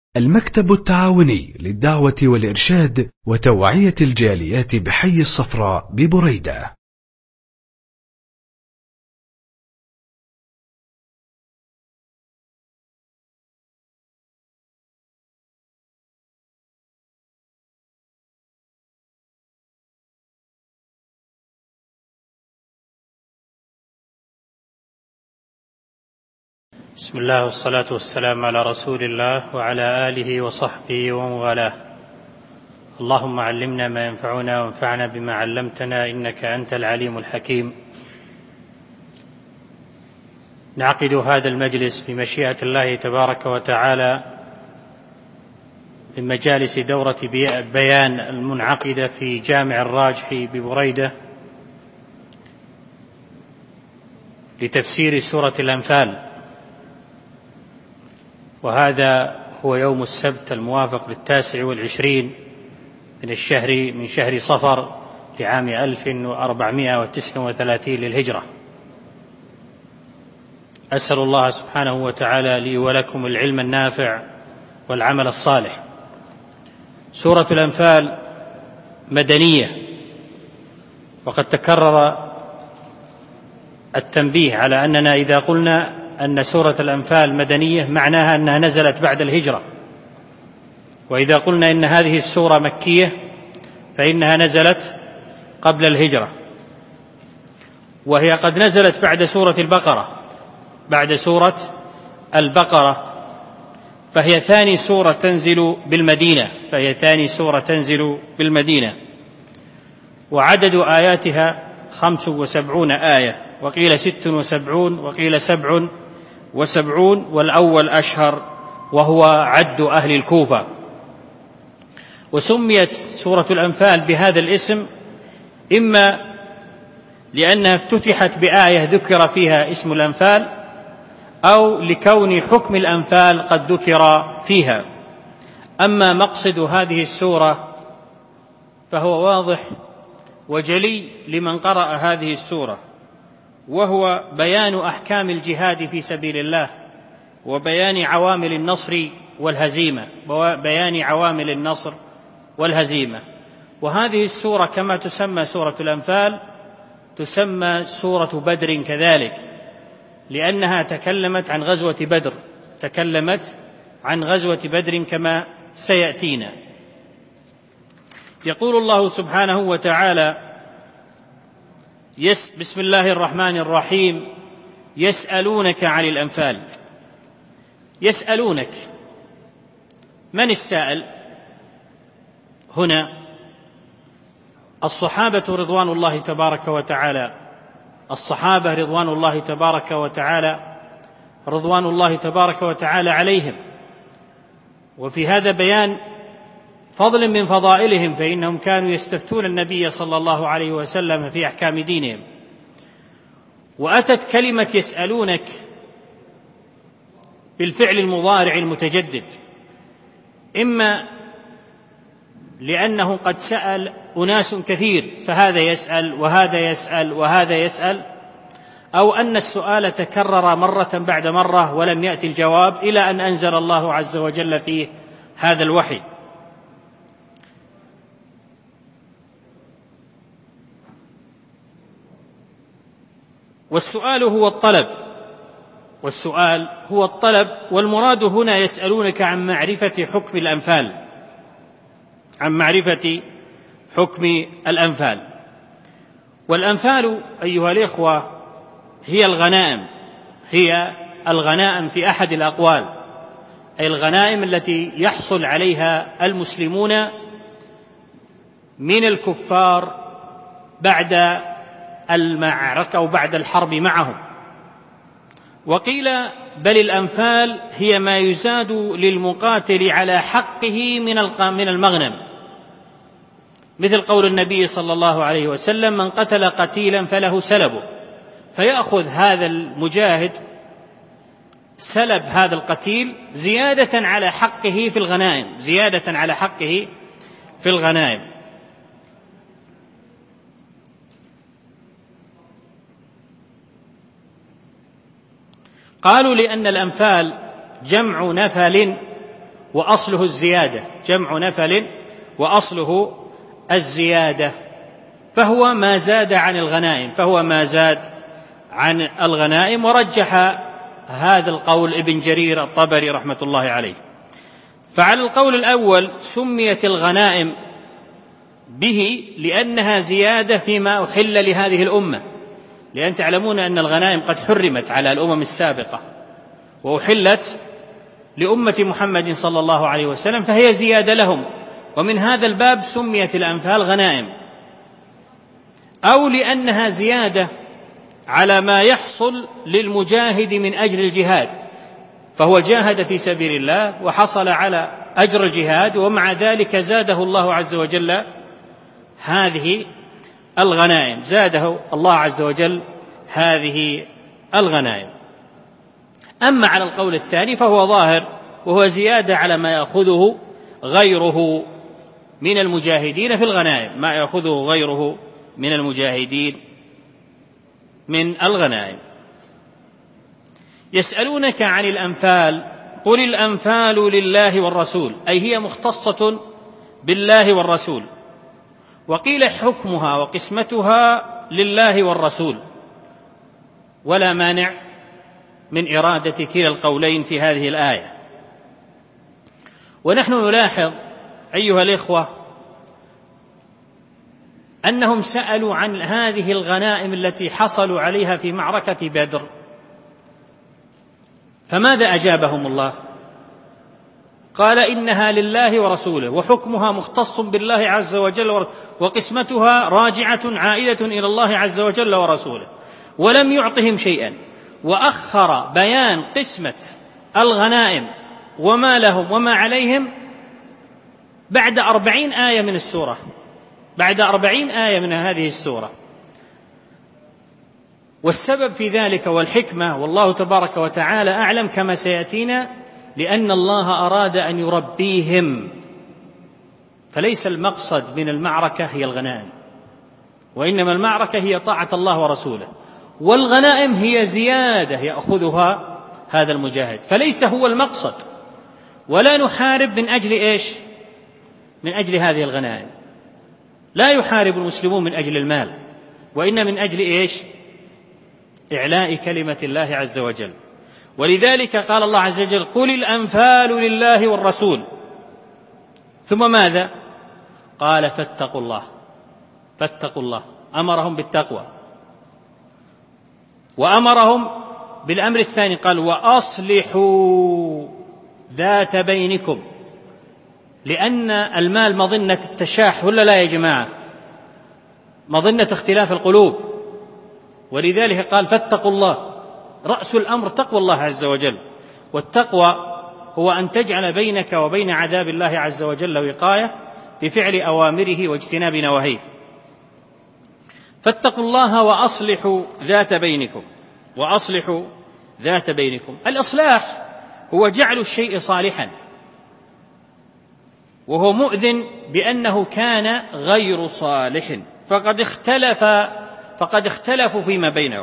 المكتب التعاوني للدعوة والإرشاد وتوعية الجاليات بحي الصفراء ببريدة. بسم الله والصلاة والسلام على رسول الله وعلى آله وصحبه ومن والاه. اللهم علمنا ما ينفعنا وانفعنا بما علمتنا إنك أنت العليم الحكيم. نعقد هذا المجلس بمشيئة الله تبارك وتعالى من مجالس دورة بيان المنعقدة في جامع الراجحي ببريدة لتفسير سورة الأنفال، وهذا هو يوم السبت الموافق 29 من شهر صفر لعام 1439 للهجرة. أسأل الله سبحانه وتعالى لي ولكم العلم النافع والعمل الصالح. سورة الأنفال مدنية، وقد تكرر التنبيه على أننا إذا قلنا أن سورة الأنفال مدنية معناها أنها نزلت بعد الهجرة، وإذا قلنا إن هذه السورة مكية فإنها نزلت قبل الهجرة، وهي قد نزلت بعد سورة البقرة، فهي ثاني سورة تنزل بالمدينة، وعدد آياتها 75 آية، وقيل 76 وقيل 77، والأول أشهر وهو عد أهل الكوفة. وسميت سورة الأنفال بهذا الاسم إما لأنها افتتحت بآية ذكر فيها اسم الأنفال، أو لكون حكم الأنفال قد ذكر فيها. أما مقصد هذه السورة فهو واضح وجلي لمن قرأ هذه السورة، وهو بيان أحكام الجهاد في سبيل الله، وبيان عوامل النصر والهزيمة. وهذه السورة كما تسمى سورة الأنفال تسمى سورة بدر كذلك، لأنها تكلمت عن غزوة بدر كما سيأتينا. يقول الله سبحانه وتعالى: بسم الله الرحمن الرحيم: يسألونك عن الأنفال. يسألونك، من السائل هنا؟ الصحابة رضوان الله تبارك وتعالى عليهم. وفي هذا بيان فضل من فضائلهم، فإنهم كانوا يستفتون النبي صلى الله عليه وسلم في أحكام دينهم. وأتت كلمة يسألونك بالفعل المضارع المتجدد، إما لأنه قد سأل أناس كثير فهذا يسأل وهذا يسأل وهذا يسأل، أو أن السؤال تكرر مرة بعد مرة ولم يأتي الجواب إلى أن أنزل الله عز وجل فيه هذا الوحي. والسؤال هو الطلب، والمراد هنا يسألونك عن معرفة حكم الأنفال. والأنفال أيها الإخوة هي الغنائم في أحد الأقوال، أي الغنائم التي يحصل عليها المسلمون من الكفار بعد المعركة أو بعد الحرب معهم. وقيل بل الأنفال هي ما يزاد للمقاتل على حقه من المغنم، مثل قول النبي صلى الله عليه وسلم: من قتل قتيلا فله سلبه، فيأخذ هذا المجاهد سلب هذا القتيل زيادة على حقه في الغنائم. قالوا لأن الأنفال جمع نفل، وأصله الزيادة، جمع نفل وأصله الزيادة، فهو ما زاد عن الغنائم، ورجح هذا القول ابن جرير الطبري رحمة الله عليه. فعلى القول الأول سميت الغنائم به لأنها زيادة فيما أحل لهذه الأمة، لأن تعلمون أن الغنائم قد حرمت على الأمم السابقة وأحلت لأمة محمد صلى الله عليه وسلم، فهي زيادة لهم، ومن هذا الباب سميت الأنفال غنائم. أو لأنها زيادة على ما يحصل للمجاهد من أجل الجهاد، فهو جاهد في سبيل الله وحصل على أجر الجهاد، ومع ذلك زاده الله عز وجل هذه الغنائم، زاده الله عز وجل هذه الغنائم. أما على القول الثاني فهو ظاهر، وهو زيادة على ما يأخذه غيره من المجاهدين في الغنائم، ما يأخذه غيره من المجاهدين من الغنائم. يسألونك عن الأنفال، قل الأنفال لله والرسول، أي هي مختصة بالله والرسول، وقيل حكمها وقسمتها لله والرسول، ولا مانع من إرادة كلا القولين في هذه الآية. ونحن نلاحظ أيها الإخوة أنهم سألوا عن هذه الغنائم التي حصلوا عليها في معركة بدر، فماذا أجابهم الله؟ قال إنها لله ورسوله، وحكمها مختص بالله عز وجل، وقسمتها راجعة عائدة إلى الله عز وجل ورسوله، ولم يعطهم شيئا، وأخر بيان قسمة الغنائم وما لهم وما عليهم بعد 40 آية من السورة، بعد 40 آية من هذه السورة. والسبب في ذلك والحكمة والله تبارك وتعالى أعلم كما سيأتينا، لأن الله أراد أن يربيهم، فليس المقصد من المعركة هي الغنائم، وإنما المعركة هي طاعة الله ورسوله، والغنائم هي زيادة يأخذها هذا المجاهد، فليس هو المقصد. ولا نحارب من أجل إيش؟ من أجل هذه الغنائم، لا يحارب المسلمون من أجل المال، وإن من أجل إيش؟ إعلاء كلمة الله عز وجل. ولذلك قال الله عز وجل قل الأنفال لله والرسول، ثم ماذا؟ قال فاتقوا الله، فاتقوا الله، أمرهم بالتقوى، وأمرهم بالأمر الثاني قال وأصلحوا ذات بينكم، لأن المال مظنة التشاح ولا لا يا جماعة؟ مظنة اختلاف القلوب، ولذلك قال فاتقوا الله، رأس الأمر تقوى الله عز وجل، والتقوى هو أن تجعل بينك وبين عذاب الله عز وجل وقاية بفعل أوامره واجتناب نواهيه. فاتقوا الله وأصلحوا ذات بينكم، وأصلحوا ذات بينكم. الإصلاح هو جعل الشيء صالحا، وهو مؤذن بأنه كان غير صالح، فقد اختلفوا فيما بينهم.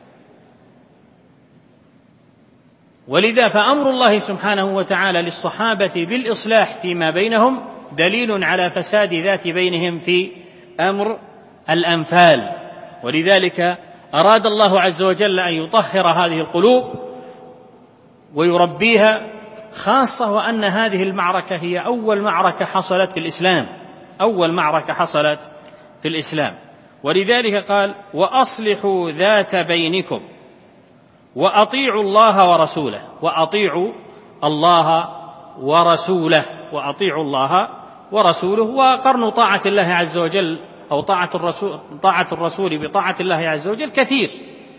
ولذا فأمر الله سبحانه وتعالى للصحابة بالإصلاح فيما بينهم دليل على فساد ذات بينهم في أمر الأنفال. ولذلك أراد الله عز وجل أن يطهر هذه القلوب ويربيها، خاصة وأن هذه المعركة هي أول معركة حصلت في الإسلام، أول معركة حصلت في الإسلام. ولذلك قال وأصلحوا ذات بينكم وأطيعوا الله ورسوله، وأطيعوا الله ورسوله، وأطيعوا الله ورسوله. وقرن طاعة الله عز وجل أو طاعة الرسول بطاعة الله عز وجل كثير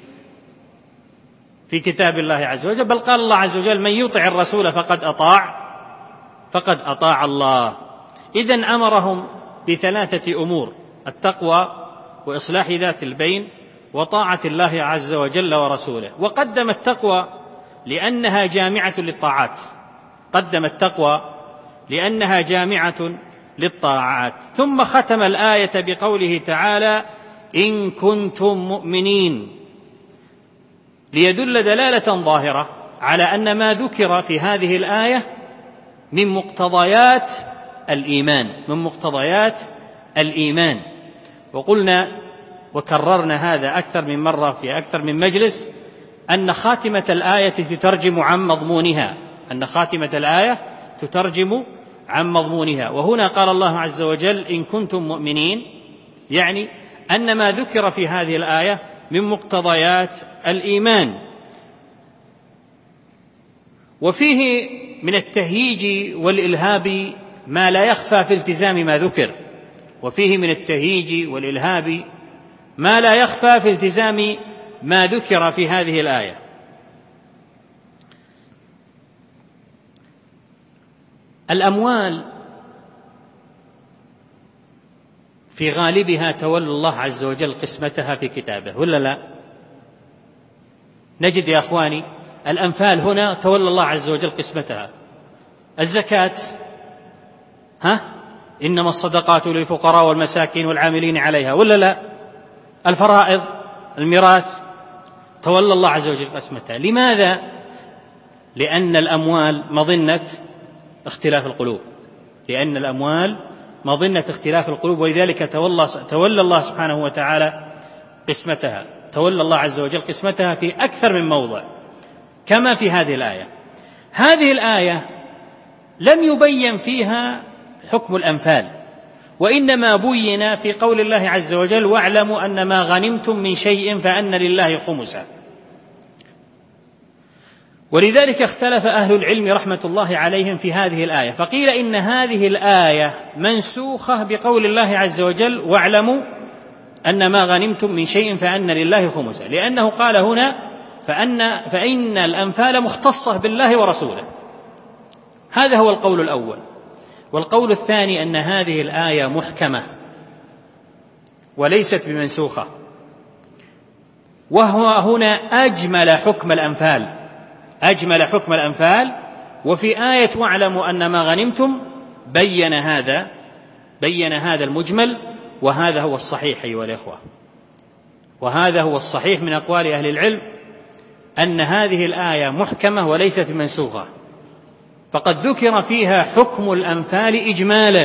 في كتاب الله عز وجل، بل قال الله عز وجل من يطع الرسول فقد أطاع الله. إذن أمرهم بثلاثة أمور: التقوى وإصلاح ذات البين وطاعة الله عز وجل ورسوله. وقدم التقوى لأنها جامعة للطاعات، قدم التقوى لأنها جامعة للطاعات. ثم ختم الآية بقوله تعالى إن كنتم مؤمنين، ليدل دلالة ظاهرة على أن ما ذكر في هذه الآية من مقتضيات الإيمان. وقلنا وكررنا هذا أكثر من مرة في أكثر من مجلس أن خاتمة الآية تترجم عن مضمونها. وهنا قال الله عز وجل إن كنتم مؤمنين، يعني أن ما ذكر في هذه الآية من مقتضيات الإيمان. وفيه من التهييج والإلهاب ما لا يخفى في التزام ما ذكر في هذه الآية. الأموال في غالبها تولى الله عز وجل قسمتها في كتابه، ولا لا؟ نجد يا أخواني الأنفال هنا تولى الله عز وجل قسمتها. الزكاة إنما الصدقات للفقراء والمساكين والعاملين عليها، ولا لا؟ الفرائض، الميراث، تولى الله عز وجل قسمتها. لماذا؟ لأن الأموال مظنة اختلاف القلوب، ولذلك تولى الله سبحانه وتعالى قسمتها، تولى الله عز وجل قسمتها في أكثر من موضع كما في هذه الآية. هذه الآية لم يبين فيها حكم الأنفال، وإنما بين في قول الله عز وجل واعلموا أن ما غنمتم من شيء فأن لله خمسه. ولذلك اختلف أهل العلم رحمة الله عليهم في هذه الآية، فقيل إن هذه الآية منسوخة بقول الله عز وجل واعلموا أن ما غنمتم من شيء فأن لله خمسه، لأنه قال هنا فإن الأنفال مختصة بالله ورسوله. هذا هو القول الأول. والقول الثاني أن هذه الآية محكمة وليست بمنسوخة، وهو هنا أجمل حكم الأنفال. وفي آية واعلموا أن ما غنمتم بين هذا المجمل، وهذا هو الصحيح أيها الإخوة، وهذا هو الصحيح من أقوال أهل العلم، أن هذه الآية محكمة وليست منسوخة، فقد ذكر فيها حكم الأنفال إجمالا،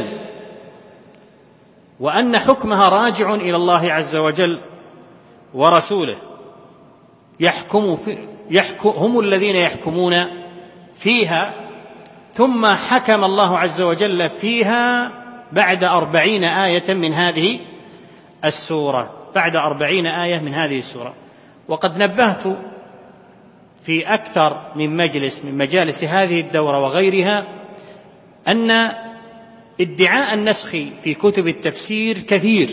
وأن حكمها راجع إلى الله عز وجل ورسوله، هم الذين يحكمون فيها. ثم حكم الله عز وجل فيها بعد 40 آية من هذه السورة. وقد نبهت في أكثر من مجلس من مجالس هذه الدورة وغيرها أن ادعاء النسخ في كتب التفسير كثير،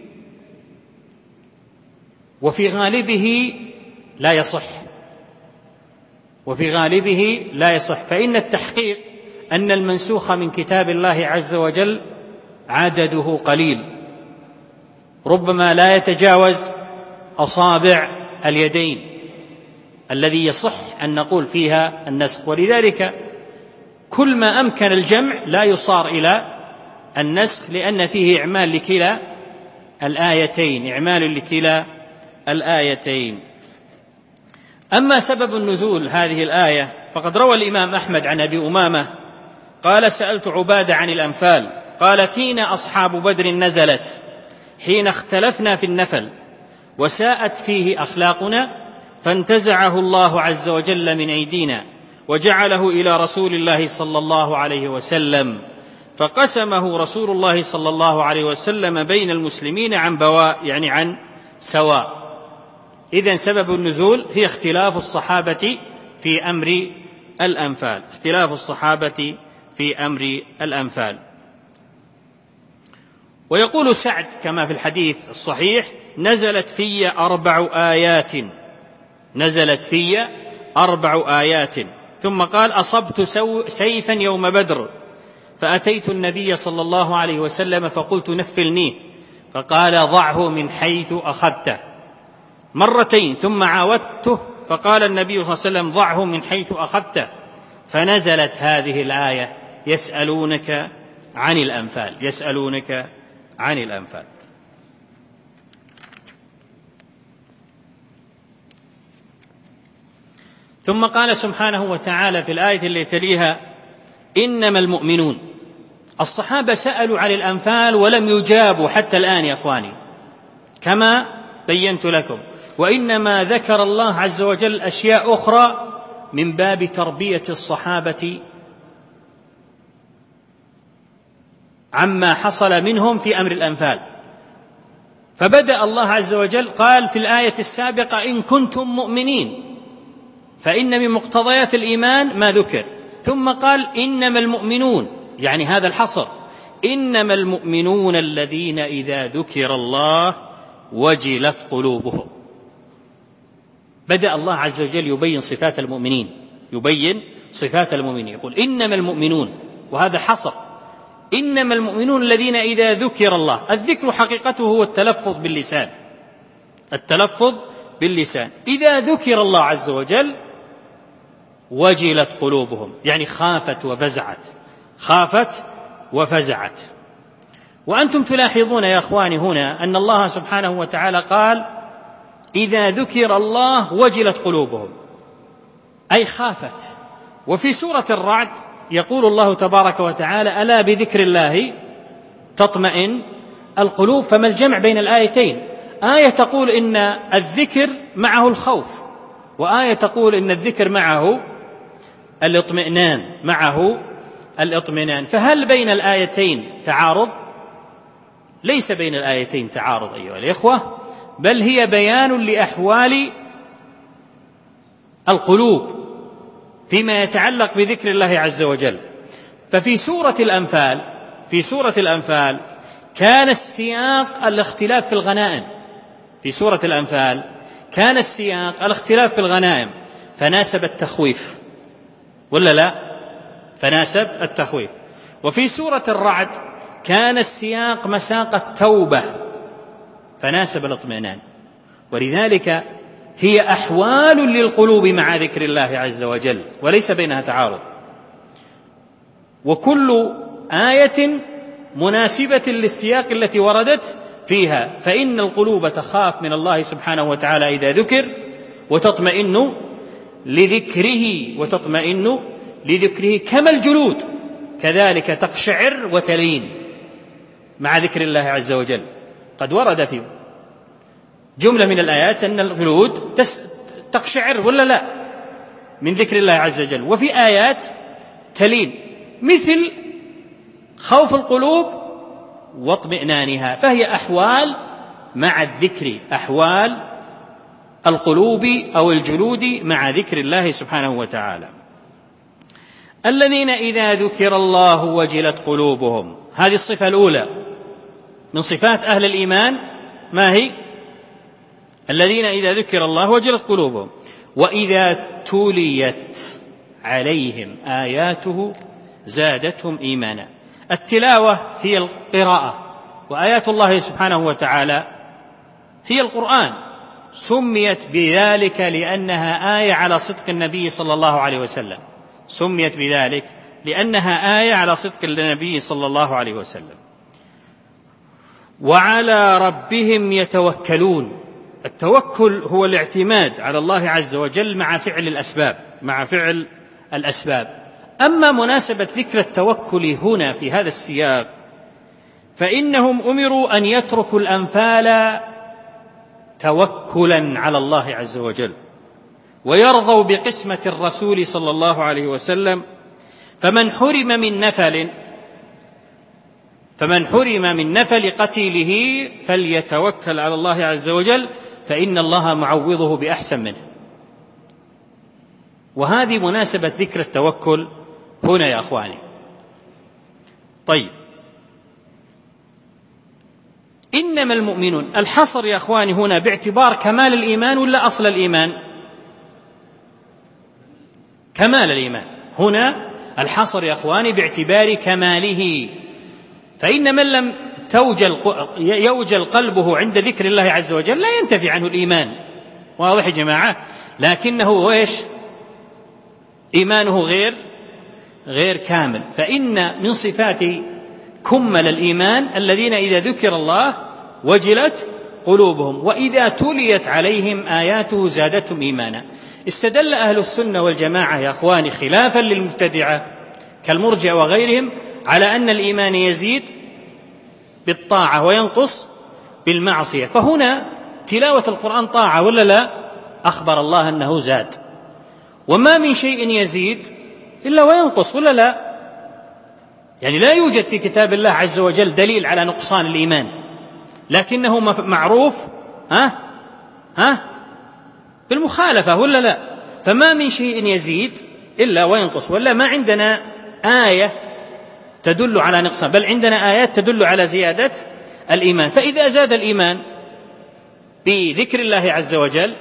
وفي غالبه لا يصح، فإن التحقيق أن المنسوخ من كتاب الله عز وجل عدده قليل، ربما لا يتجاوز أصابع اليدين الذي يصح أن نقول فيها النسخ. ولذلك كل ما أمكن الجمع لا يصار إلى النسخ، لأن فيه إعمال لكلا الآيتين. أما سبب النزول هذه الآية فقد روى الإمام أحمد عن أبي أمامة قال سألت عبادة عن الأنفال قال فينا أصحاب بدر نزلت حين اختلفنا في النفل وساءت فيه أخلاقنا فانتزعه الله عز وجل من أيدينا وجعله إلى رسول الله صلى الله عليه وسلم، فقسمه رسول الله صلى الله عليه وسلم بين المسلمين عن سواء. إذن سبب النزول هي اختلاف الصحابة في أمر الأنفال. ويقول سعد كما في الحديث الصحيح نزلت في 4 آيات ثم قال أصبت سيفا يوم بدر فأتيت النبي صلى الله عليه وسلم فقلت نفلنيه فقال ضعه من حيث أخذته مرتين ثم عاودته فقال النبي صلى الله عليه وسلم ضعه من حيث أخذته، فنزلت هذه الآية يسألونك عن الأنفال. ثم قال سبحانه وتعالى في الآية التي تليها إنما المؤمنون. الصحابة سألوا عن الأنفال ولم يجابوا حتى الآن يا أخواني كما بينت لكم، وإنما ذكر الله عز وجل أشياء أخرى من باب تربية الصحابة عما حصل منهم في أمر الأنفال. فبدأ الله عز وجل قال في الآية السابقة إن كنتم مؤمنين، فإن من مقتضيات الإيمان ما ذكر، ثم قال إنما المؤمنون، يعني هذا الحصر، إنما المؤمنون الذين إذا ذكر الله وجلت قلوبهم. بدأ الله عز وجل يبين صفات المؤمنين، يبين صفات المؤمنين، يقول إنما المؤمنون، وهذا حصر، إنما المؤمنون الذين إذا ذكر الله. الذكر حقيقته هو التلفظ باللسان، التلفظ باللسان. إذا ذكر الله عز وجل وجلت قلوبهم، يعني خافت وفزعت، خافت وفزعت. وأنتم تلاحظون يا أخواني هنا أن الله سبحانه وتعالى قال إذا ذكر الله وجلت قلوبهم، أي خافت. وفي سورة الرعد يقول الله تبارك وتعالى ألا بذكر الله تطمئن القلوب. فما الجمع بين الآيتين؟ آية تقول إن الذكر معه الخوف، وآية تقول إن الذكر معه الاطمئنان، معه الاطمئنان. فهل بين الآيتين تعارض؟ ليس بين الآيتين تعارض أيها الإخوة، بل هي بيان لأحوال القلوب فيما يتعلق بذكر الله عز وجل. ففي سورة الأنفال كان السياق الاختلاف في الغنائم، في سورة الأنفال كان السياق الاختلاف في الغنائم، فناسب التخويف ولا لا؟ فناسب التخويف. وفي سورة الرعد كان السياق مساق التوبة، فناسب الاطمئنان. ولذلك هي أحوال للقلوب مع ذكر الله عز وجل، وليس بينها تعارض. وكل آية مناسبة للسياق التي وردت فيها، فإن القلوب تخاف من الله سبحانه وتعالى إذا ذكر وتطمئن لذكره كما الجلود كذلك تقشعر وتلين مع ذكر الله عز وجل. قد ورد في جملة من الآيات أن الجلود تقشعر ولا لا من ذكر الله عز وجل، وفي آيات تلين، مثل خوف القلوب واطمئنانها. فهي أحوال مع الذكر، أحوال القلوب أو الجلود مع ذكر الله سبحانه وتعالى. الذين إذا ذكر الله وجلت قلوبهم، هذه الصفة الأولى من صفات أهل الإيمان. ما هي؟ الذين إذا ذكر الله وجلت قلوبهم. وإذا تليت عليهم آياته زادتهم إيمانا. التلاوة هي القراءة، وآيات الله سبحانه وتعالى هي القرآن. سميت بذلك لأنها آية على صدق النبي صلى الله عليه وسلم، سميت بذلك لأنها آية على صدق النبي صلى الله عليه وسلم. وعلى ربهم يتوكلون. التوكل هو الاعتماد على الله عز وجل مع فعل الأسباب. أما مناسبة ذكر التوكل هنا في هذا السياق فإنهم أمروا أن يتركوا الأنفال توكلا على الله عز وجل، ويرضوا بقسمة الرسول صلى الله عليه وسلم. فمن حرم من نفل قتيله فليتوكل على الله عز وجل، فإن الله معوضه بأحسن منه. وهذه مناسبة ذكر التوكل هنا يا أخواني. طيب، إنما المؤمنون، الحصر يا أخواني هنا باعتبار كمال الإيمان ولا أصل الإيمان؟ كمال الإيمان. هنا الحصر يا أخواني باعتبار كماله. فإن من لم يوجل قلبه عند ذكر الله عز وجل لا ينتفي عنه الإيمان. واضح يا جماعة؟ لكنه إيش؟ إيمانه غير كامل. فإن من صفات كمل الإيمان الذين إذا ذكر الله وجلت قلوبهم وإذا تليت عليهم آياته زادتهم إيمانا. استدل أهل السنة والجماعة يا أخواني خلافا للمبتدعة كالمرجئة وغيرهم على أن الإيمان يزيد بالطاعة وينقص بالمعصية. فهنا تلاوة القرآن طاعة ولا لا؟ أخبر الله أنه زاد، وما من شيء يزيد إلا وينقص ولا لا؟ يعني لا يوجد في كتاب الله عز وجل دليل على نقصان الإيمان، لكنه معروف بالمخالفة ولا لا؟ فما من شيء يزيد إلا وينقص، ولا ما عندنا آية تدل على نقصان، بل عندنا آيات تدل على زيادة الإيمان. فإذا زاد الإيمان بذكر الله عز وجل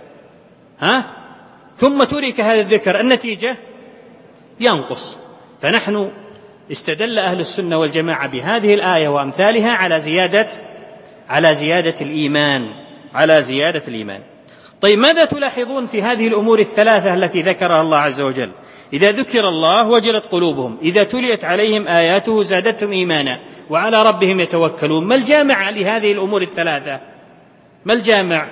ثم ترك هذا الذكر، النتيجة ينقص. فنحن استدل أهل السنة والجماعة بهذه الآية وأمثالها على زيادة الإيمان. طيب، ماذا تلاحظون في هذه الأمور الثلاثة التي ذكرها الله عز وجل؟ إذا ذكر الله وجلت قلوبهم، إذا تليت عليهم آياته زادتهم إيمانا، وعلى ربهم يتوكلون. ما الجامع لهذه الأمور الثلاثة؟ ما الجامع؟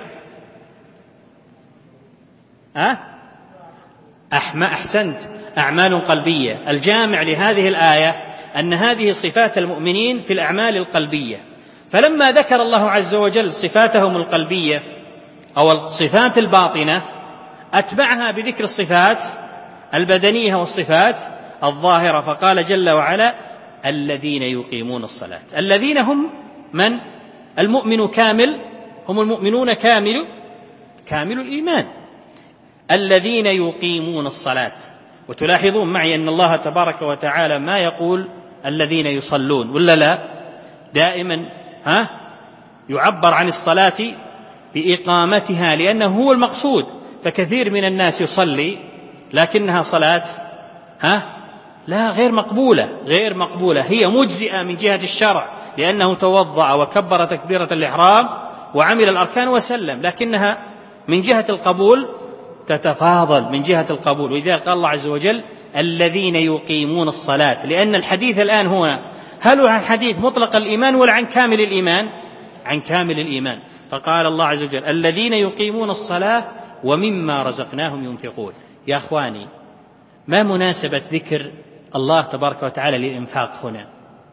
أحسنت، أعمال قلبية. الجامع لهذه الآية أن هذه صفات المؤمنين في الأعمال القلبية، فلما ذكر الله عز وجل صفاتهم القلبية أو الصفات الباطنة أتبعها بذكر الصفات البدنية والصفات الظاهرة، فقال جل وعلا: الذين يقيمون الصلاة. الذين هم من؟ المؤمن كامل، هم المؤمنون كامل الإيمان، الذين يقيمون الصلاة. وتلاحظون معي أن الله تبارك وتعالى ما يقول الذين يصلون ولا لا؟ دائما يعبر عن الصلاة بإقامتها، لأنه هو المقصود. فكثير من الناس يصلي لكنها صلاة لا غير مقبولة. هي مجزئة من جهة الشرع لأنه توضأ وكبر تكبيرة الإحرام وعمل الأركان وسلم، لكنها من جهة القبول تتفاضل من جهة القبول. ولذلك قال الله عز وجل: الذين يقيمون الصلاة، لأن الحديث الآن هنا هل هو عن حديث مطلق الإيمان ولا عن كامل الإيمان؟ عن كامل الإيمان. فقال الله عز وجل: الذين يقيمون الصلاة ومما رزقناهم ينفقون. يا أخواني، ما مناسبة ذكر الله تبارك وتعالى للإنفاق هنا؟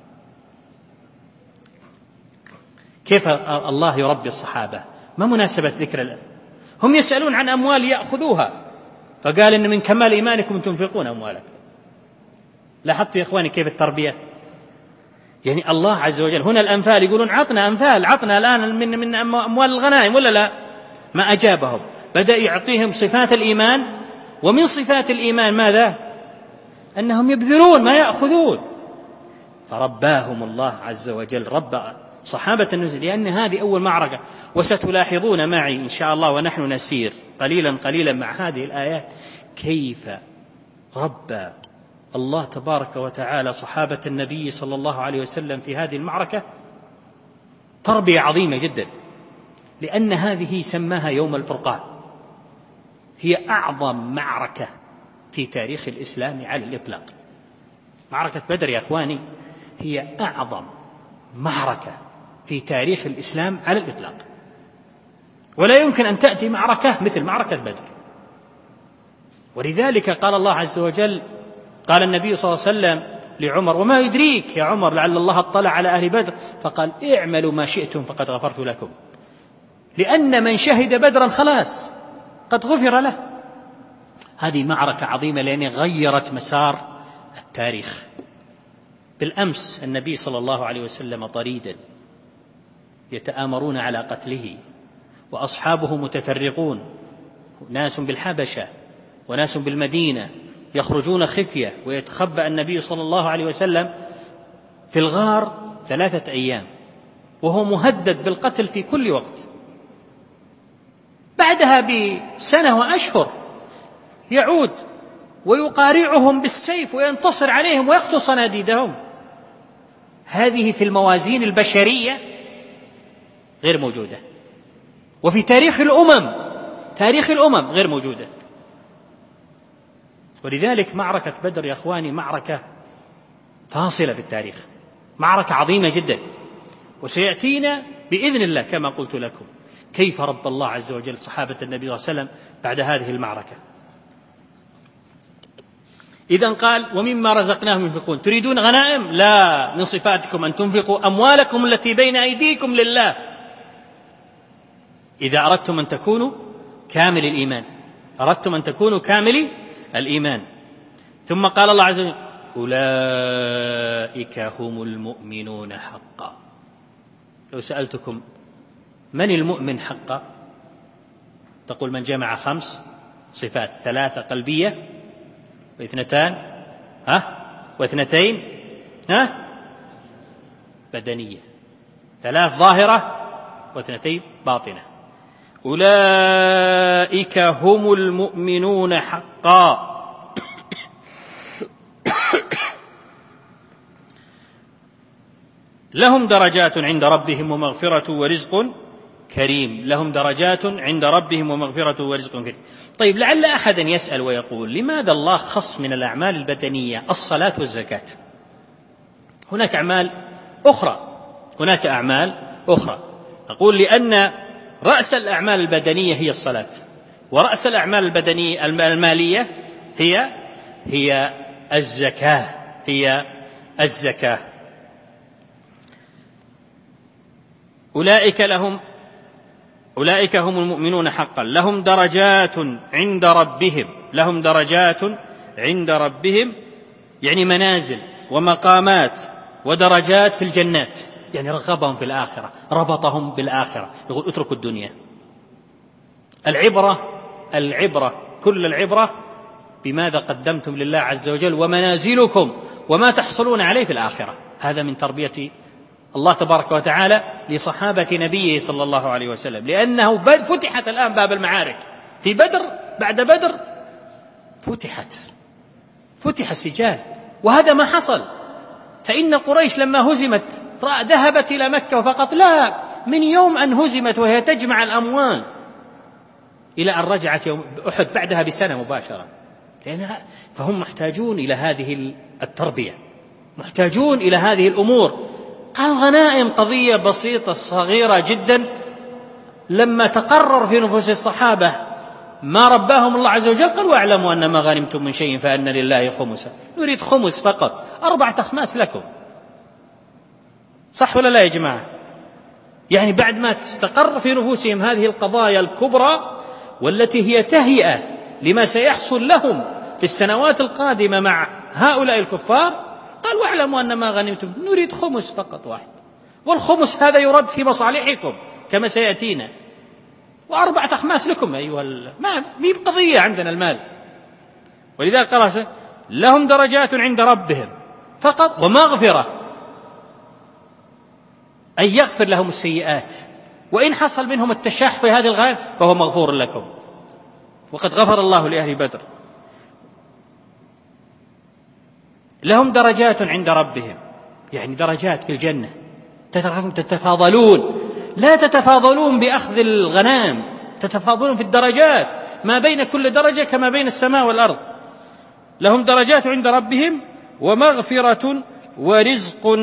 كيف الله يربي الصحابة؟ ما مناسبة ذكر هم يسألون عن أموال يأخذوها، فقال إن من كمال إيمانكم تنفقون أموالكم. لاحظتوا يا إخواني كيف التربية؟ يعني الله عز وجل هنا الأنفال يقولون عطنا الآن من أموال الغنائم ولا لا؟ ما أجابهم، بدأ يعطيهم صفات الإيمان، ومن صفات الإيمان ماذا؟ أنهم يبذلون ما يأخذون. فرباهم الله عز وجل، رب صحابة النبي، لأن هذه أول معركة. وستلاحظون معي إن شاء الله ونحن نسير قليلا مع هذه الآيات كيف ربى الله تبارك وتعالى صحابة النبي صلى الله عليه وسلم في هذه المعركة تربية عظيمة جدا، لأن هذه سماها يوم الفرقان، هي أعظم معركة في تاريخ الإسلام على الإطلاق. معركة بدر يا أخواني هي أعظم معركة في تاريخ الإسلام على الإطلاق، ولا يمكن أن تأتي معركة مثل معركة بدر. ولذلك قال الله عز وجل، قال النبي صلى الله عليه وسلم لعمر: وما يدريك يا عمر لعل الله اطلع على أهل بدر، فقال: اعملوا ما شئتم فقد غفرت لكم. لأن من شهد بدرا خلاص قد غفر له. هذه معركة عظيمة لأنها غيرت مسار التاريخ. بالأمس النبي صلى الله عليه وسلم طريدا يتآمرون على قتله، وأصحابه متفرقون، ناس بالحبشة وناس بالمدينة، يخرجون خفية، ويتخبأ النبي صلى الله عليه وسلم في الغار 3 أيام وهو مهدد بالقتل في كل وقت. بعدها بسنة وأشهر يعود ويقارعهم بالسيف وينتصر عليهم ويقتل صناديدهم. هذه في الموازين البشرية غير موجودة، وفي تاريخ الأمم غير موجودة. ولذلك معركة بدر يا أخواني معركة فاصلة في التاريخ، معركة عظيمة جدا. وسيأتينا بإذن الله كما قلت لكم كيف رب الله عز وجل صحابة النبي صلى الله عليه وسلم بعد هذه المعركة. إذن قال ومما رزقناهم ينفقون. تريدون غنائم؟ لا، من صفاتكم أن تنفقوا أموالكم التي بين أيديكم لله إذا أردتم أن تكونوا كامل الإيمان، أردتم أن تكونوا كامل الإيمان. ثم قال الله عز وجل أولئك هم المؤمنون حقا. لو سألتكم من المؤمن حقا تقول من جمع 5 صفات، 3 قلبية و2 بدنية، 3 ظاهرة و2 باطنة. أولئك هم المؤمنون حقا لهم درجات عند ربهم ومغفرة ورزق كريم. لهم درجات عند ربهم ومغفرة ورزق كريم. طيب، لعل أحدا يسأل ويقول لماذا الله خص من الأعمال البدنية الصلاة والزكاة؟ هناك أعمال أخرى. نقول لأن رأس الأعمال البدنية هي الصلاة، ورأس الأعمال البدنية المالية هي الزكاة. أولئك هم المؤمنون حقا لهم درجات عند ربهم، يعني منازل ومقامات ودرجات في الجنات، يعني رغبهم في الآخرة، ربطهم بالآخرة. يقول اتركوا الدنيا. كل العبرة بماذا قدمتم لله عز وجل ومنازلكم وما تحصلون عليه في الآخرة. هذا من تربية الله تبارك وتعالى لصحابة نبيه صلى الله عليه وسلم، لأنه فتحت الآن باب المعارك في بدر. بعد بدر فتح السجال، وهذا ما حصل. فإن قريش لما هزمت ذهبت إلى مكة فقط، لا، من يوم أن هزمت وهي تجمع الأموال إلى أن رجعت يوم أحد بعدها بسنة مباشرة. فهم محتاجون إلى هذه التربية، محتاجون إلى هذه الأمور. قال غنائم قضية بسيطة صغيرة جدا، لما تقرر في نفوس الصحابة ما رباهم الله عز وجل قال واعلموا أن ما غنمتم من شيء فأن لله خمسه. نريد خمس فقط، 4 أخماس لكم. صح ولا لا يا جماعة؟ يعني بعد ما تستقر في نفوسهم هذه القضايا الكبرى والتي هي تهيئة لما سيحصل لهم في السنوات القادمة مع هؤلاء الكفار، قال واعلموا أن ما غنمتم، نريد خمس فقط واحد، والخمس هذا يرد في مصالحكم كما سيأتينا، و4 أخماس لكم أيها ما هي قضية عندنا المال. ولذا قال لهم درجات عند ربهم فقط ومغفرة، أي يغفر لهم السيئات، وإن حصل منهم التشاح في هذه الغنائم فهو مغفور لكم، وقد غفر الله لأهل بدر. لهم درجات عند ربهم، يعني درجات في الجنة، تتفاضلون، لا تتفاضلون بأخذ الغنائم، تتفاضلون في الدرجات، ما بين كل درجة كما بين السماء والأرض. لهم درجات عند ربهم ومغفرة ورزق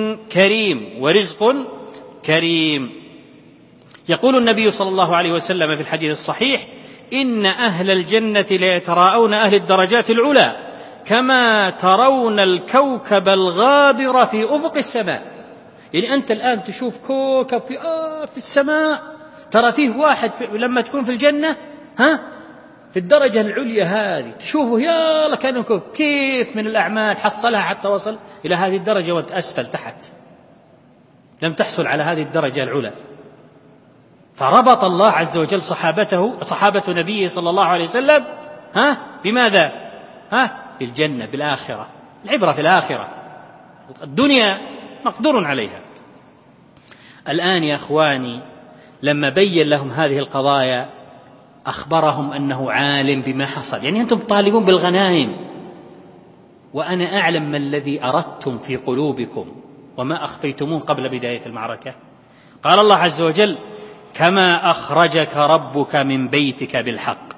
كريم. يقول النبي صلى الله عليه وسلم في الحديث الصحيح: إن أهل الجنة ليتراءون أهل الدرجات العلى كما ترون الكوكب الغابر في أفق السماء. يعني أنت الآن تشوف كوكب في السماء، ترى فيه واحد لما تكون في الجنة في الدرجة العليا هذه تشوفه يا كأنه كوكب. كيف من الأعمال حصلها حتى وصل إلى هذه الدرجة وأنت أسفل تحت، لم تحصل على هذه الدرجة العلى. فربط الله عز وجل صحابة نبيه صلى الله عليه وسلم بماذا؟ بالجنة، بالآخرة. العبرة في الآخرة، الدنيا مقدور عليها. الآن يا أخواني لما بين لهم هذه القضايا أخبرهم أنه عالم بما حصل. يعني أنتم طالبون بالغنائم وأنا أعلم ما الذي أردتم في قلوبكم وما أخفيتمون قبل بداية المعركة. قال الله عز وجل: كما أخرجك ربك من بيتك بالحق.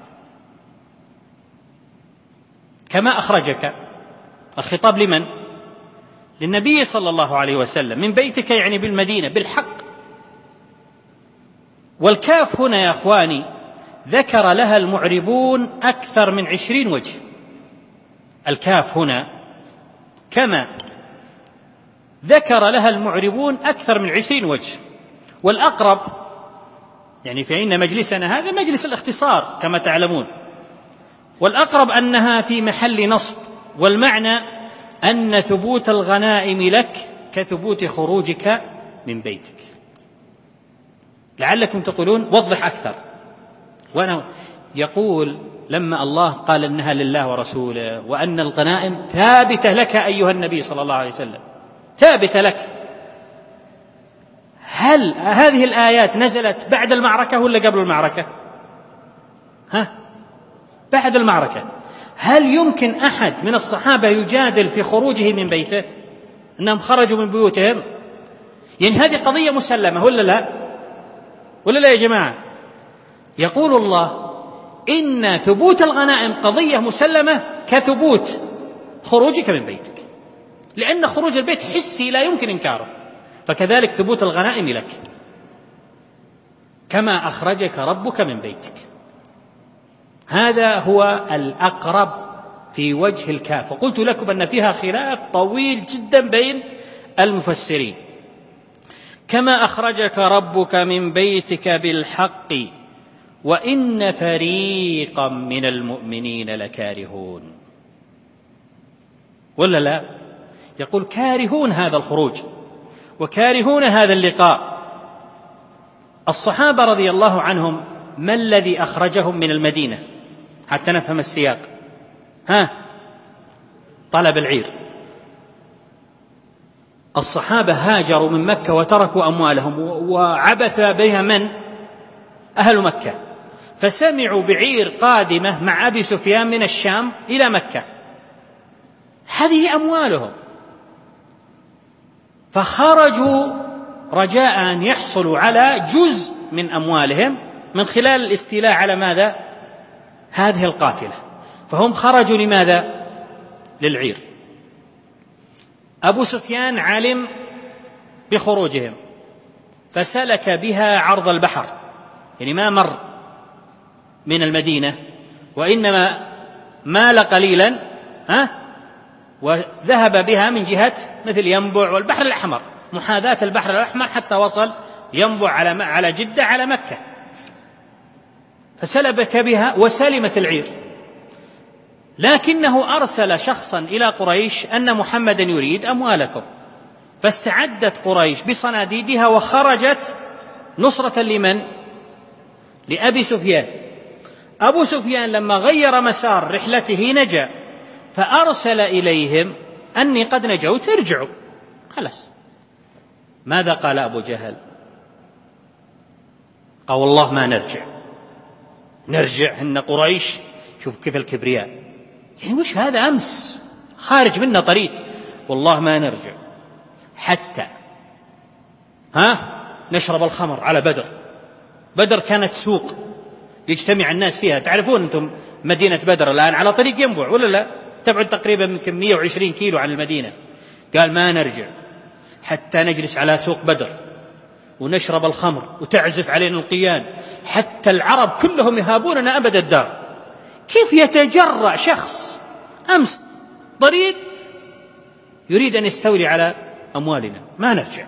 كما أخرجك، الخطاب لمن؟ للنبي صلى الله عليه وسلم. من بيتك يعني بالمدينة، بالحق. والكاف هنا يا أخواني ذكر لها المعربون أكثر من 20 وجه. الكاف هنا كما ذكر لها المعربون أكثر من 20 وجه، والأقرب يعني فإن مجلسنا هذا مجلس الاختصار كما تعلمون، والأقرب أنها في محل نصب، والمعنى أن ثبوت الغنائم لك كثبوت خروجك من بيتك. لعلكم تقولون وضح أكثر. وأنا يقول لما الله قال إنها لله ورسوله وأن الغنائم ثابتة لك أيها النبي صلى الله عليه وسلم، ثابتة لك، هل هذه الآيات نزلت بعد المعركة ولا قبل المعركة؟ بعد المعركة. هل يمكن أحد من الصحابة يجادل في خروجه من بيته أنهم خرجوا من بيوتهم؟ يعني هذه قضية مسلمة ولا لا؟ ولا لا يا جماعة؟ يقول الله إن ثبوت الغنائم قضية مسلمة كثبوت خروجك من بيتك، لأن خروج البيت حسي لا يمكن إنكاره، فكذلك ثبوت الغنائم لك كما أخرجك ربك من بيتك. هذا هو الأقرب في وجه الكاف، وقلت لكم أن فيها خلاف طويل جدا بين المفسرين. كما أخرجك ربك من بيتك بالحق وإن فريقا من المؤمنين لكارهون، ولا لا؟ يقول كارهون هذا الخروج وكارهون هذا اللقاء. الصحابة رضي الله عنهم ما الذي أخرجهم من المدينة حتى نفهم السياق؟ طلب العير. الصحابة هاجروا من مكة وتركوا أموالهم وعبث بها من؟ أهل مكة، فسمعوا بعير قادمة مع أبي سفيان من الشام إلى مكة، هذه أموالهم، فخرجوا رجاء أن يحصلوا على جزء من أموالهم من خلال الاستيلاء على ماذا؟ هذه القافلة. فهم خرجوا لماذا؟ للعير. أبو سفيان علم بخروجهم فسلك بها عرض البحر، يعني ما مر من المدينة وإنما مال قليلا وذهب بها من جهة مثل ينبع والبحر الأحمر، محاذاة البحر الأحمر، حتى وصل ينبع على جدة على مكة، فسلبك بها وسلمت العير. لكنه أرسل شخصا إلى قريش أن محمدا يريد أموالكم، فاستعدت قريش بصناديدها وخرجت نصرة لمن؟ لأبي سفيان. أبو سفيان لما غير مسار رحلته نجا، فأرسل إليهم أني قد نجوت ارجعوا، خلاص. ماذا قال أبو جهل؟ قال والله ما نرجع إن قريش، شوف كيف الكبرياء، يعني وش هذا؟ أمس خارج منا طريق، والله ما نرجع حتى نشرب الخمر على بدر كانت سوق يجتمع الناس فيها، تعرفون أنتم مدينة بدر الآن على طريق ينبع ولا لا؟ تبعد تقريبا يمكن 120 كيلو عن المدينة. قال ما نرجع حتى نجلس على سوق بدر ونشرب الخمر وتعزف علينا القيان، حتى العرب كلهم يهابوننا أبد الدار. كيف يتجرأ شخص أمس ضرير يريد أن يستولي على أموالنا؟ ما نرجع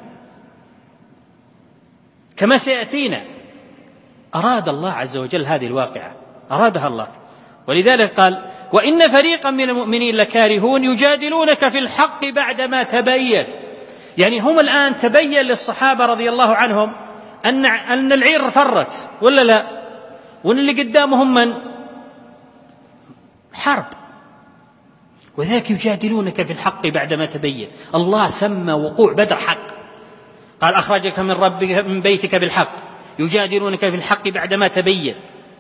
كما سيأتينا. أراد الله عز وجل هذه الواقعة، أرادها الله، ولذلك قال وإن فريقا من المؤمنين لكارهون يجادلونك في الحق بعدما تبين. يعني هم الآن تبين للصحابة رضي الله عنهم أن العير فرت ولا لا، وأن اللي قدامهم من؟ حرب، وذاك يجادلونك في الحق بعدما تبين. الله سمى وقوع بدر حق، قال أخرجك من ربك من بيتك بالحق، يجادلونك في الحق بعدما تبين،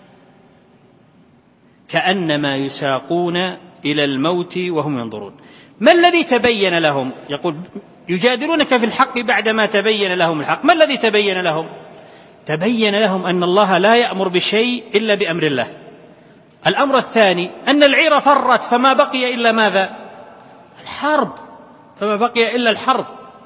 كأنما يساقون إلى الموت وهم ينظرون. ما الذي تبين لهم؟ يقول يجادلونك في الحق بعدما تبين لهم الحق. ما الذي تبين لهم؟ تبين لهم أن الله لا يأمر بشيء إلا بأمر الله. الأمر الثاني أن العير فرت فما بقي إلا ماذا؟ الحرب، فما بقي إلا الحرب.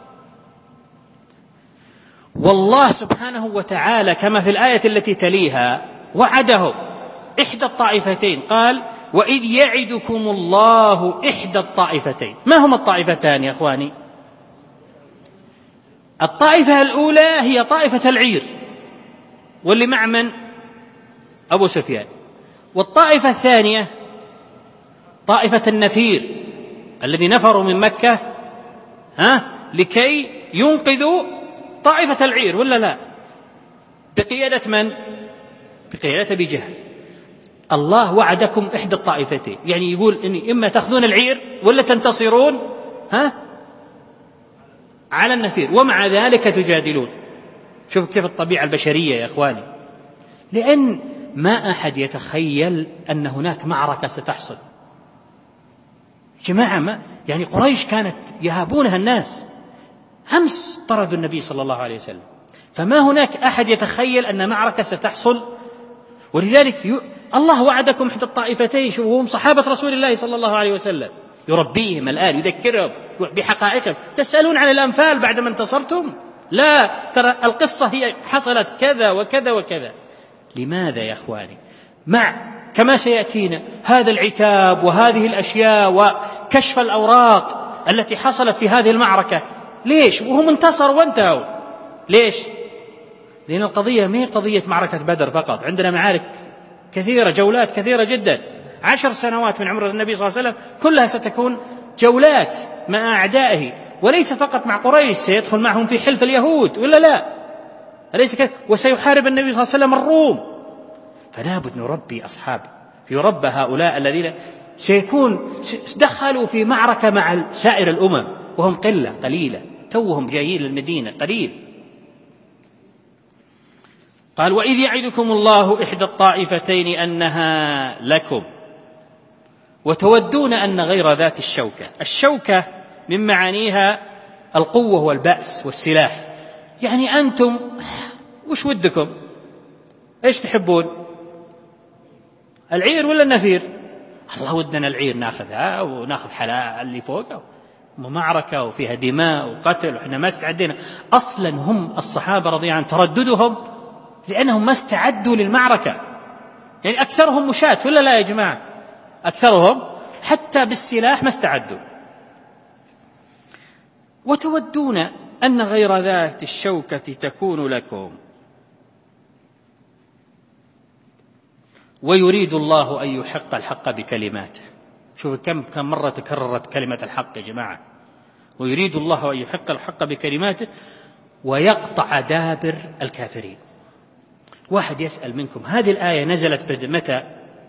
والله سبحانه وتعالى كما في الآية التي تليها وعدهم إحدى الطائفتين، قال وإذ يعدكم الله إحدى الطائفتين. ما هما الطائفتان يا أخواني؟ الطائفة الأولى هي طائفة العير، واللي مع من؟ أبو سفيان. والطائفة الثانية طائفة النفير الذي نفروا من مكة لكي ينقذوا طائفة العير، ولا لا؟ بقيادة من؟ بقيادة أبي جهل. الله وعدكم إحدى الطائفتين، يعني يقول إني إما تأخذون العير ولا تنتصرون على النفير، ومع ذلك تجادلون. شوف كيف الطبيعة البشرية يا أخواني، لأن ما أحد يتخيل أن هناك معركة ستحصل. جماعة ما يعني قريش كانت يهابونها الناس، أمس طردوا النبي صلى الله عليه وسلم، فما هناك أحد يتخيل أن معركة ستحصل. ولذلك الله وعدكم إحدى الطائفتين، شوفوا هم صحابة رسول الله صلى الله عليه وسلم، يربيهم الآن، يذكرهم بحقائقهم. تسألون عن الأنفال بعد ما انتصرتم؟ لا، ترى القصة هي حصلت كذا وكذا وكذا. لماذا يا أخواني؟ كما سيأتينا هذا العتاب وهذه الأشياء وكشف الأوراق التي حصلت في هذه المعركة، ليش؟ وهم انتصروا وانتهوا. ليش؟ لأن القضية ما هي قضية معركة بدر فقط، عندنا معارك كثيرة، جولات كثيرة جدا. 10 سنوات من عمر النبي صلى الله عليه وسلم كلها ستكون جولات مع أعدائه، وليس فقط مع قريش، سيدخل معهم في حلف اليهود، ولا لا؟ أليس كذا؟ وسيحارب النبي صلى الله عليه وسلم الروم. فلا بد نربي أصحابه، يربى هؤلاء الذين سيكون دخلوا في معركة مع سائر الأمم وهم قليلة، توهم جايين للمدينة قليل. قال وإذ يعدكم الله إحدى الطائفتين أنها لكم وتودون أن غير ذات الشوكة من معانيها القوة والبأس والسلاح. يعني أنتم وش ودكم؟ إيش تحبون؟ العير ولا النفير؟ الله ودنا العير ناخذها وناخذ حلال اللي فوقها، ومعركة وفيها دماء وقتل وإحنا ما استعدينا. أصلا هم الصحابة رضي الله عنهم ترددهم لأنهم ما استعدوا للمعركة. يعني أكثرهم مشاة ولا لا يا جماعة؟ أكثرهم حتى بالسلاح ما استعدوا. وتودون أن غير ذات الشوكة تكون لكم ويريد الله أن يحق الحق بكلماته. شوف كم مرة تكررت كلمة الحق يا جماعة. ويريد الله أن يحق الحق بكلماته ويقطع دابر الكافرين. واحد يسأل منكم هذه الآية نزلت متى؟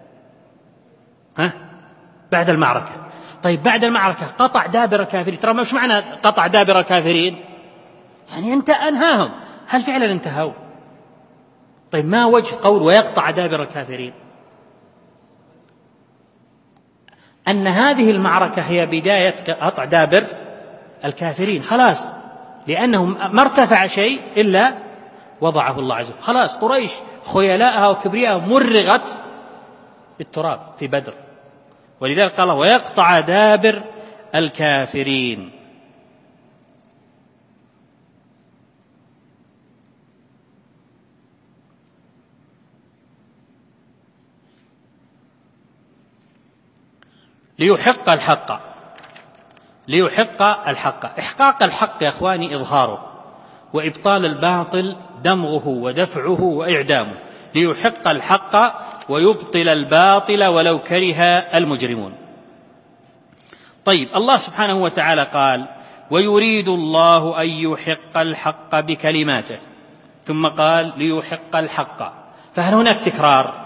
بعد المعركة. طيب بعد المعركة قطع دابر الكافرين، ترى مش معنى قطع دابر الكافرين يعني أنت أنهاهم. هل فعلا انتهوا؟ طيب ما وجه قول ويقطع دابر الكافرين؟ أن هذه المعركة هي بداية قطع دابر الكافرين، خلاص، لأنهم ما ارتفع شيء إلا وضعه الله عز وجل. خلاص قريش خيلاءها وكبرياءها مرغت بالتراب في بدر، ولذلك قال ويقطع دابر الكافرين. ليحق الحق. إحقاق الحق يا أخواني إظهاره، وإبطال الباطل دمغه ودفعه وإعدامه. ليحق الحق ويبطل الباطل ولو كره المجرمون. طيب الله سبحانه وتعالى قال ويريد الله أن يحق الحق بكلماته، ثم قال ليحق الحق. فهل هناك تكرار؟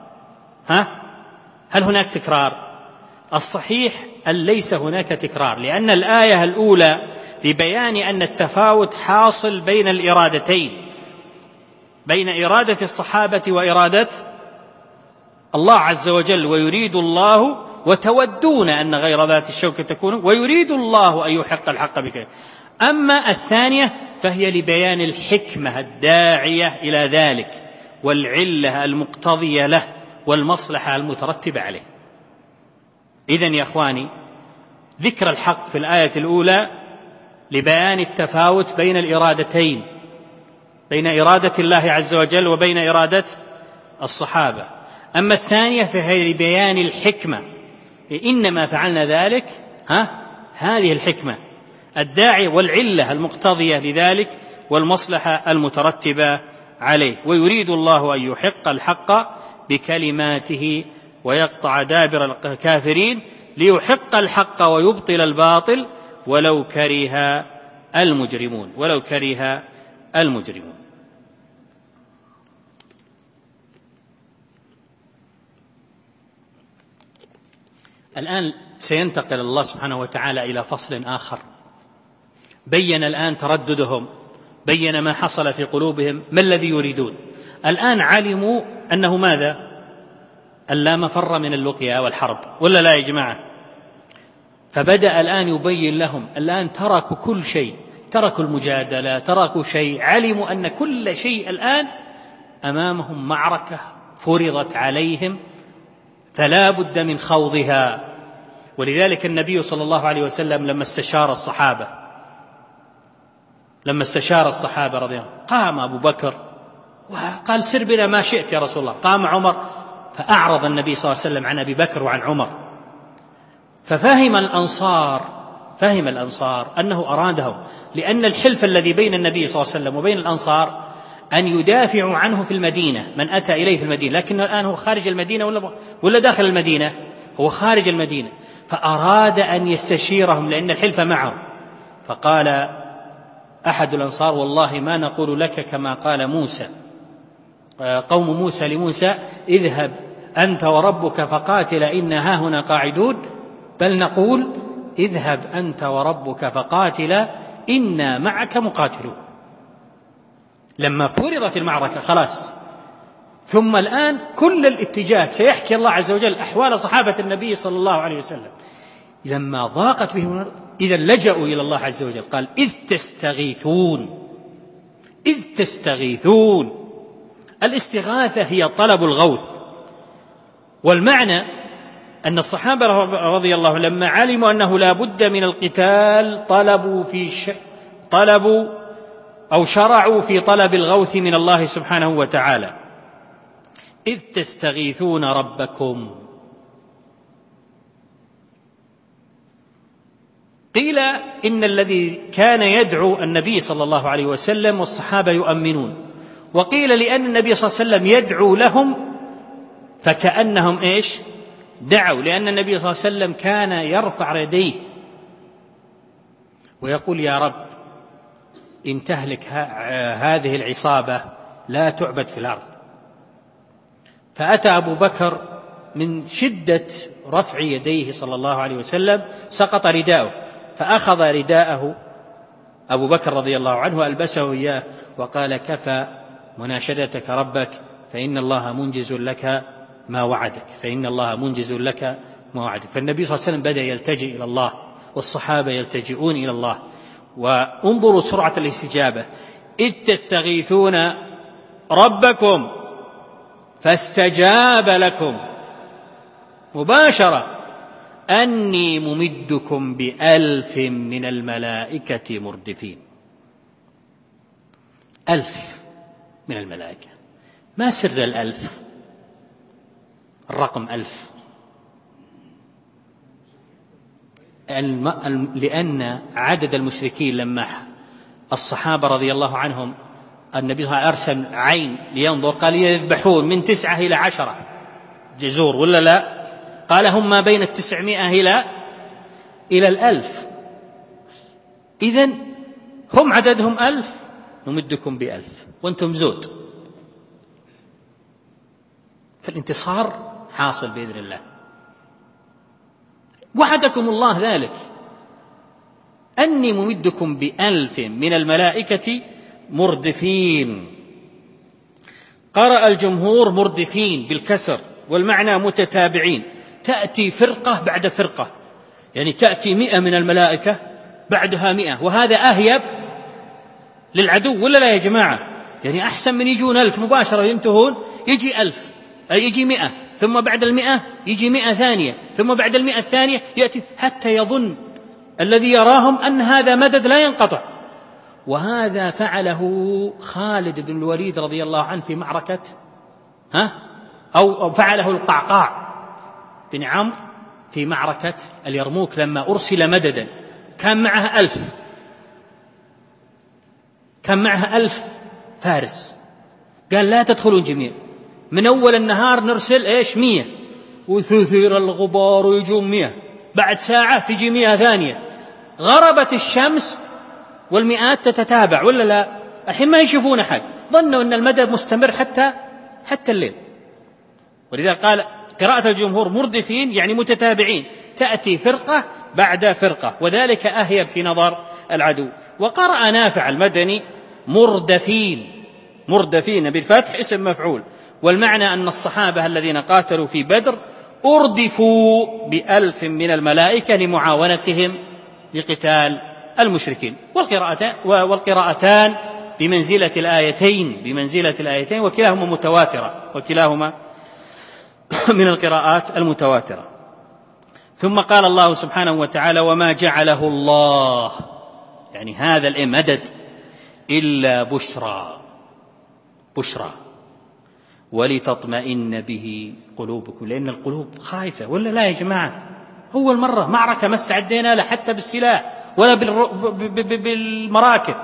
هل هناك تكرار؟ الصحيح أن ليس هناك تكرار، لأن الآية الأولى لبيان أن التفاوت حاصل بين الإرادتين، بين إرادة الصحابة وإرادة الله عز وجل. ويريد الله وتودون أن غير ذات الشوكة تكون ويريد الله أن يحق الحق بك. أما الثانية فهي لبيان الحكمة الداعية إلى ذلك والعلة المقتضية له والمصلحة المترتبة عليه. إذن يا أخواني ذكر الحق في الآية الأولى لبيان التفاوت بين الإرادتين، بين إرادة الله عز وجل وبين إرادة الصحابة. أما الثانية فهي لبيان الحكمة، إنما فعلنا ذلك هذه الحكمة الداعية والعلة المقتضية لذلك والمصلحة المترتبة عليه. ويريد الله أن يحق الحق بكلماته ويقطع دابر الكافرين ليحق الحق ويبطل الباطل ولو كره المجرمون. الآن سينتقل الله سبحانه وتعالى إلى فصل آخر. بين الآن ترددهم، بين ما حصل في قلوبهم، ما الذي يريدون. الآن علموا أنه ماذا؟ ألا مفر من اللقيا والحرب، ولا لا يا جماعة؟ فبدأ الآن يبين لهم. الآن تركوا كل شيء، تركوا المجادلة، تركوا شيء، علموا أن كل شيء الآن أمامهم معركة فرضت عليهم فلا بد من خوضها. ولذلك النبي صلى الله عليه وسلم لما استشار الصحابة رضي الله عنهم، قام أبو بكر وقال سر بنا ما شئت يا رسول الله. قام عمر فأعرض النبي صلى الله عليه وسلم عن أبي بكر وعن عمر. ففهم الأنصار أنه أرادهم، لأن الحلف الذي بين النبي صلى الله عليه وسلم وبين الأنصار أن يدافعوا عنه في المدينة، من أتى إليه في المدينة، لكنه الآن هو خارج المدينة ولا داخل المدينة؟ هو خارج المدينة. فأراد أن يستشيرهم لأن الحلف معهم. فقال أحد الأنصار: والله ما نقول لك كما قال موسى، قوم موسى لموسى: اذهب أنت وربك فقاتل إنا هاهنا قاعدون، بل نقول اذهب أنت وربك فقاتل إنا معك مقاتلون. لما فرضت المعركة خلاص. ثم الآن كل الاتجاه سيحكي الله عز وجل أحوال صحابة النبي صلى الله عليه وسلم لما ضاقت بهم، إذا لجأوا إلى الله عز وجل. قال: إذ تستغيثون. الاستغاثة هي طلب الغوث. والمعنى أن الصحابة رضي الله لما علموا أنه لا بد من القتال طلبوا أو شرعوا في طلب الغوث من الله سبحانه وتعالى. إذ تستغيثون ربكم. قيل إن الذي كان يدعو النبي صلى الله عليه وسلم والصحابة يؤمنون، وقيل لأن النبي صلى الله عليه وسلم يدعو لهم فكأنهم دعوا، لأن النبي صلى الله عليه وسلم كان يرفع يديه ويقول: يا رب إن تهلك هذه العصابة لا تعبد في الأرض. فأتى أبو بكر من شدة رفع يديه صلى الله عليه وسلم سقط رداءه، فأخذ رداءه أبو بكر رضي الله عنه وألبسه إياه وقال: كفى مناشدتك ربك فإن الله منجز لك ما وعدك. فالنبي صلى الله عليه وسلم بدأ يلتجئ إلى الله، والصحابة يلتجئون إلى الله. وانظروا سرعة الاستجابة: إذ تستغيثون ربكم فاستجاب لكم مباشرة أني ممدكم ب1000 من الملائكة مردفين. 1000 من الملائكة. ما سر 1000؟ الرقم 1000 لأن عدد المشركين لما الصحابة رضي الله عنهم النبي صلى الله عليه وسلم أرسل عين لينظر، قال يذبحون من 9 إلى 10 جزور ولا لا؟ قال هم ما بين 900 إلى 1000. إذن هم عددهم 1000، نمدكم ب1000 وأنتم زود. فالانتصار حاصل بإذن الله. وعدكم الله ذلك، أني ممدكم ب1000 من الملائكة مردفين. قرأ الجمهور مردفين بالكسر، والمعنى متتابعين، تأتي فرقة بعد فرقة، يعني تأتي 100 من الملائكة بعدها 100، وهذا أهيب للعدو ولا لا يا جماعة؟ يعني أحسن من يجون 1000 مباشرة ينتهون، يجي 1000، يجي 100، ثم بعد 100 يجي 100 ثانية، ثم بعد 100 الثانية يأتي، حتى يظن الذي يراهم أن هذا مدد لا ينقطع. وهذا فعله خالد بن الوليد رضي الله عنه في معركة أو فعله القعقاع بن عمرو في معركة اليرموك لما أرسل مددا، كان معها 1000 فارس، قال لا تدخلون جميع، من أول النهار نرسل 100 وتثير الغبار ويجون 100، بعد ساعة تجي 100 ثانية، غربت الشمس والمئات تتتابع ولا لا؟ الحين ما يشوفون أحد، ظنوا أن المدد مستمر حتى الليل. ولذا قال قراءة الجمهور مردفين يعني متتابعين، تأتي فرقة بعد فرقة، وذلك أهيب في نظر العدو. وقرأ نافع المدني مردفين بالفتح اسم مفعول، والمعنى أن الصحابة الذين قاتلوا في بدر أردفوا ب1000 من الملائكة لمعاونتهم لقتال المشركين. والقراءتان بمنزلة الآيتين وكلاهما متواترة، وكلاهما من القراءات المتواترة. ثم قال الله سبحانه وتعالى: وما جعله الله، يعني هذا المدد، إلا بشرى ولتطمئن به قلوبكم، لأن القلوب خايفة ولا لا يا جماعة؟ أول مرة معركة ما استعدينا لا حتى بالسلاح ولا بالمراكب.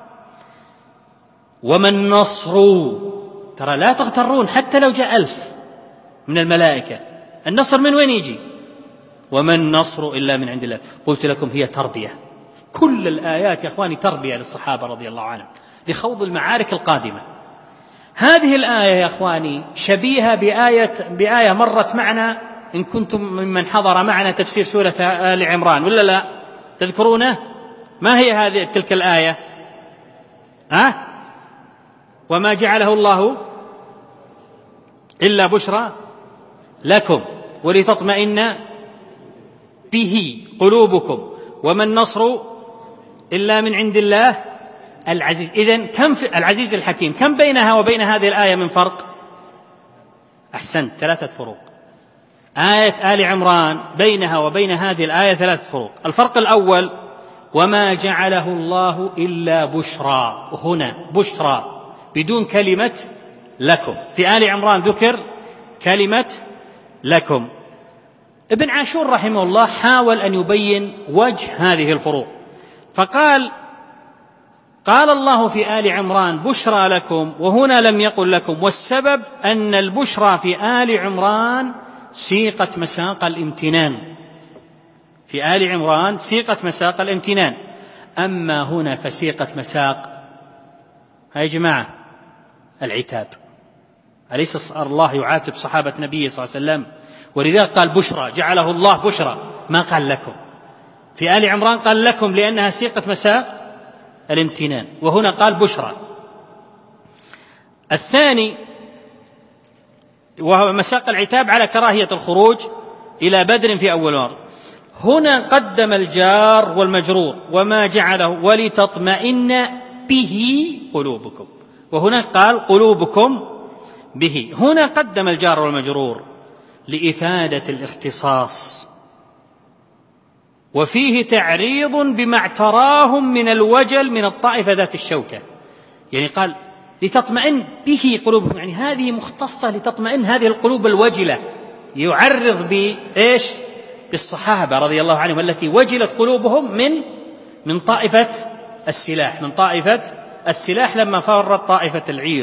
وما النصر، ترى لا تغترون حتى لو جاء 1000 من الملائكة، النصر من وين يجي؟ وما النصر إلا من عند الله. قلت لكم هي تربية، كل الآيات يا أخواني تربية للصحابة رضي الله عنهم لخوض المعارك القادمة. هذه الآية يا أخواني شبيهة بآية مرت معنا، إن كنتم ممن حضر معنا تفسير سورة آل عمران ولا لا تذكرونه؟ ما هي هذه تلك الآية؟ وما جعله الله إلا بشرى لكم ولتطمئن به قلوبكم وما النصر إلا من عند الله العزيز. إذن كم في العزيز الحكيم، كم بينها وبين هذه الآية من فرق؟ أحسنت، 3 فروق. آية آل عمران بينها وبين هذه الآية 3 فروق. الفرق الأول: وما جعله الله إلا بشرى، هنا بشرى بدون كلمة لكم. في آل عمران ذكر كلمة لكم. ابن عاشور رحمه الله حاول أن يبين وجه هذه الفروق، فقال: قال الله في آل عمران بشرى لكم وهنا لم يقل لكم، والسبب أن البشرى في آل عمران سيقت مساق الامتنان، في آل عمران سيقت مساق الامتنان، أما هنا فسيقت مساق يا جماعة العتاب. أليس الله يعاتب صحابة نبيه صلى الله عليه وسلم؟ ولذلك قال بشرى، جعله الله بشرى، ما قال لكم. في آل عمران قال لكم لأنها سيقت مساق الامتنان، وهنا قال بشرى. الثاني وهو مساق العتاب على كراهية الخروج إلى بدر في أول مرة. هنا قدم الجار والمجرور وما جعله ولتطمئن به قلوبكم، وهنا قال قلوبكم به. هنا قدم الجار والمجرور لإفادة الاختصاص، وفيه تعريض بما اعتراهم من الوجل من الطائفة ذات الشوكة، يعني قال لتطمئن به قلوبكم، يعني هذه مختصة لتطمئن هذه القلوب الوجلة، يعرض بإيش؟ بالصحابة رضي الله عنهم التي وجلت قلوبهم من طائفة السلاح، من طائفة السلاح لما فرت طائفة العير.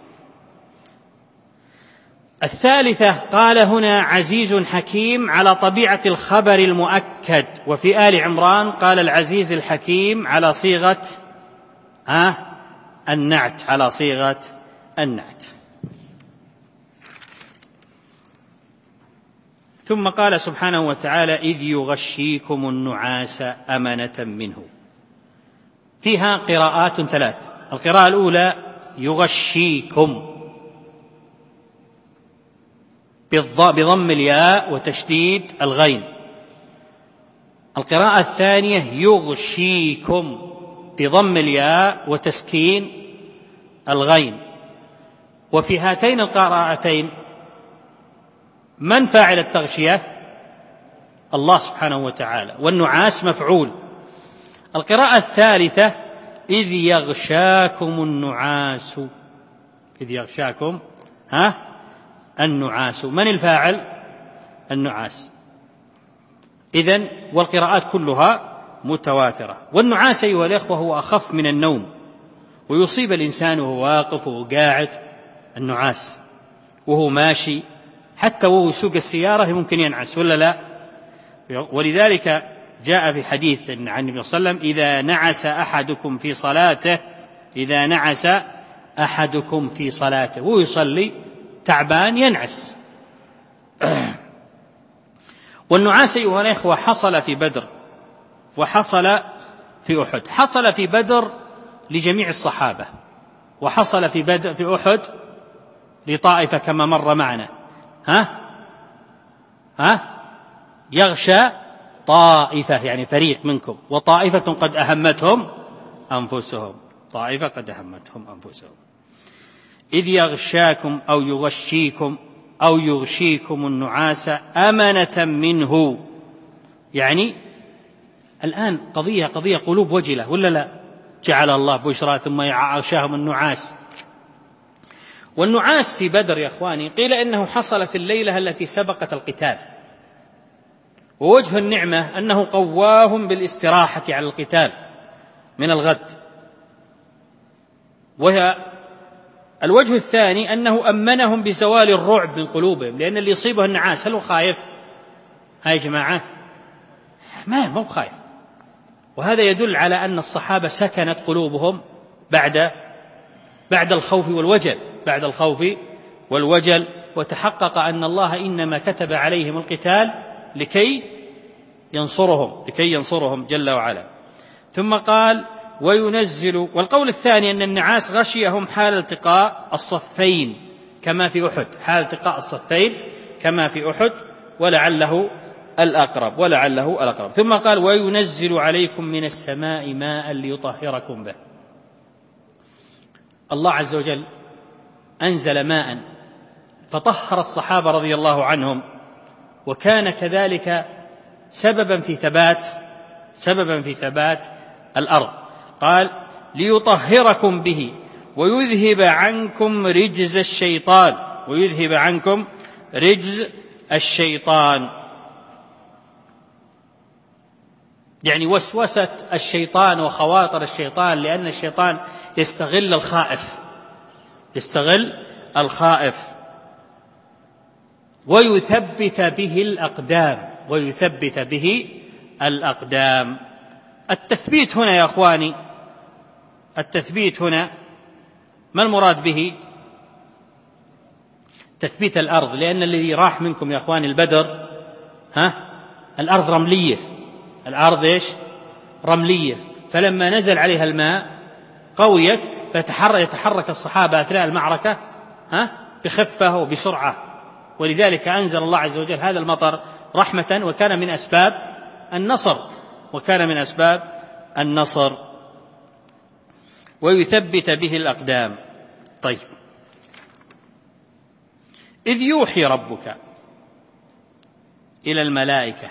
الثالثة قال هنا عزيز حكيم على طبيعة الخبر المؤكد، وفي آل عمران قال العزيز الحكيم على صيغة النعت، على صيغة النعت. ثم قال سبحانه وتعالى إذ يغشيكم النعاس أمنة منه. فيها قراءات 3. القراءة الأولى يغشيكم بضم الياء وتشديد الغين. القراءة الثانية يغشيكم بضم الياء وتسكين الغين. وفي هاتين القراءتين من فاعل التغشية؟ الله سبحانه وتعالى، والنعاس مفعول. القراءة الثالثة إذ يغشاكم النعاس، إذ يغشاكم النعاس. من الفاعل؟ النعاس. إذن والقراءات كلها متواترة. والنعاس أيها الإخوة هو أخف من النوم، ويصيب الإنسان وهو واقف وهو قاعد النعاس، وهو ماشي، حتى وهو يسوق السيارة ممكن ينعس ولا لا؟ ولذلك جاء في حديث عن النبي صلى الله عليه وسلم: إذا نعس أحدكم في صلاته، إذا نعس أحدكم في صلاته، ويصلي تعبان ينعس. والنعاس أيها الأخوة حصل في بدر وحصل في أحد. حصل في بدر لجميع الصحابة، وحصل في أحد لطائفة كما مر معنا. يغشى طائفة يعني فريق منكم، وطائفة قد أهمتهم أنفسهم، طائفة قد أهمتهم أنفسهم. إذ يغشاكم أو يغشيكم أو يغشيكم النعاس أمنة منه، يعني الآن قضية قلوب وجلة ولا لا؟ جعل الله بشرى ثم يغشاهم النعاس. والنعاس في بدر يا أخواني قيل إنه حصل في الليلة التي سبقت القتال، ووجه النعمة أنه قواهم بالاستراحة على القتال من الغد. وهي الوجه الثاني أنه أمنهم بزوال الرعب من قلوبهم، لأن اللي يصيبه النعاس هل هو خايف؟ هاي جماعة ما هو خايف. وهذا يدل على أن الصحابة سكنت قلوبهم بعد الخوف والوجل، بعد الخوف والوجل، وتحقق أن الله إنما كتب عليهم القتال لكي ينصرهم جل وعلا. ثم قال: وينزل. والقول الثاني أن النعاس غشيهم حال التقاء الصفين كما في أحد، حال التقاء الصفين كما في أحد، ولعله الأقرب. ثم قال: وينزل عليكم من السماء ماء ليطهركم به. الله عز وجل أنزل ماء فطهر الصحابة رضي الله عنهم، وكان كذلك سببا في ثبات الأرض. قال: ليطهركم به ويذهب عنكم رجز الشيطان، يعني وسوسة الشيطان وخواطر الشيطان، لأن الشيطان يستغل الخائف ويثبت به الأقدام. التثبيت هنا يا أخواني، التثبيت هنا ما المراد به؟ تثبيت الأرض، لأن الذي راح منكم يا أخواني البدر الأرض رملية، الأرض رملية، فلما نزل عليها الماء قويت، فيتحرك الصحابة أثناء المعركة بخفة وبسرعة. ولذلك أنزل الله عز وجل هذا المطر رحمة، وكان من أسباب النصر. ويثبت به الأقدام. طيب، إذ يوحي ربك إلى الملائكة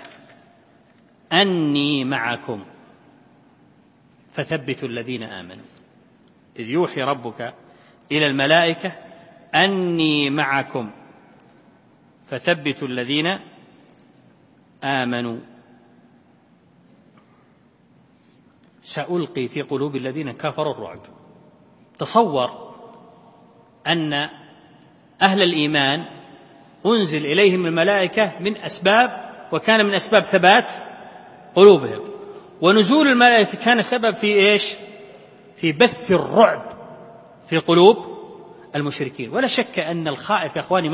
أني معكم فثبتوا الذين آمنوا. إذ يوحي ربك إلى الملائكة أني معكم فثبتوا الذين آمنوا. سألقي في قلوب الذين كفروا الرعب. تصور أن أهل الإيمان أنزل إليهم الملائكة من أسباب، وكان من أسباب ثبات قلوبهم، ونزول الملائكة كان سبب في في بث الرعب في قلوب المشركين. ولا شك أن الخائف يا أخواني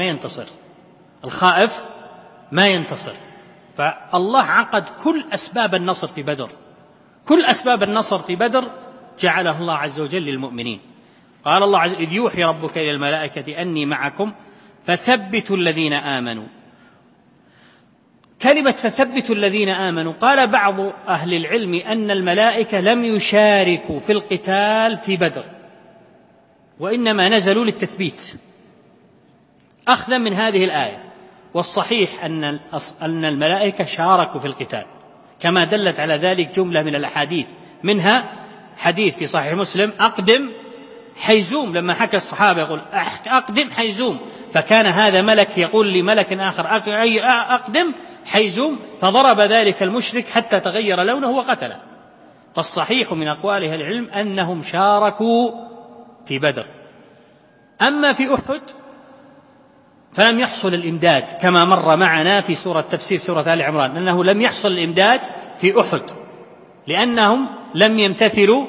ما ينتصر، فالله عقد كل أسباب النصر في بدر، كل أسباب النصر في بدر جعله الله عز وجل للمؤمنين. قال الله عز وجل: إذ يوحي ربك إلى الملائكة أني معكم فثبتوا الذين آمنوا. كلمة فثبتوا الذين آمنوا، قال بعض أهل العلم أن الملائكة لم يشاركوا في القتال في بدر، وإنما نزلوا للتثبيت أخذا من هذه الآية. والصحيح أن الملائكة شاركوا في القتال، كما دلت على ذلك جملة من الأحاديث، منها حديث في صحيح مسلم: أقدم حيزوم، لما حكى الصحابة يقول أقدم حيزوم، فكان هذا ملك يقول لملك آخر أقدم حيزوم، فضرب ذلك المشرك حتى تغير لونه وقتله. فالصحيح من أقوال أهل العلم أنهم شاركوا في بدر. أما في أحد فلم يحصل الإمداد كما مر معنا في تفسير سورة آل عمران، أنه لم يحصل الإمداد في أحد لأنهم لم يمتثلوا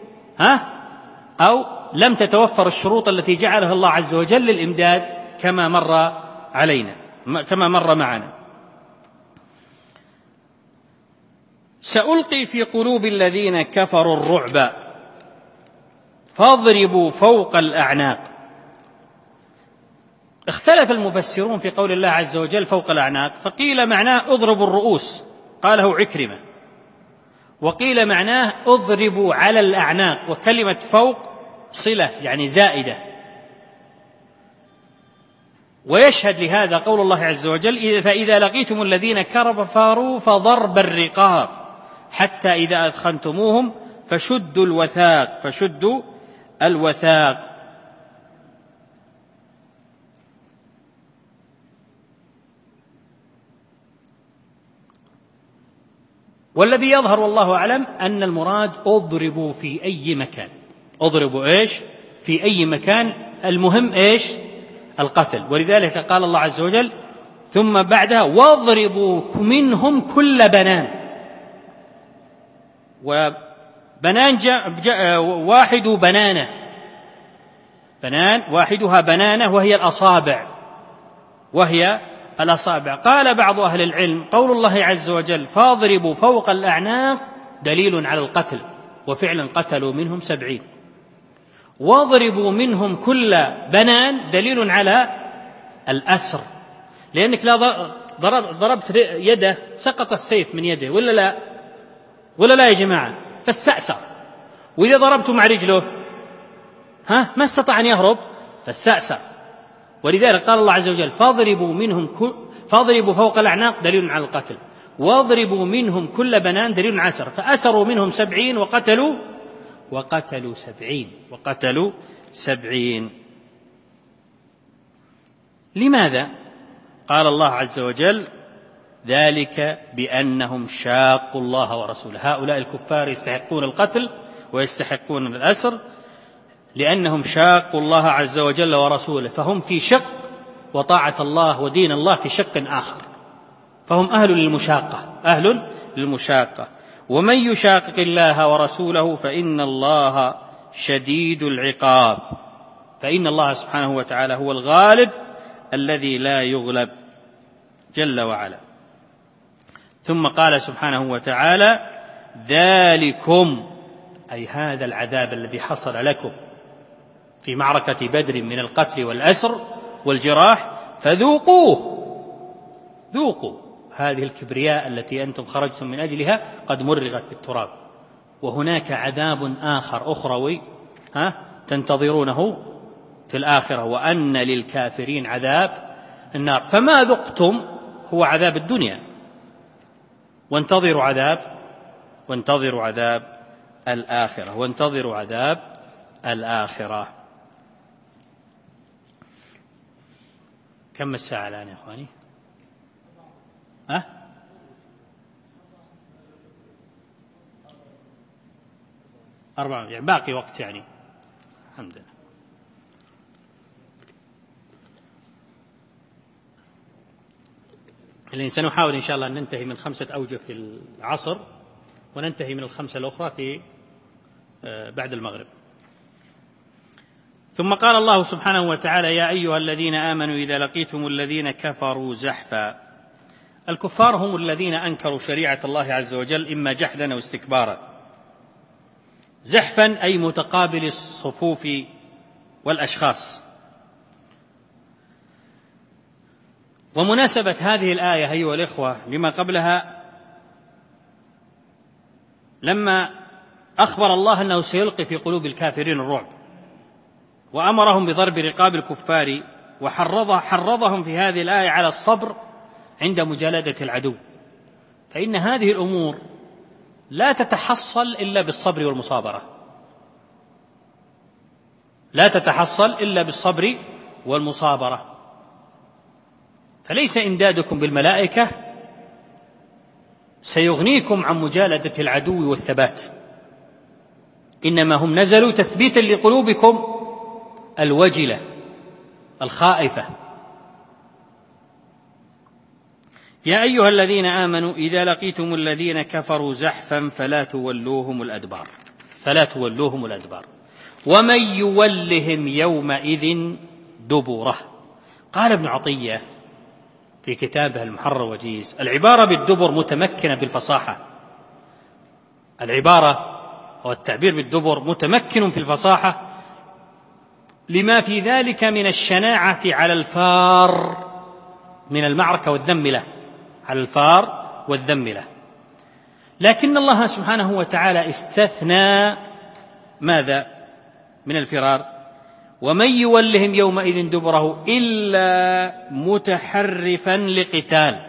أو لم تتوفر الشروط التي جعلها الله عز وجل للإمداد كما مر معنا. سألقي في قلوب الذين كفروا الرعب فاضربوا فوق الأعناق. اختلف المفسرون في قول الله عز وجل فوق الأعناق، فقيل معناه اضربوا الرؤوس، قاله عكرمة، وقيل معناه اضربوا على الأعناق، وكلمة فوق صلة يعني زائدة. ويشهد لهذا قول الله عز وجل فإذا لقيتم الذين كفروا فضرب الرقاب حتى إذا أثخنتموهم فشدوا الوثاق. والذي يظهر والله أعلم أن المراد أضربوا في أي مكان. أضربوا في أي مكان، المهم القتل. ولذلك قال الله عز وجل ثم بعدها واضربوا منهم كل بنان. وبنان واحد بنانة، بنان واحدها بنانة وهي الأصابع. قال بعض أهل العلم قول الله عز وجل فاضربوا فوق الأعناق دليل على القتل، وفعلا قتلوا منهم 70. واضربوا منهم كل بنان دليل على الأسر، لأنك لا ضربت يده سقط السيف من يده ولا لا يا جماعة، فاستأسر. وإذا ضربت مع رجله ما استطاع أن يهرب فاستأسر. ولذلك قال الله عز وجل فاضربوا فوق الأعناق دليل على القتل، واضربوا منهم كل بنان دليل على الأسر، فأسروا منهم 70 وقتلوا 70. لماذا؟ قال الله عز وجل ذلك بأنهم شاقوا الله ورسوله. هؤلاء الكفار يستحقون القتل ويستحقون الأسر لأنهم شاقوا الله عز وجل ورسوله، فهم في شق، وطاعة الله ودين الله في شق آخر، فهم أهل للمشاقة. ومن يشاقق الله ورسوله فإن الله شديد العقاب، فإن الله سبحانه وتعالى هو الغالب الذي لا يغلب جل وعلا. ثم قال سبحانه وتعالى ذلكم، أي هذا العذاب الذي حصل لكم في معركة بدر من القتل والأسر والجراح، فذوقوا هذه الكبرياء التي أنتم خرجتم من أجلها قد مرغت بالتراب، وهناك عذاب آخر أخروي تنتظرونه في الآخرة، وأن للكافرين عذاب النار. فما ذقتم هو عذاب الدنيا، وانتظروا عذاب الآخرة. كم الساعة الآن يا أخواني؟ 4 يعني باقي وقت، يعني الحمد لله. الآن سنحاول إن شاء الله أن ننتهي من 5 أوجه في العصر، وننتهي من 5 الأخرى في بعد المغرب. ثم قال الله سبحانه وتعالى يا أيها الذين آمنوا إذا لقيتم الذين كفروا زحفا. الكفار هم الذين أنكروا شريعة الله عز وجل إما جحدا أو استكبارا. زحفا أي متقابل الصفوف والأشخاص. ومناسبة هذه الآية أيها الإخوة لما قبلها، لما أخبر الله أنه سيلقي في قلوب الكافرين الرعب، وأمرهم بضرب رقاب الكفار، وحرضهم في هذه الآية على الصبر عند مجالدة العدو، فإن هذه الأمور لا تتحصل إلا بالصبر والمصابرة. لا تتحصل إلا بالصبر والمصابرة. فليس إمدادكم بالملائكة سيغنيكم عن مجالدة العدو والثبات، إنما هم نزلوا تثبيتا لقلوبكم الوجلة الخائفة. يا أيها الذين آمنوا إذا لقيتم الذين كفروا زحفا فلا تولوهم الأدبار ومن يولهم يومئذ دبره. قال ابن عطية في كتابه المحرر وجيز: العبارة بالدبر متمكنة بالفصاحة، العبارة والتعبير بالدبر متمكن في الفصاحة لما في ذلك من الشناعة على الفار من المعركة والذم له، على الفار والذم له. لكن الله سبحانه وتعالى استثنى ماذا من الفرار؟ ومن يولهم يومئذ دبره إلا متحرفا لقتال.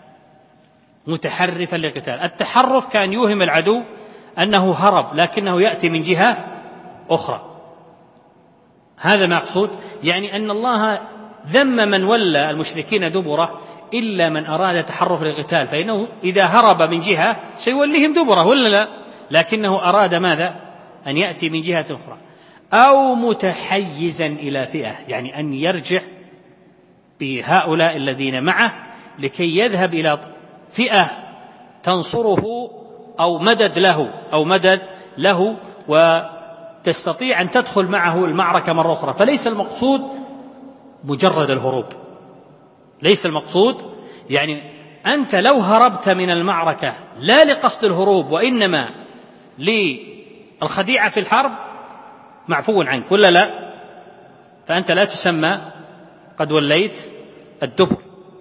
التحرف كان يوهم العدو أنه هرب لكنه يأتي من جهة أخرى، هذا مقصود، يعني أن الله ذم من ولى المشركين دبره إلا من أراد تحرف للقتال، فإنه إذا هرب من جهة سيوليهم دبره ولا لا، لكنه أراد ماذا؟ أن يأتي من جهة أخرى. أو متحيزا إلى فئة، يعني أن يرجع بهؤلاء الذين معه لكي يذهب إلى فئة تنصره أو مدد له وتستطيع أن تدخل معه المعركة مرة أخرى. فليس المقصود مجرد الهروب، ليس المقصود، يعني أنت لو هربت من المعركة لا لقصد الهروب وإنما للخديعة في الحرب معفو عنك ولا لا، فأنت لا تسمى قد وليت الدبر.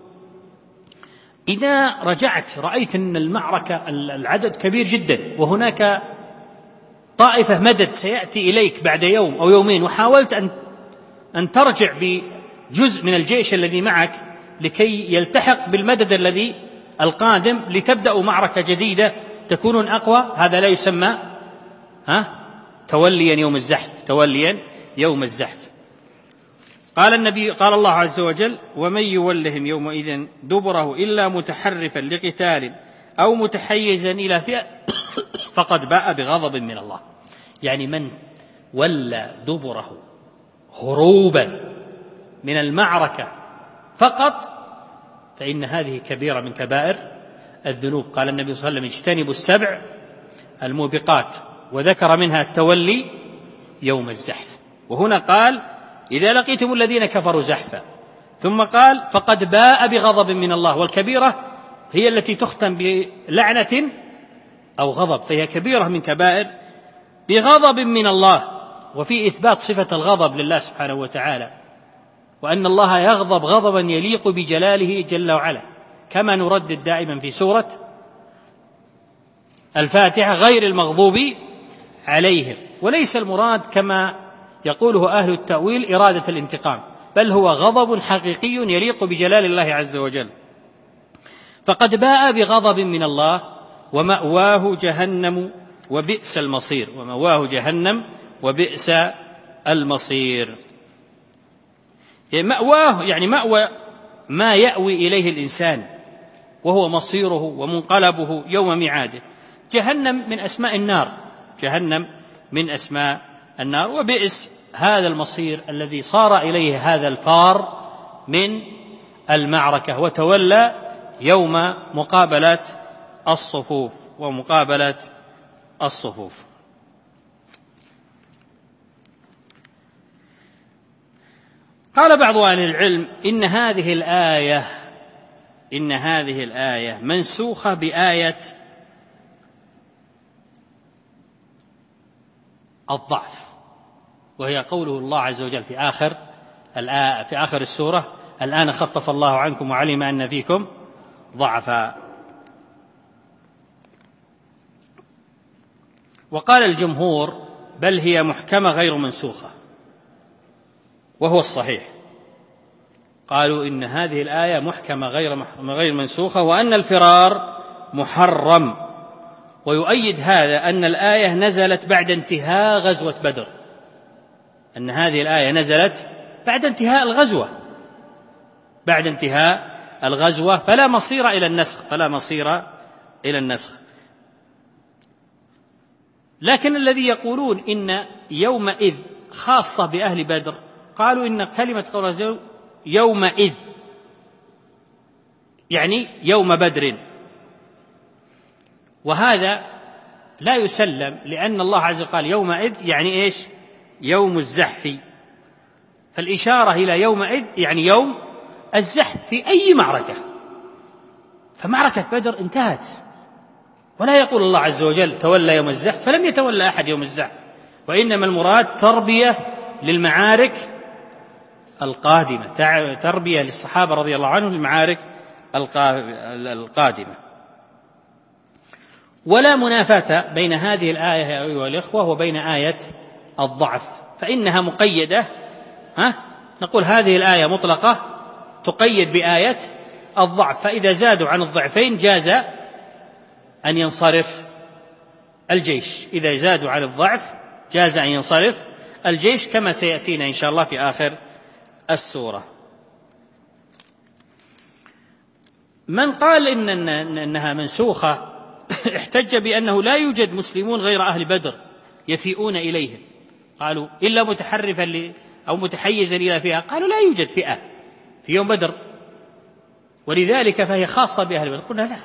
إذا رجعت رأيت أن المعركة العدد كبير جدا وهناك طائفة مدد سيأتي إليك بعد يوم أو يومين، وحاولت أن ترجع بجزء من الجيش الذي معك لكي يلتحق بالمدد الذي القادم لتبدأوا معركة جديدة تكونون أقوى، هذا لا يسمى توليا يوم الزحف. قال الله عز وجل: ومن يولهم يومئذ دبره إلا متحرفا لقتال أو متحيزا إلى فئة فقد باء بغضب من الله. يعني من ولى دبره هروبا من المعركة فقط فإن هذه كبيرة من كبائر الذنوب. قال النبي صلى الله عليه وسلم: اجتنبوا السبع الموبقات، وذكر منها التولي يوم الزحف. وهنا قال: إذا لقيتم الذين كفروا زحفا، ثم قال: فقد باء بغضب من الله. والكبيرة هي التي تختم بلعنة أو غضب، فهي كبيرة من كبائر بغضب من الله. وفي إثبات صفة الغضب لله سبحانه وتعالى، وأن الله يغضب غضبا يليق بجلاله جل وعلا، كما نردد دائما في سورة الفاتحة: غير المغضوب عليهم. وليس المراد كما يقوله أهل التأويل إرادة الانتقام، بل هو غضب حقيقي يليق بجلال الله عز وجل. فقد باء بغضب من الله ومأواه جهنم وبئس المصير. مأواه يعني مأوى ما يأوي إليه الإنسان، وهو مصيره ومنقلبه يوم ميعاده. جهنم من أسماء النار، وبئس هذا المصير الذي صار إليه هذا الفار من المعركة وتولى يوم مقابلة الصفوف. قال بعض أهل العلم: إن هذه الآية منسوخة بآية الضعف، وهي قوله الله عز وجل في آخر السورة: الآن خفف الله عنكم وعلم أن فيكم ضعفا. وقال الجمهور: بل هي محكمة غير منسوخة، وهو الصحيح. قالوا إن هذه الآية محكمة غير منسوخة، وأن الفرار محرم. ويؤيد هذا أن الآية نزلت بعد انتهاء غزوة بدر، أن هذه الآية نزلت بعد انتهاء الغزوة، بعد انتهاء الغزوة، فلا مصير إلى النسخ. لكن الذي يقولون إن يومئذ خاصة بأهل بدر، قالوا إن كلمة قول يومئذ يعني يوم بدر، وهذا لا يسلم، لأن الله عز وجل قال يومئذ يعني إيش؟ يوم الزحف، فالإشارة إلى يومئذ يعني يوم الزحف في أي معركة، فمعركة بدر انتهت، ولا يقول الله عز وجل تولى يوم الزحف، فلم يتولى أحد يوم الزحف، وإنما المراد تربية للمعارك القادمة، تربية للصحابة رضي الله عنهم للمعارك القادمة. ولا منافاة بين هذه الآية يا أيها الإخوة وبين آية الضعف، فإنها مقيدة، نقول هذه الآية مطلقة تقيد بآية الضعف، فإذا زادوا عن الضعفين جاز أن ينصرف الجيش، إذا زادوا عن الضعف جاز أن ينصرف الجيش، كما سيأتينا إن شاء الله في آخر السورة. من قال إنها منسوخة احتج بأنه لا يوجد مسلمون غير أهل بدر يفيئون إليهم، قالوا إلا متحرفا أو متحيزا إلى فئة، قالوا لا يوجد فئة في يوم بدر، ولذلك فهي خاصة بأهل بدر. قلنا لا،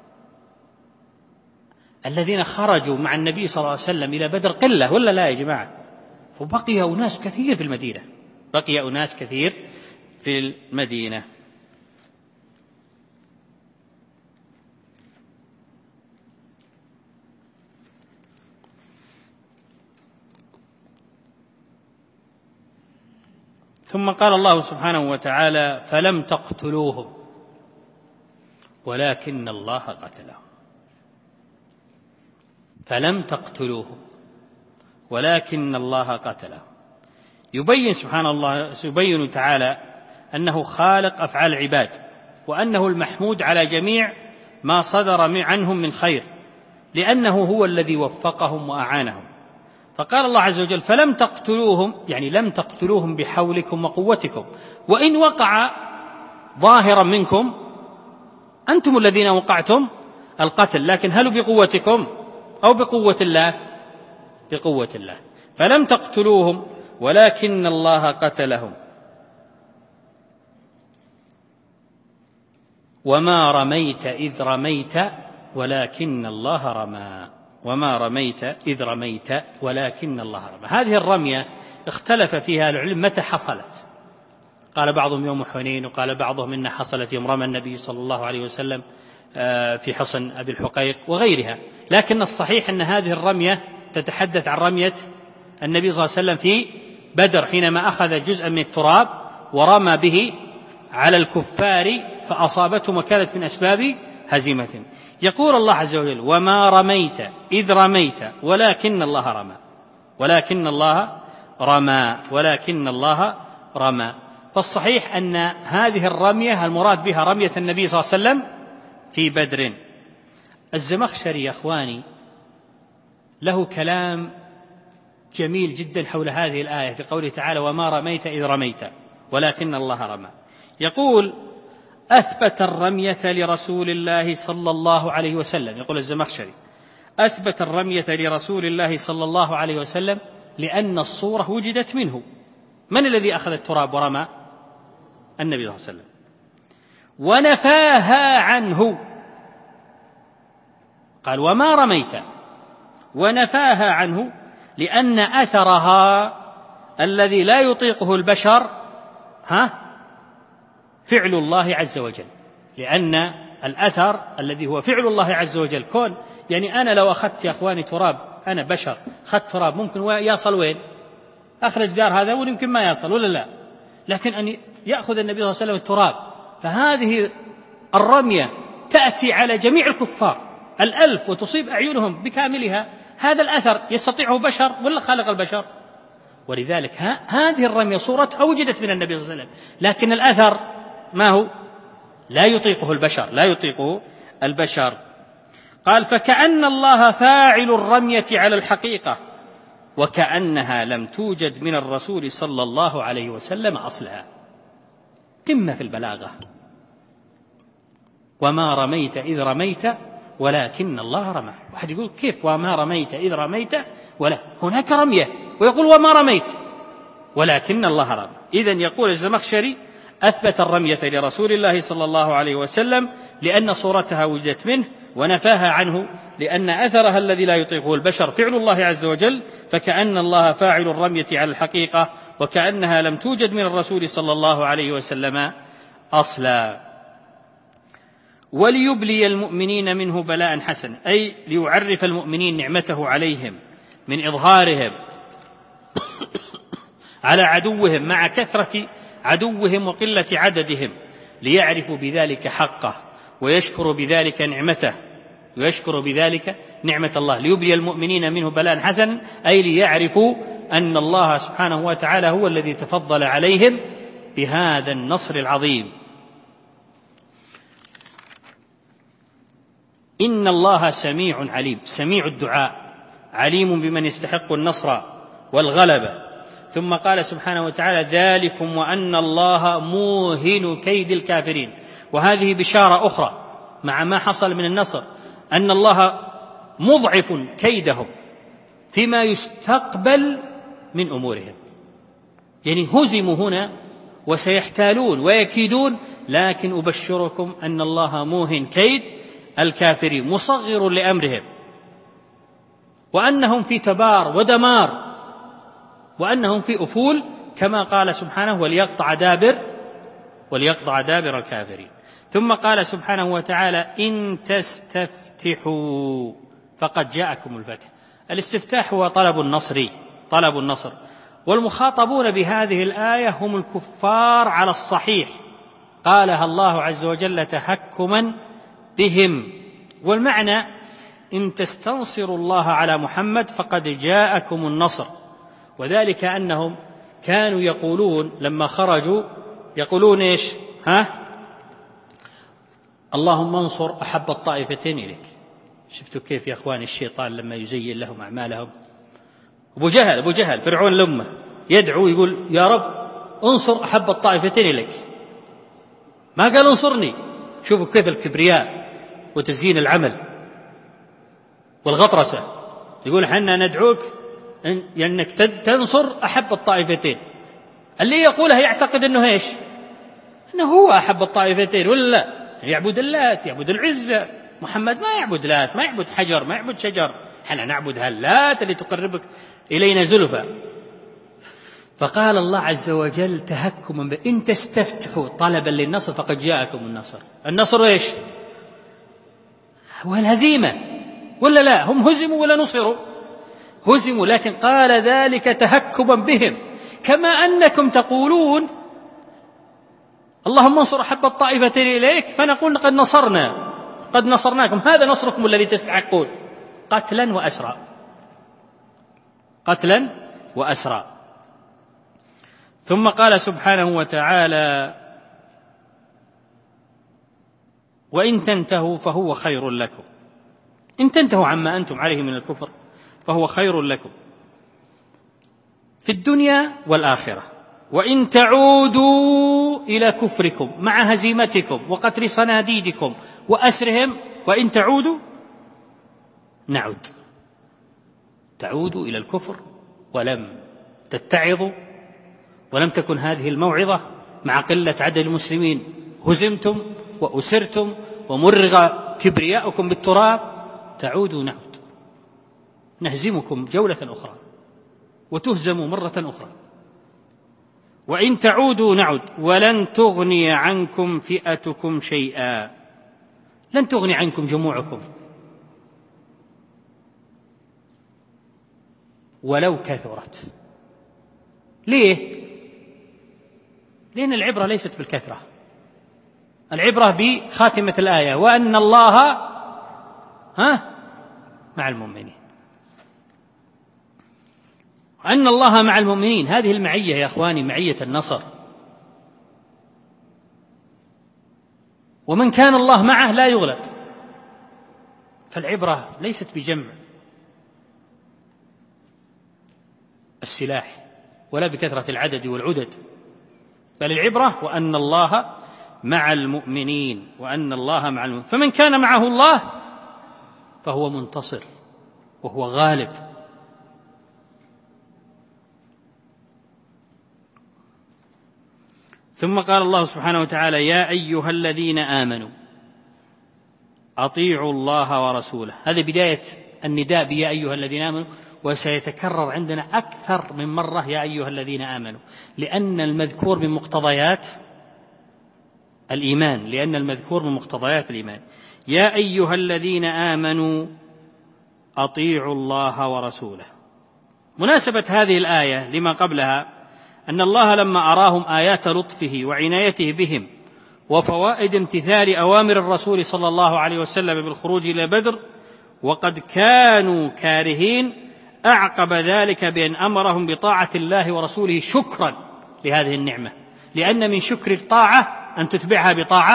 الذين خرجوا مع النبي صلى الله عليه وسلم إلى بدر قلة ولا لا يا جماعة؟ فبقي أناس كثير في المدينة، بقي أناس كثير في المدينة. ثم قال الله سبحانه وتعالى فلم تقتلوهم ولكن الله قتلهم، فلم تقتلوهم ولكن الله قتلهم. يبين سبحان الله، يبين تعالى أنه خالق أفعال العباد، وأنه المحمود على جميع ما صدر عنهم من خير، لأنه هو الذي وفقهم وأعانهم. فقال الله عز وجل فلم تقتلوهم، يعني لم تقتلوهم بحولكم وقوتكم، وإن وقع ظاهرا منكم أنتم الذين وقعتم القتل، لكن هل بقوتكم أو بقوة الله؟ بقوة الله. فلم تقتلوهم ولكن الله قتلهم وما رميت إذ رميت ولكن الله رمى، وما رميت إذ رميت ولكن الله رمى. هذه الرمية اختلف فيها العلم متى حصلت، قال بعضهم يوم حنين، وقال بعضهم إنها حصلت يوم رمى النبي صلى الله عليه وسلم في حصن أبي الحقيق وغيرها، لكن الصحيح أن هذه الرمية تتحدث عن رمية النبي صلى الله عليه وسلم في بدر، حينما أخذ جزءا من التراب ورمى به على الكفار فأصابتهم وكانت من أسباب هزيمة. يقول الله عز وجل وما رميت إذ رميت ولكن الله رمى، ولكن الله رمى، ولكن الله رمى. فالصحيح أن هذه الرمية المراد بها رمية النبي صلى الله عليه وسلم في بدر. الزمخشري يا أخواني له كلام جميل جدا حول هذه الآية في قوله تعالى وما رميت إذ رميت ولكن الله رمى. يقول أثبت الرمية لرسول الله صلى الله عليه وسلم، يقول الزمخشري أثبت الرمية لرسول الله صلى الله عليه وسلم لأن الصورة وجدت منه. من الذي أخذ التراب ورمى؟ النبي صلى الله عليه وسلم. ونفاها عنه، قال وما رميت ونفاها عنه لأن أثرها الذي لا يطيقه البشر فعل الله عز وجل، لأن الأثر الذي هو فعل الله عز وجل كون، يعني أنا لو أخذت يا أخواني تراب، أنا بشر أخذت تراب ممكن يصل وين؟ أخرج دار هذا ويمكن ما يصل ولا لا، لكن أن يأخذ النبي صلى الله عليه وسلم التراب، فهذه الرمية تأتي على جميع الكفار 1000 وتصيب أعينهم بكاملها، هذا الأثر يستطيعه بشر ولا خالق البشر؟ ولذلك هذه الرمية صورتها وجدت من النبي صلى الله عليه وسلم، لكن الأثر ما هو؟ لا يطيقه البشر، لا يطيقه البشر. قال فكأن الله فاعل الرمية على الحقيقة وكأنها لم توجد من الرسول صلى الله عليه وسلم أصلها. قمة في البلاغة. وما رميت إذ رميت ولكن الله رمى. واحد يقول كيف وما رميت إذ رميت؟ ولا هناك رمية، ويقول وما رميت ولكن الله رمى. إذن يقول الزمخشري أثبت الرمية لرسول الله صلى الله عليه وسلم لأن صورتها وجدت منه، ونفاها عنه لأن أثرها الذي لا يطيقه البشر فعل الله عز وجل، فكأن الله فاعل الرمية على الحقيقة، وكأنها لم توجد من الرسول صلى الله عليه وسلم أصلا. وليبلي المؤمنين منه بلاء حسن، أي ليعرف المؤمنين نعمته عليهم من إظهارهم على عدوهم مع كثرة عدوهم وقلة عددهم، ليعرفوا بذلك حقه ويشكروا بذلك نعمته، ويشكروا بذلك نعمة الله. ليبلي المؤمنين منه بلاء حسن، أي ليعرفوا أن الله سبحانه وتعالى هو الذي تفضل عليهم بهذا النصر العظيم. إن الله سميع عليم، سميع الدعاء، عليم بمن يستحق النصر والغلبة. ثم قال سبحانه وتعالى ذلكم وأن الله موهن كيد الكافرين. وهذه بشارة أخرى مع ما حصل من النصر، أن الله مضعف كيدهم فيما يستقبل من أمورهم. يعني هزموا هنا وسيحتالون ويكيدون، لكن أبشركم أن الله موهن كيد الكافرين، مصغر لأمرهم، وأنهم في تبار ودمار، وأنهم في أفول، كما قال سبحانه وليقطع دابر الكافرين. ثم قال سبحانه وتعالى إن تستفتحوا فقد جاءكم الفتح. الاستفتاح هو طلب النصر، والمخاطبون بهذه الآية هم الكفار على الصحيح، قالها الله عز وجل تحكما بهم. والمعنى إن تستنصروا الله على محمد فقد جاءكم النصر. وذلك أنهم كانوا يقولون لما خرجوا يقولون إيش؟ اللهم انصر أحب الطائفتين إليك. شفتوا كيف يا أخواني الشيطان لما يزين لهم أعمالهم؟ أبو جهل فرعون الأمة يدعو يقول يا رب انصر أحب الطائفتين إليك، ما قال انصرني. شوفوا كيف الكبرياء وتزيين العمل والغطرسة. يقول حنا ندعوك أنك تنصر أحب الطائفتين. اللي يقولها يعتقد أنه إيش؟ أنه هو أحب الطائفتين، ولا لا؟ يعبد اللات، يعبد العزة. محمد ما يعبد لات، ما يعبد حجر، ما يعبد شجر، حنا نعبد هاللات اللي تقربك إلينا زلفى. فقال الله عز وجل تهكما إن تستفتحوا طلبا للنصر فقد جاءكم النصر. النصر إيش؟ هو الهزيمة، ولا لا؟ هم هزموا ولا نصروا؟ هزموا، لكن قال ذلك تهكما بهم، كما أنكم تقولون اللهم انصر أحب الطائفتين إليك، فنقول قد نصرناكم، هذا نصركم الذي تستحقون، قتلا وأسرى. ثم قال سبحانه وتعالى وإن تنتهوا فهو خير لكم. إن تنتهوا عما أنتم عليه من الكفر فهو خير لكم في الدنيا والآخرة، وإن تعودوا إلى كفركم مع هزيمتكم وقتل صناديدكم وأسرهم، وإن تعودوا تعودوا إلى الكفر ولم تتعظوا، ولم تكن هذه الموعظة مع قلة عدد المسلمين، هزمتم وأسرتم ومرغ كبرياؤكم بالتراب، تعودوا نهزمكم جولة أخرى وتهزموا مرة أخرى. وإن تعودوا نعد ولن تغني عنكم فئتكم شيئا، لن تغني عنكم جموعكم ولو كثرت. ليه؟ لأن العبرة ليست بالكثرة، العبرة بخاتمة الآية وأن الله مع المؤمنين. أن الله مع المؤمنين، هذه المعية يا أخواني معية النصر، ومن كان الله معه لا يغلب. فالعبرة ليست بجمع، السلاح ولا بكثرة العدد والعدد، بل العبرة وأن الله مع المؤمنين، وأن الله مع المؤمنين، فمن كان معه الله فهو منتصر وهو غالب. ثم قال الله سبحانه وتعالى: يا أيها الذين آمنوا أطيعوا الله ورسوله. هذه بداية النداء بيا أيها الذين آمنوا، وسيتكرر عندنا أكثر من مرة يا أيها الذين آمنوا، لأن المذكور من مقتضيات الإيمان، يا أيها الذين آمنوا أطيعوا الله ورسوله. مناسبة هذه الآية لما قبلها أن الله لما أراهم آيات لطفه وعنايته بهم وفوائد امتثال أوامر الرسول صلى الله عليه وسلم بالخروج إلى بدر وقد كانوا كارهين، أعقب ذلك بأن أمرهم بطاعة الله ورسوله شكرا لهذه النعمة، لأن من شكر الطاعة أن تتبعها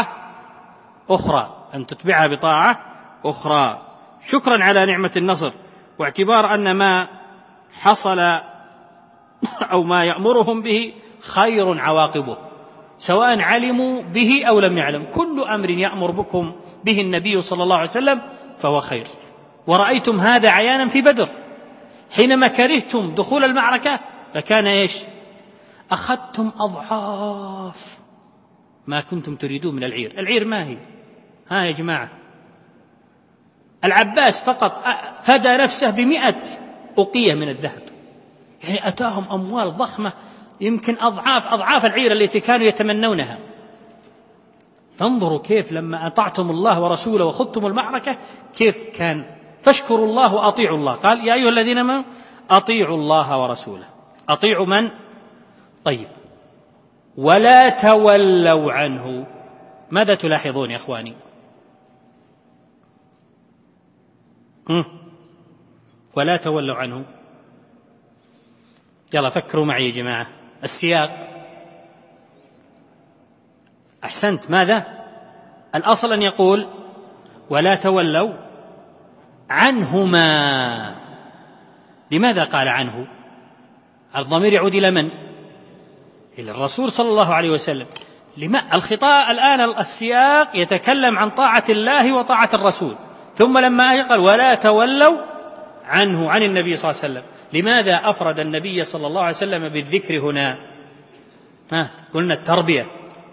بطاعة أخرى، شكرا على نعمة النصر، واعتبار أن ما حصل أو ما يأمرهم به خير عواقبه، سواء علموا به أو لم يعلم. كل أمر يأمر بكم به النبي صلى الله عليه وسلم فهو خير، ورأيتم هذا عيانا في بدر حينما كرهتم دخول المعركة، فكان إيش؟ أخذتم أضعاف ما كنتم تريدون من العير. العير ما هي؟ ها يا جماعة، العباس فقط فدى نفسه ب100 أوقية من الذهب، يعني أتاهم أموال ضخمة يمكن أضعاف العير التي كانوا يتمنونها. فانظروا كيف لما أطعتم الله ورسوله وخضتم المعركة كيف كان. فاشكروا الله وأطيعوا الله. قال: يا أيها الذين آمنوا أطيعوا الله ورسوله. أطيعوا من؟ طيب، ولا تولوا عنه. ماذا تلاحظون يا أخواني؟ ولا تولوا عنه. يلا فكروا معي يا جماعة. السياق أحسنت. ماذا؟ الأصل أن يقول ولا تولوا عنهما. لماذا قال عنه؟ الضمير يعود إلى من؟ إلى الرسول صلى الله عليه وسلم. الخطاب الآن السياق يتكلم عن طاعة الله وطاعة الرسول، ثم لما قال ولا تولوا عنه، عن النبي صلى الله عليه وسلم، لماذا أفرد النبي صلى الله عليه وسلم بالذكر هنا؟ قلنا التربية.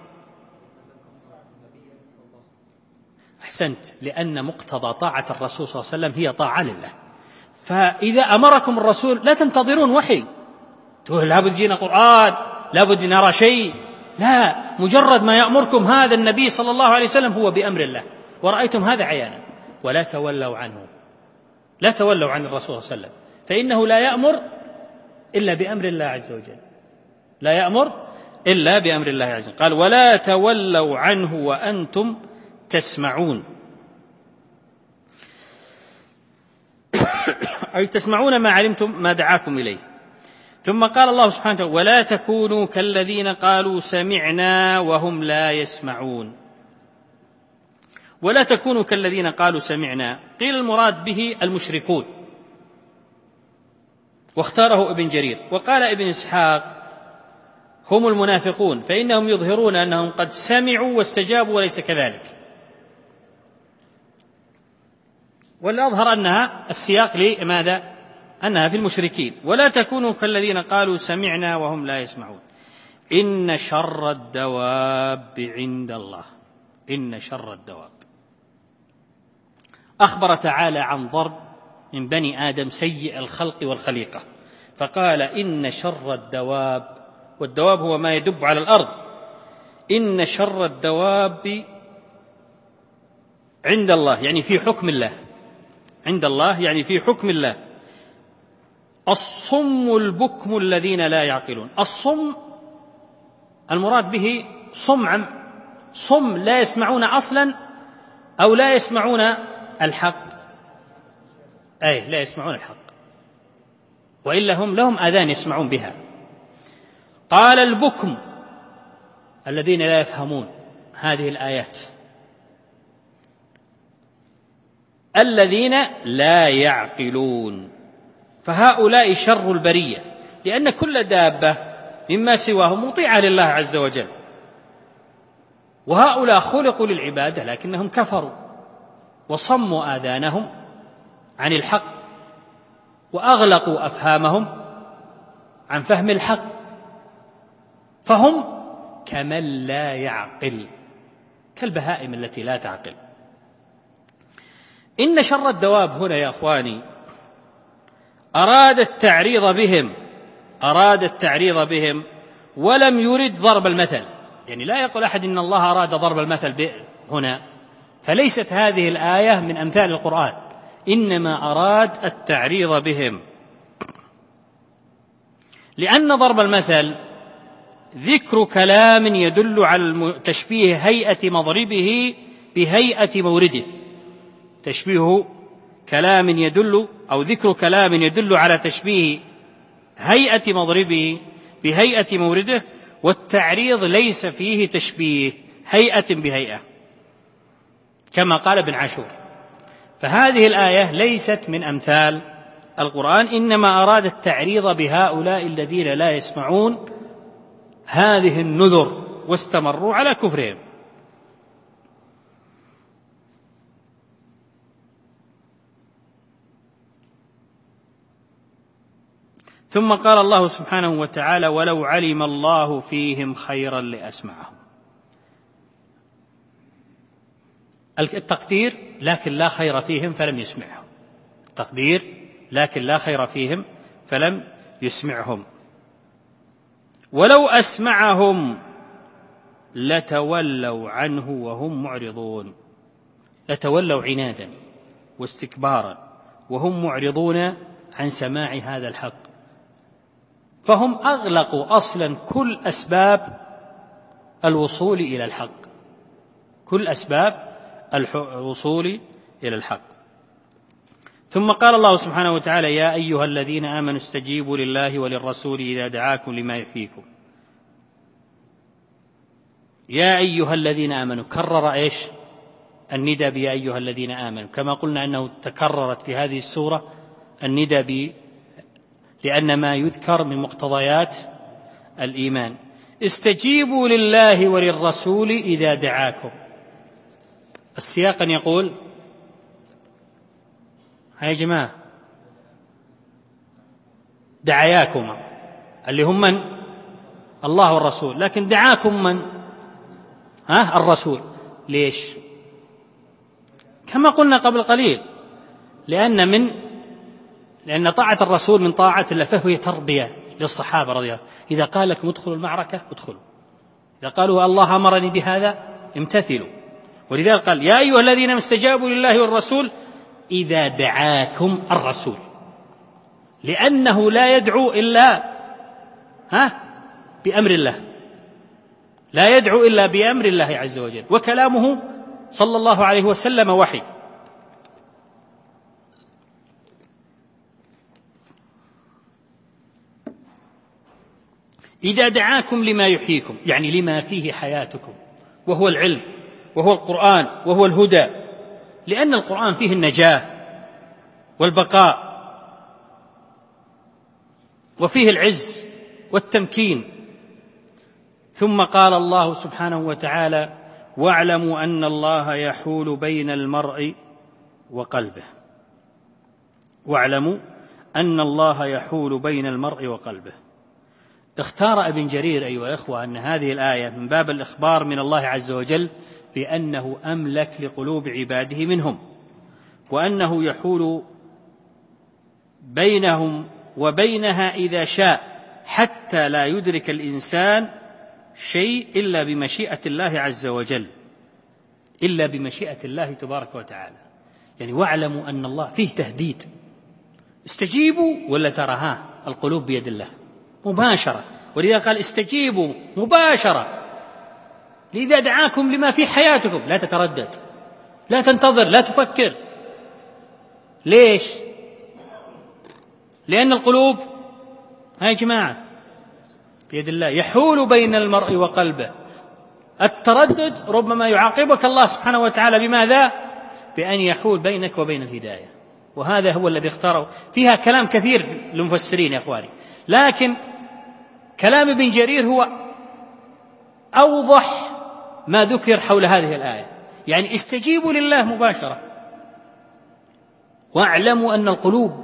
أحسنت، لأن مقتضى طاعة الرسول صلى الله عليه وسلم هي طاعة لله. فإذا أمركم الرسول لا تنتظرون وحي تقول لابد يجينا قرآن، لابد نرى شيء، لا، مجرد ما يأمركم هذا النبي صلى الله عليه وسلم هو بأمر الله، ورأيتم هذا عيانا. ولا تولوا عنه، لا تولوا عن الرسول صلى الله عليه وسلم، فإنه لا يأمر إلا بأمر الله عز وجل، لا يأمر إلا بأمر الله عز وجل. قال ولا تولوا عنه وأنتم تسمعون، أي تسمعون ما علمتم ما دعاكم إليه. ثم قال الله سبحانه وتعالى ولا تكونوا كالذين قالوا سمعنا وهم لا يسمعون. ولا تكونوا كالذين قالوا سمعنا، قيل المراد به المشركون، واختاره ابن جرير. وقال ابن إسحاق هم المنافقون، فإنهم يظهرون أنهم قد سمعوا واستجابوا وليس كذلك. والأظهر أنها السياق لماذا؟ أنها في المشركين. ولا تكونوا كالذين قالوا سمعنا وهم لا يسمعون. إن شر الدواب عند الله، إن شر الدواب. أخبر تعالى عن ضرب من بني آدم سيء الخلق والخليقة، فقال إن شر الدواب، والدواب هو ما يدب على الأرض، إن شر الدواب عند الله يعني في حكم الله، عند الله يعني في حكم الله الصم البكم الذين لا يعقلون. الصم المراد به صم لا يسمعون أصلا أو لا يسمعون الحق، أي لا يسمعون الحق، وإلا هم لهم آذان يسمعون بها. قال البكم الذين لا يفهمون هذه الآيات، الذين لا يعقلون، فهؤلاء شر البرية، لأن كل دابة مما سواه مطيعة لله عز وجل، وهؤلاء خلقوا للعبادة لكنهم كفروا وصموا آذانهم عن الحق وأغلقوا أفهامهم عن فهم الحق، فهم كمن لا يعقل، كالبهائم التي لا تعقل. إن شر الدواب هنا يا أخواني أراد التعريض بهم ولم يرد ضرب المثل، يعني لا يقول أحد إن الله أراد ضرب المثل هنا، فليست هذه الآية من أمثال القرآن، إنما أراد التعريض بهم، لأن ضرب المثل ذكر كلام يدل على تشبيه هيئة مضربه بهيئة مورده، تشبيه كلام يدل أو ذكر كلام يدل على تشبيه هيئة مضربه بهيئة مورده، والتعريض ليس فيه تشبيه هيئة بهيئة كما قال ابن عاشور. فهذه الآية ليست من أمثال القرآن، إنما أراد التعريض بهؤلاء الذين لا يسمعون هذه النذر واستمروا على كفرهم. ثم قال الله سبحانه وتعالى: ولو علم الله فيهم خيرا لأسمعهم. التقدير لكن لا خير فيهم فلم يسمعهم، تقدير لكن لا خير فيهم فلم يسمعهم. ولو أسمعهم لتولوا عنه وهم معرضون، لتولوا عنادا واستكبارا وهم معرضون عن سماع هذا الحق، فهم أغلقوا أصلا كل أسباب الوصول إلى الحق، كل أسباب الوصول إلى الحق. ثم قال الله سبحانه وتعالى: يا أيها الذين آمنوا استجيبوا لله وللرسول إذا دعاكم لما يحييكم. يا أيها الذين آمنوا، كرر إيش؟ الندى بيا أيها الذين آمنوا، كما قلنا أنه تكررت في هذه السورة الندى لأن ما يذكر من مقتضيات الإيمان. استجيبوا لله وللرسول إذا دعاكم، السياق يقول يا جماعة دعاياكم اللي هم من؟ الله والرسول، لكن دعاكم من؟ الرسول. ليش؟ كما قلنا قبل قليل، لأن طاعة الرسول من طاعة الله، فهي تربية للصحابة رضي الله عنهم. إذا قال لكم ادخلوا المعركة ادخلوا، إذا قالوا الله أمرني بهذا امتثلوا. ولذلك قال: يا أيها الذين استجابوا لله والرسول إذا دعاكم الرسول، لأنه لا يدعو إلا بأمر الله، لا يدعو إلا بأمر الله عز وجل، وكلامه صلى الله عليه وسلم وحي. إذا دعاكم لما يحييكم، يعني لما فيه حياتكم، وهو العلم وهو القرآن وهو الهدى، لأن القرآن فيه النجاة والبقاء وفيه العز والتمكين. ثم قال الله سبحانه وتعالى: واعلموا أن الله يحول بين المرء وقلبه. واعلموا أن الله يحول بين المرء وقلبه. اختار ابن جرير أيها الأخوة أن هذه الآية من باب الإخبار من الله عز وجل بأنه أملك لقلوب عباده منهم، وأنه يحول بينهم وبينها إذا شاء، حتى لا يدرك الإنسان شيء إلا بمشيئة الله عز وجل، إلا بمشيئة الله تبارك وتعالى. يعني واعلموا أن الله فيه تهديد، استجيبوا ولا ترى القلوب بيد الله مباشرة، ولذا قال استجيبوا مباشرة لذا دعاكم لما في حياتكم، لا تتردد، لا تنتظر، لا تفكر. ليش؟ لأن القلوب يا جماعة بيد الله، يحول بين المرء وقلبه. التردد ربما يعاقبك الله سبحانه وتعالى بماذا؟ بأن يحول بينك وبين الهداية، وهذا هو الذي اختاره. فيها كلام كثير للمفسرين يا أخواني، لكن كلام ابن جرير هو أوضح ما ذكر حول هذه الآية، يعني استجيبوا لله مباشرة، واعلموا أن القلوب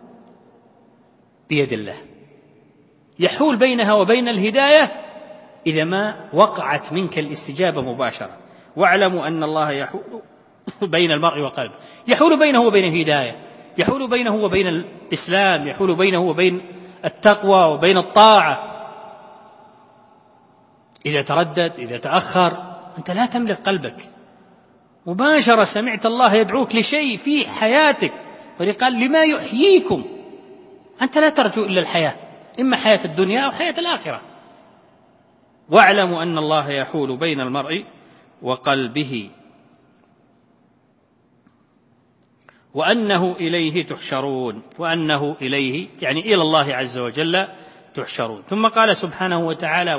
بيد الله، يحول بينها وبين الهداية إذا ما وقعت منك الاستجابة مباشرة. واعلموا أن الله يحول بين المرء وقلبه، يحول بينه وبين الهداية، يحول بينه وبين الإسلام، يحول بينه وبين التقوى وبين الطاعة. إذا تردد، إذا تأخر، أنت لا تملك قلبك، مباشرة سمعت الله يدعوك لشيء في حياتك، ولقال لما يحييكم، أنت لا ترجو إلا الحياة، إما حياة الدنيا أو حياة الآخرة. واعلموا أن الله يحول بين المرء وقلبه وأنه إليه تحشرون، وأنه إليه يعني إلى الله عز وجل تحشرون. ثم قال سبحانه وتعالى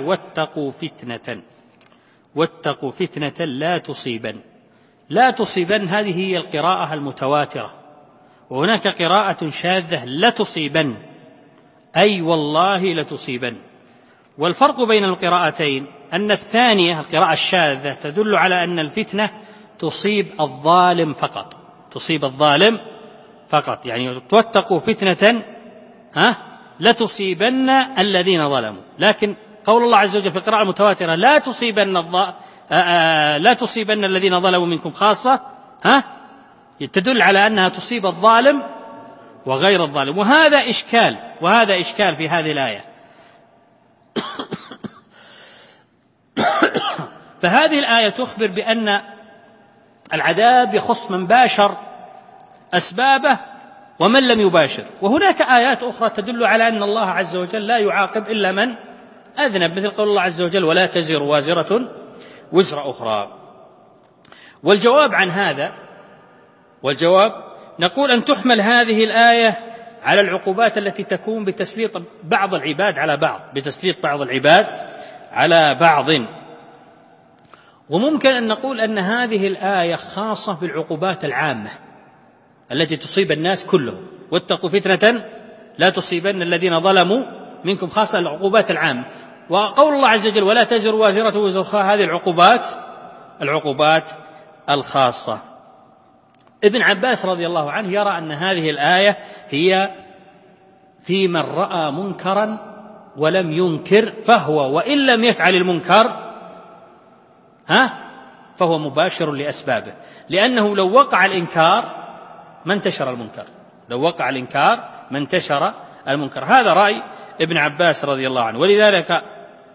واتقوا فتنة لا تصيبن، هذه هي القراءة المتواترة، وهناك قراءة شاذة لتصيبن، أي والله لتصيبن. والفرق بين القراءتين أن الثانية القراءة الشاذة تدل على أن الفتنة تصيب الظالم فقط، يعني واتقوا فتنة لتصيبن الذين ظلموا. لكن قول الله عز وجل في القراءة المتواترة لا تصيبن الذين ظلموا منكم خاصة، تدل على أنها تصيب الظالم وغير الظالم، وهذا إشكال في هذه الآية. فهذه الآية تخبر بأن العذاب يخص من باشر أسبابه ومن لم يباشر، وهناك آيات أخرى تدل على أن الله عز وجل لا يعاقب إلا من أذنب، مثل قول الله عز وجل ولا تزر وازرة وزر أخرى. والجواب نقول أن تحمل هذه الآية على العقوبات التي تكون بتسليط بعض العباد على بعض، وممكن أن نقول أن هذه الآية خاصة بالعقوبات العامة التي تصيب الناس كلهم. واتقوا فتنة لا تصيبن الذين ظلموا منكم خاصة، العقوبات العامة. وقول الله عز وجل ولا تزر وازرة وزر أخرى، هذه العقوبات الخاصة. ابن عباس رضي الله عنه يرى أن هذه الآية هي في من رأى منكرا ولم ينكر، فهو وإن لم يفعل المنكر فهو مباشر لأسبابه، لأنه لو وقع الإنكار ما انتشر المنكر. هذا رأي ابن عباس رضي الله عنه. ولذلك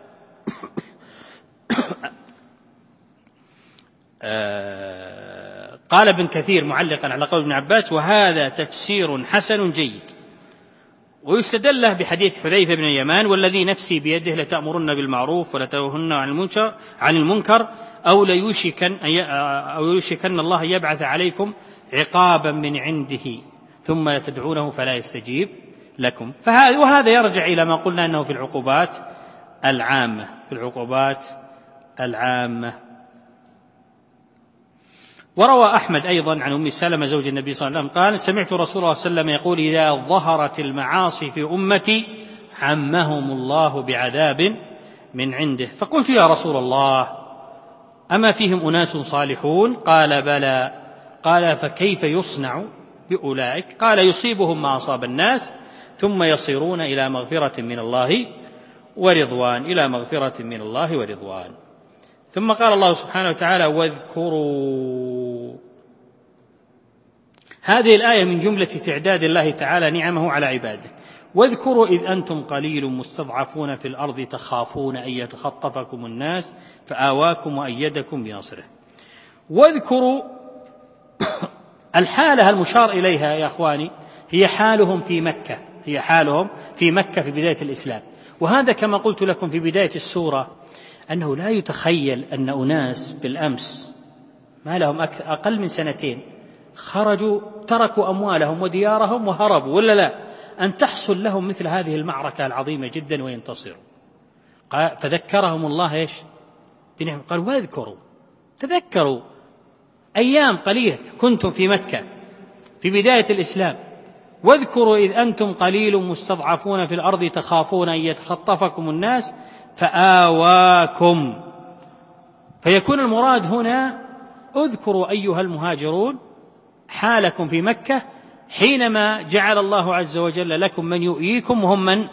قال ابن كثير معلقا على قول ابن عباس وهذا تفسير حسن جيد. ويستدل له بحديث حذيفة بن اليمان والذي نفسي بيده لتأمرن بالمعروف ولتنهون عن المنكر أو يوشكن الله يبعث عليكم عقابا من عنده ثم تدعونه فلا يستجيب لكم. وهذا يرجع إلى ما قلنا أنه في العقوبات العامة. وروى أحمد أيضا عن أم سلمة زوج النبي صلى الله عليه وسلم قال سمعت رسول الله صلى الله عليه وسلم يقول إذا ظهرت المعاصي في أمتي عمهم الله بعذاب من عنده. فقلت يا رسول الله أما فيهم أناس صالحون؟ قال بلى. قال فكيف يصنع بأولئك؟ قال يصيبهم ما أصاب الناس ثم يصيرون إلى مغفرة من الله ورضوان. ثم قال الله سبحانه وتعالى واذكروا. هذه الآية من جملة تعداد الله تعالى نعمه على عباده. واذكروا إذ أنتم قليل مستضعفون في الأرض تخافون أن يتخطفكم الناس فآواكم وأيدكم بنصره. واذكروا الحالة المشار إليها يا أخواني هي حالهم في مكة في بداية الإسلام. وهذا كما قلت لكم في بداية السورة أنه لا يتخيل أن أناس بالأمس ما لهم أقل من 2 خرجوا تركوا أموالهم وديارهم وهربوا، ولا لا، أن تحصل لهم مثل هذه المعركة العظيمة جدا وينتصروا. فذكرهم الله إيش؟ بنعم. قال واذكروا، تذكروا أيام قليلة كنتم في مكة في بداية الإسلام واذكروا إذ أنتم قليل مستضعفون في الأرض تخافون أن يتخطفكم الناس فآواكم. فيكون المراد هنا اذكروا أيها المهاجرون حالكم في مكة حينما جعل الله عز وجل لكم من يؤييكم وهم من؟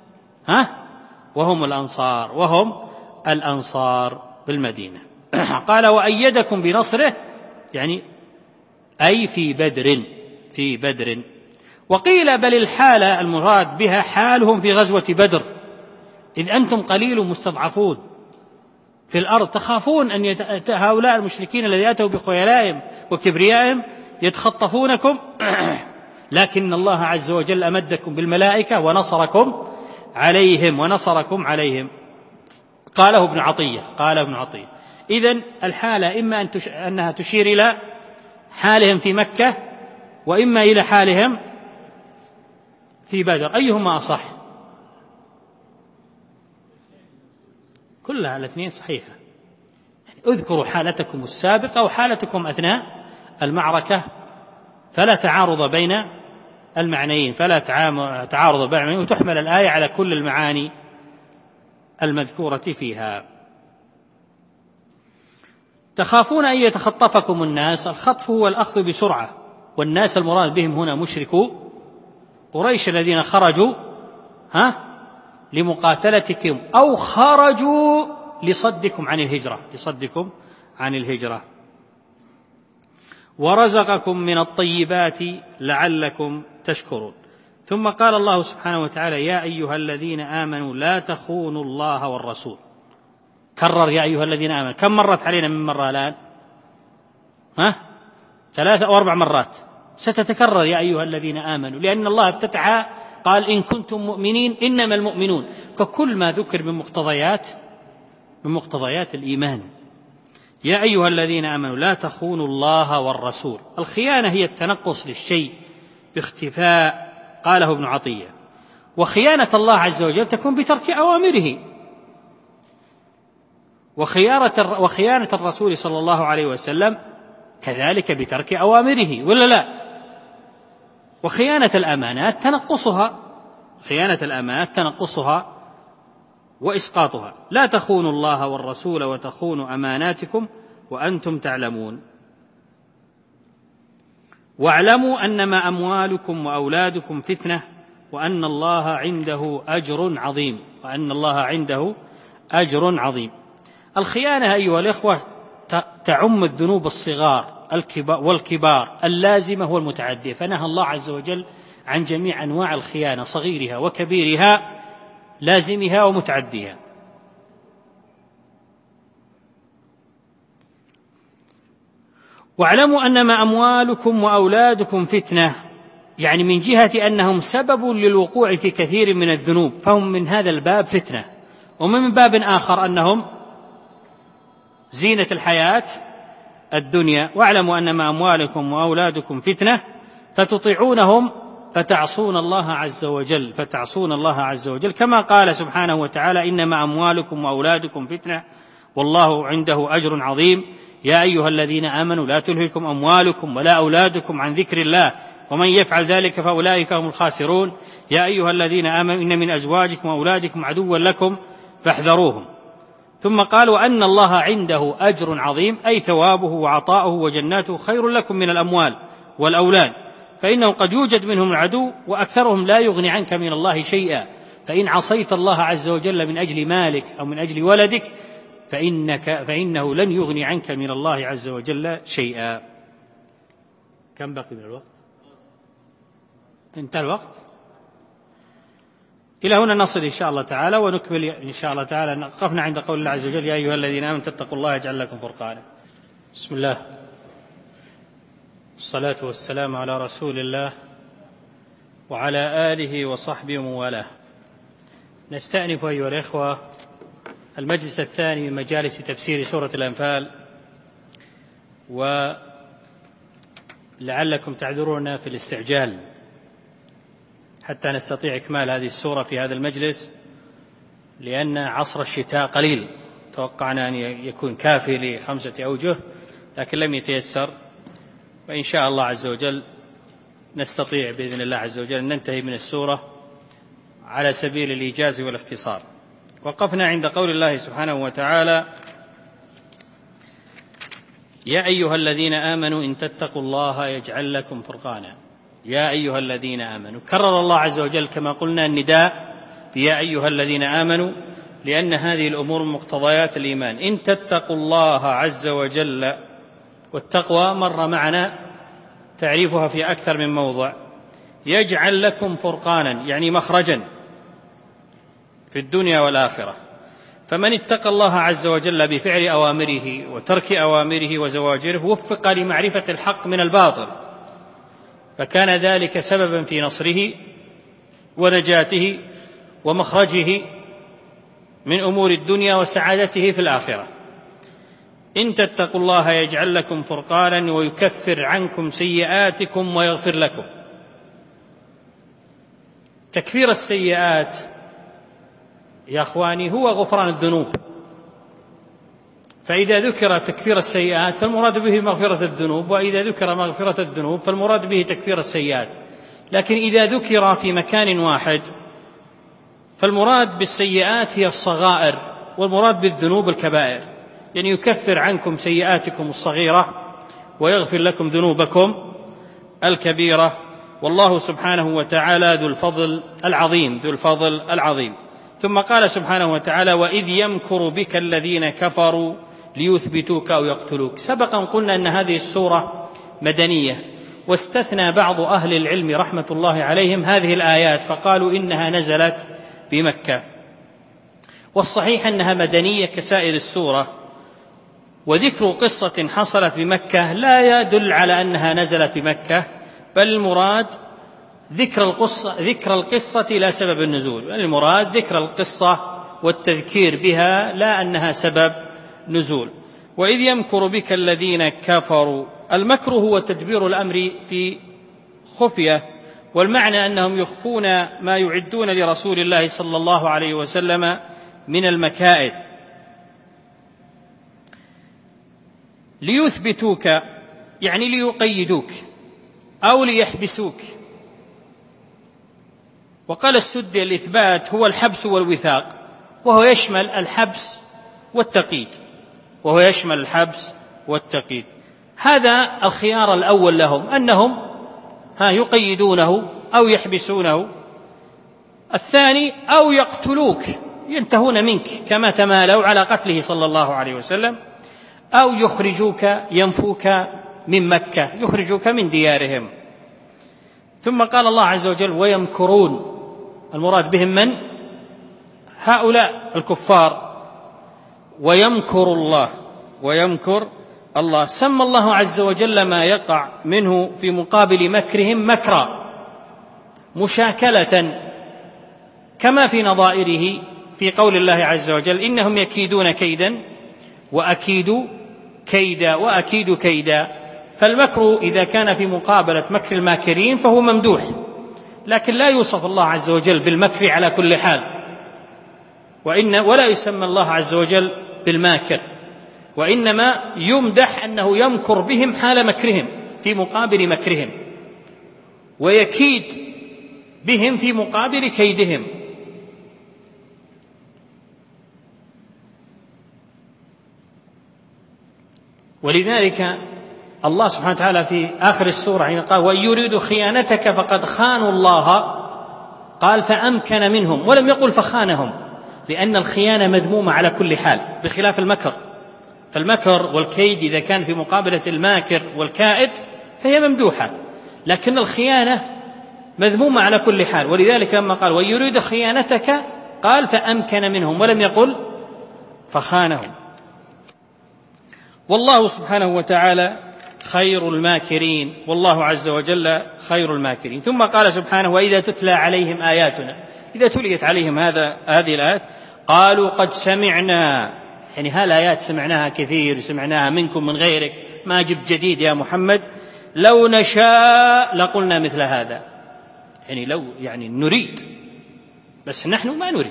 وهم الأنصار بالمدينة. قال وأيدكم بنصره، يعني أي في بدر. وقيل بل الحالة المراد بها حالهم في غزوة بدر، إذ أنتم قليل مستضعفون في الأرض تخافون أن هؤلاء المشركين الذين أتوا بخيلائهم وكبريائهم يتخطفونكم، لكن الله عز وجل أمدكم بالملائكة ونصركم عليهم. قاله ابن عطية. إذن الحالة إما أنها تشير إلى حالهم في مكة، وإما إلى حالهم في بدر. أيهما أصح؟ كلها الاثنين صحيحة. يعني اذكروا حالتكم السابقة وحالتكم أثناء المعركة، فلا تعارض بين المعنيين، وتحمل الآية على كل المعاني المذكورة فيها. تخافون أن يتخطفكم الناس، الخطف هو الأخذ بسرعة، والناس المراد بهم هنا مشركو قريش الذين خرجوا لمقاتلتكم أو خرجوا لصدكم عن الهجرة. ورزقكم من الطيبات لعلكم تشكرون. ثم قال الله سبحانه وتعالى يا أيها الذين آمنوا لا تخونوا الله والرسول. كرر يا أيها الذين آمنوا، كم مرت علينا من مرة الآن؟ 3 أو 4 مرات ستتكرر يا أيها الذين آمنوا، لأن الله افتتح قال إن كنتم مؤمنين إنما المؤمنون، ككل ما ذكر من مقتضيات الإيمان. يا أيها الذين آمنوا لا تخونوا الله والرسول. الخيانة هي التنقص للشيء باختفاء، قاله ابن عطية. وخيانة الله عز وجل تكون بترك أوامره، وخيانة الرسول صلى الله عليه وسلم كذلك بترك أوامره، ولا لا؟ وخيانة الأمانات تنقصها وإسقاطها. لا تخونوا الله والرسول وتخونوا أماناتكم وأنتم تعلمون. واعلموا أنما أموالكم وأولادكم فتنة وأن الله عنده أجر عظيم. الخيانة أيها الإخوة تعم الذنوب الصغار والكبار اللازمة والمتعدية، فنهى الله عز وجل عن جميع أنواع الخيانة صغيرها وكبيرها، لازمها ومتعديها. واعلموا أنما أموالكم وأولادكم فتنة، يعني من جهة أنهم سبب للوقوع في كثير من الذنوب، فهم من هذا الباب فتنة. ومن باب آخر أنهم زينة الحياة الدنيا. واعلموا أنما أموالكم وأولادكم فتنة فتطيعونهم فتعصون الله عز وجل، كما قال سبحانه وتعالى إنما أموالكم وأولادكم فتنة والله عنده أجر عظيم. يا أيها الذين آمنوا لا تلهكم أموالكم ولا أولادكم عن ذكر الله ومن يفعل ذلك فأولئك هم الخاسرون. يا أيها الذين آمنوا إن من أزواجكم وأولادكم عدوا لكم فاحذروهم. ثم قال وأن الله عنده أجر عظيم، أي ثوابه وعطاؤه وجناته خير لكم من الأموال والأولاد، فإنه قد يوجد منهم العدو وأكثرهم لا يغني عنك من الله شيئا، فإن عصيت الله عز وجل من أجل مالك أو من أجل ولدك فإنه لن يغني عنك من الله عز وجل شيئا. كم بقي من الوقت؟ انتهى الوقت. إلى هنا نصل إن شاء الله تعالى، ونكمل إن شاء الله تعالى. وقفنا عند قول الله عز وجل يا أيها الذين آمنوا اتقوا الله يجعل لكم فرقانا. بسم الله، الصلاة والسلام على رسول الله وعلى آله وصحبه ومن والاه. نستأنف أيها الإخوة المجلس الثاني من مجالس تفسير سورة الأنفال، ولعلكم تعذرون في الاستعجال حتى نستطيع إكمال هذه السورة في هذا المجلس، لأن عصر الشتاء قليل، توقعنا أن يكون كافي ل5 أوجه لكن لم يتيسر، وإن شاء الله عز وجل نستطيع بإذن الله عز وجل أن ننتهي من السورة على سبيل الإيجاز والاختصار. وقفنا عند قول الله سبحانه وتعالى: يا أيها الذين آمنوا إن تتقوا الله يجعل لكم فرقانا. يا أيها الذين آمنوا، كرر الله عز وجل كما قلنا النداء يا أيها الذين آمنوا، لأن هذه الأمور من مقتضيات الإيمان. إن تتقوا الله عز وجل، والتقوى مر معنا تعريفها في أكثر من موضع. يجعل لكم فرقانا يعني مخرجا في الدنيا والآخرة. فمن اتقى الله عز وجل بفعل أوامره وترك أوامره وزواجره وفق لمعرفة الحق من الباطل، فكان ذلك سببا في نصره ونجاته ومخرجه من أمور الدنيا وسعادته في الآخرة. إن تتقوا الله يجعل لكم فرقانا ويكفر عنكم سيئاتكم ويغفر لكم. تكفير السيئات يا أخواني هو غفران الذنوب، فإذا ذكر تكفير السيئات فالمراد به مغفرة الذنوب، وإذا ذكر مغفرة الذنوب فالمراد به تكفير السيئات. لكن إذا ذكر في مكان واحد فالمراد بالسيئات هي الصغائر، والمراد بالذنوب الكبائر، يعني يكفر عنكم سيئاتكم الصغيرة ويغفر لكم ذنوبكم الكبيرة. والله سبحانه وتعالى ذو الفضل العظيم. ثم قال سبحانه وتعالى: وإذ يمكر بك الذين كفروا ليثبتوك أو يقتلوك. سبقا قلنا أن هذه السورة مدنية، واستثنى بعض أهل العلم رحمة الله عليهم هذه الآيات فقالوا إنها نزلت بمكة، والصحيح أنها مدنية كسائر السورة. وذكر قصة حصلت بمكة لا يدل على أنها نزلت بمكة، بل المراد ذكر القصة لا سبب النزول، المراد ذكر القصة والتذكير بها لا أنها سبب نزول. وإذ يمكر بك الذين كفروا، المكر هو تدبير الأمر في خفية، والمعنى أنهم يخفون ما يعدون لرسول الله صلى الله عليه وسلم من المكائد. ليثبتوك يعني ليقيدوك أو ليحبسوك. وقال السدي: الإثبات هو الحبس والوثاق، وهو يشمل الحبس والتقييد. هذا الخيار الأول لهم، أنهم يقيدونه أو يحبسونه. الثاني أو يقتلوك، ينتهون منك كما تمالوا على قتله صلى الله عليه وسلم، أو يخرجوك ينفوك من مكة، يخرجوك من ديارهم. ثم قال الله عز وجل: ويمكرون، المراد بهم من؟ هؤلاء الكفار. ويمكر الله. سمى الله عز وجل ما يقع منه في مقابل مكرهم مكرا مشاكلة، كما في نظائره في قول الله عز وجل: إنهم يكيدون كيدا وأكيد كيدا. فالمكر إذا كان في مقابلة مكر الماكرين فهو ممدوح، لكن لا يوصف الله عز وجل بالمكر على كل حال، ولا يسمى الله عز وجل بالماكر، وإنما يمدح أنه يمكر بهم حال مكرهم في مقابل مكرهم، ويكيد بهم في مقابل كيدهم. ولذلك الله سبحانه وتعالى في آخر السورة حين قال: وإن يريدوا خيانتك فقد خانوا الله، قال فأمكن منهم، ولم يقل فخانهم، لأن الخيانة مذمومة على كل حال بخلاف المكر. فالمكر والكيد إذا كان في مقابلة الماكر والكائد فهي ممدوحة، لكن الخيانة مذمومة على كل حال. ولذلك لما قال وإن يريدوا خيانتك قال فأمكن منهم، ولم يقل فخانهم. والله سبحانه وتعالى خير الماكرين، والله عز وجل خير الماكرين. ثم قال سبحانه: وإذا تتلى عليهم آياتنا، إذا تليت عليهم هذه الآيات قالوا قد سمعنا، يعني هالآيات سمعناها كثير، سمعناها منكم من غيرك، ما جبت جديد يا محمد، لو نشاء لقلنا مثل هذا، يعني نريد، بس نحن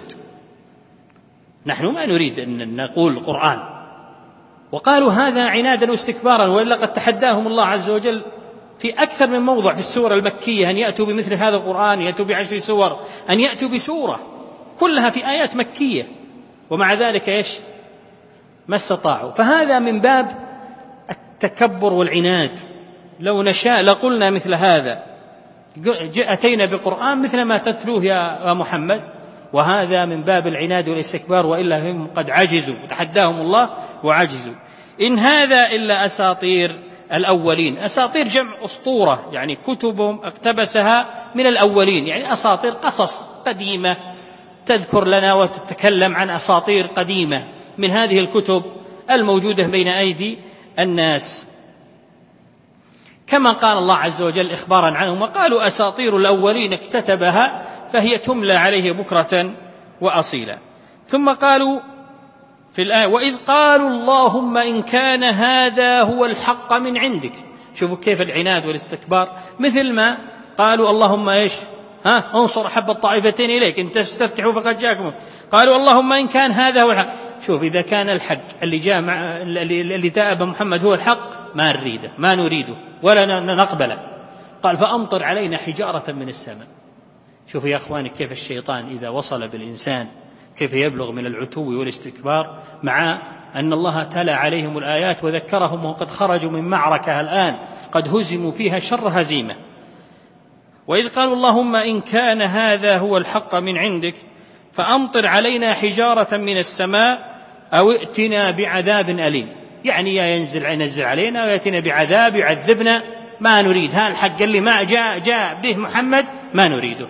ما نريد أن نقول القرآن. وقالوا هذا عنادا واستكبارا، وإلا قد تحداهم الله عز وجل في أكثر من موضع في السور المكية أن يأتوا بمثل هذا القرآن، يأتوا ب10 سور، أن يأتوا بسورة كلها في آيات مكية، ومع ذلك إيش؟ ما استطاعوا. فهذا من باب التكبر والعناد. لو نشاء لقلنا مثل هذا، أتينا بقرآن مثل ما تتلوه يا محمد، وهذا من باب العناد والاستكبار، وإلا هم قد عجزوا، تحداهم الله وعجزوا. إن هذا إلا أساطير الأولين. أساطير جمع أسطورة، يعني كتبهم اقتبسها من الأولين، يعني أساطير قصص قديمة تذكر لنا وتتكلم عن أساطير قديمة من هذه الكتب الموجودة بين أيدي الناس، كما قال الله عز وجل إخبارا عنهم: وقالوا أساطير الأولين اكتتبها فهي تملى عليه بكرة وأصيلا. ثم قالوا في الآية: وإذ قالوا اللهم إن كان هذا هو الحق من عندك. شوفوا كيف العناد والاستكبار، مثل ما قالوا اللهم إيش؟ انصر أحب الطائفتين إليك إن تستفتحوا فقد جاءكم. قالوا اللهم إن كان هذا هو الحق. شوف، إذا كان الحق اللي جاء بمحمد هو الحق ما نريده، ما نريده ولا نقبله. قال: فأمطر علينا حجارة من السماء. شوفوا يا أخواني كيف الشيطان إذا وصل بالإنسان كيف يبلغ من العتو والاستكبار، مع أن الله تلا عليهم الآيات وذكرهم وقد خرجوا من معركة الآن قد هزموا فيها شر هزيمة. وإذ قالوا اللهم إن كان هذا هو الحق من عندك فأمطر علينا حجارة من السماء أو ائتنا بعذاب أليم. يعني يا ينزل علينا ويأتينا بعذاب يعذبنا، ما نريد هذا الحق اللي ما جاء به محمد ما نريده.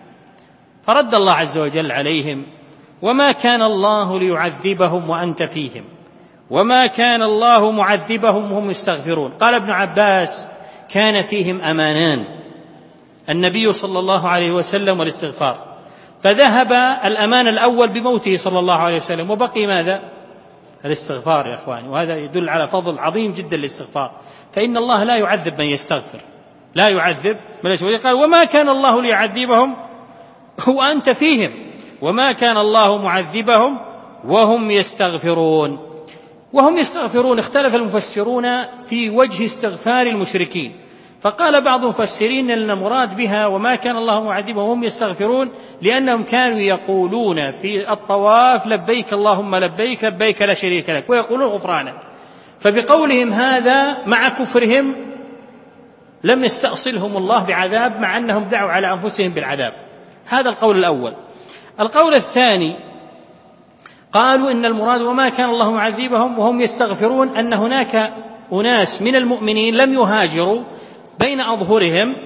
فرد الله عز وجل عليهم: وما كان الله ليعذبهم وأنت فيهم وما كان الله معذبهم وهم يستغفرون. قال ابن عباس: كان فيهم أمانان، النبي صلى الله عليه وسلم والاستغفار، فذهب الأمان الأول بموته صلى الله عليه وسلم، وبقي ماذا؟ الاستغفار يا أخواني. وهذا يدل على فضل عظيم جدا للاستغفار، فإن الله لا يعذب من يستغفر، لا يعذب من يستغفر. قال: وما كان الله ليعذبهم وأنت فيهم وما كان الله معذبهم وهم يستغفرون. وهم يستغفرون اختلف المفسرون في وجه استغفار المشركين، فقال بعض المفسرين أن المراد بها وما كان الله معذبهم وهم يستغفرون لأنهم كانوا يقولون في الطواف: لبيك اللهم لبيك لبيك لا شريك لك، ويقولون غفرانك. فبقولهم هذا مع كفرهم لم يستأصلهم الله بعذاب، مع أنهم دعوا على أنفسهم بالعذاب. هذا القول الأول. القول الثاني قالوا إن المراد وما كان الله معذبهم وهم يستغفرون أن هناك أناس من المؤمنين لم يهاجروا بين أظهرهم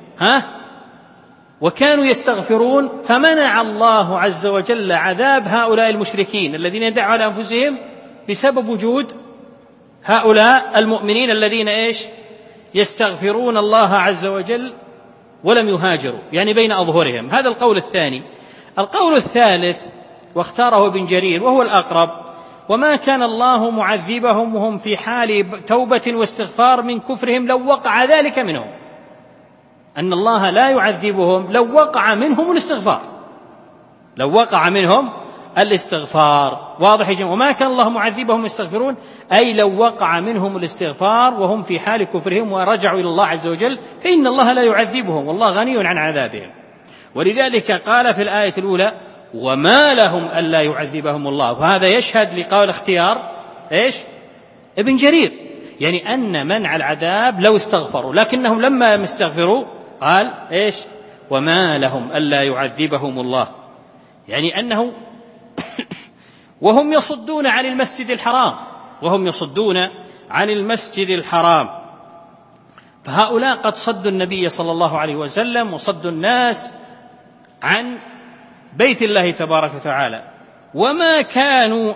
وكانوا يستغفرون، فمنع الله عز وجل عذاب هؤلاء المشركين الذين يدعوا على أنفسهم بسبب وجود هؤلاء المؤمنين الذين يستغفرون الله عز وجل ولم يهاجروا، يعني بين أظهرهم. هذا القول الثاني. القول الثالث واختاره ابن جرير وهو الأقرب: وما كان الله معذبهم وهم في حال توبة واستغفار من كفرهم لو وقع ذلك منهم، أن الله لا يعذبهم لو وقع منهم الاستغفار، لو وقع منهم الاستغفار. واضح يا جماعة؟ وما كان الله معذبهم يستغفرون، أي لو وقع منهم الاستغفار وهم في حال كفرهم ورجعوا إلى الله عز وجل فإن الله لا يعذبهم والله غني عن عذابهم. ولذلك قال في الآية الأولى: وما لهم ألا يعذبهم الله. وهذا يشهد لقول اختيار ابن جرير، يعني أن منع العذاب لو استغفروا، لكنهم لما استغفروا قال وما لهم ألا يعذبهم الله، يعني أنه وهم يصدون عن المسجد الحرام، وهم يصدون عن المسجد الحرام. فهؤلاء قد صدوا النبي صلى الله عليه وسلم وصدوا الناس عن بيت الله تبارك وتعالى، وما كانوا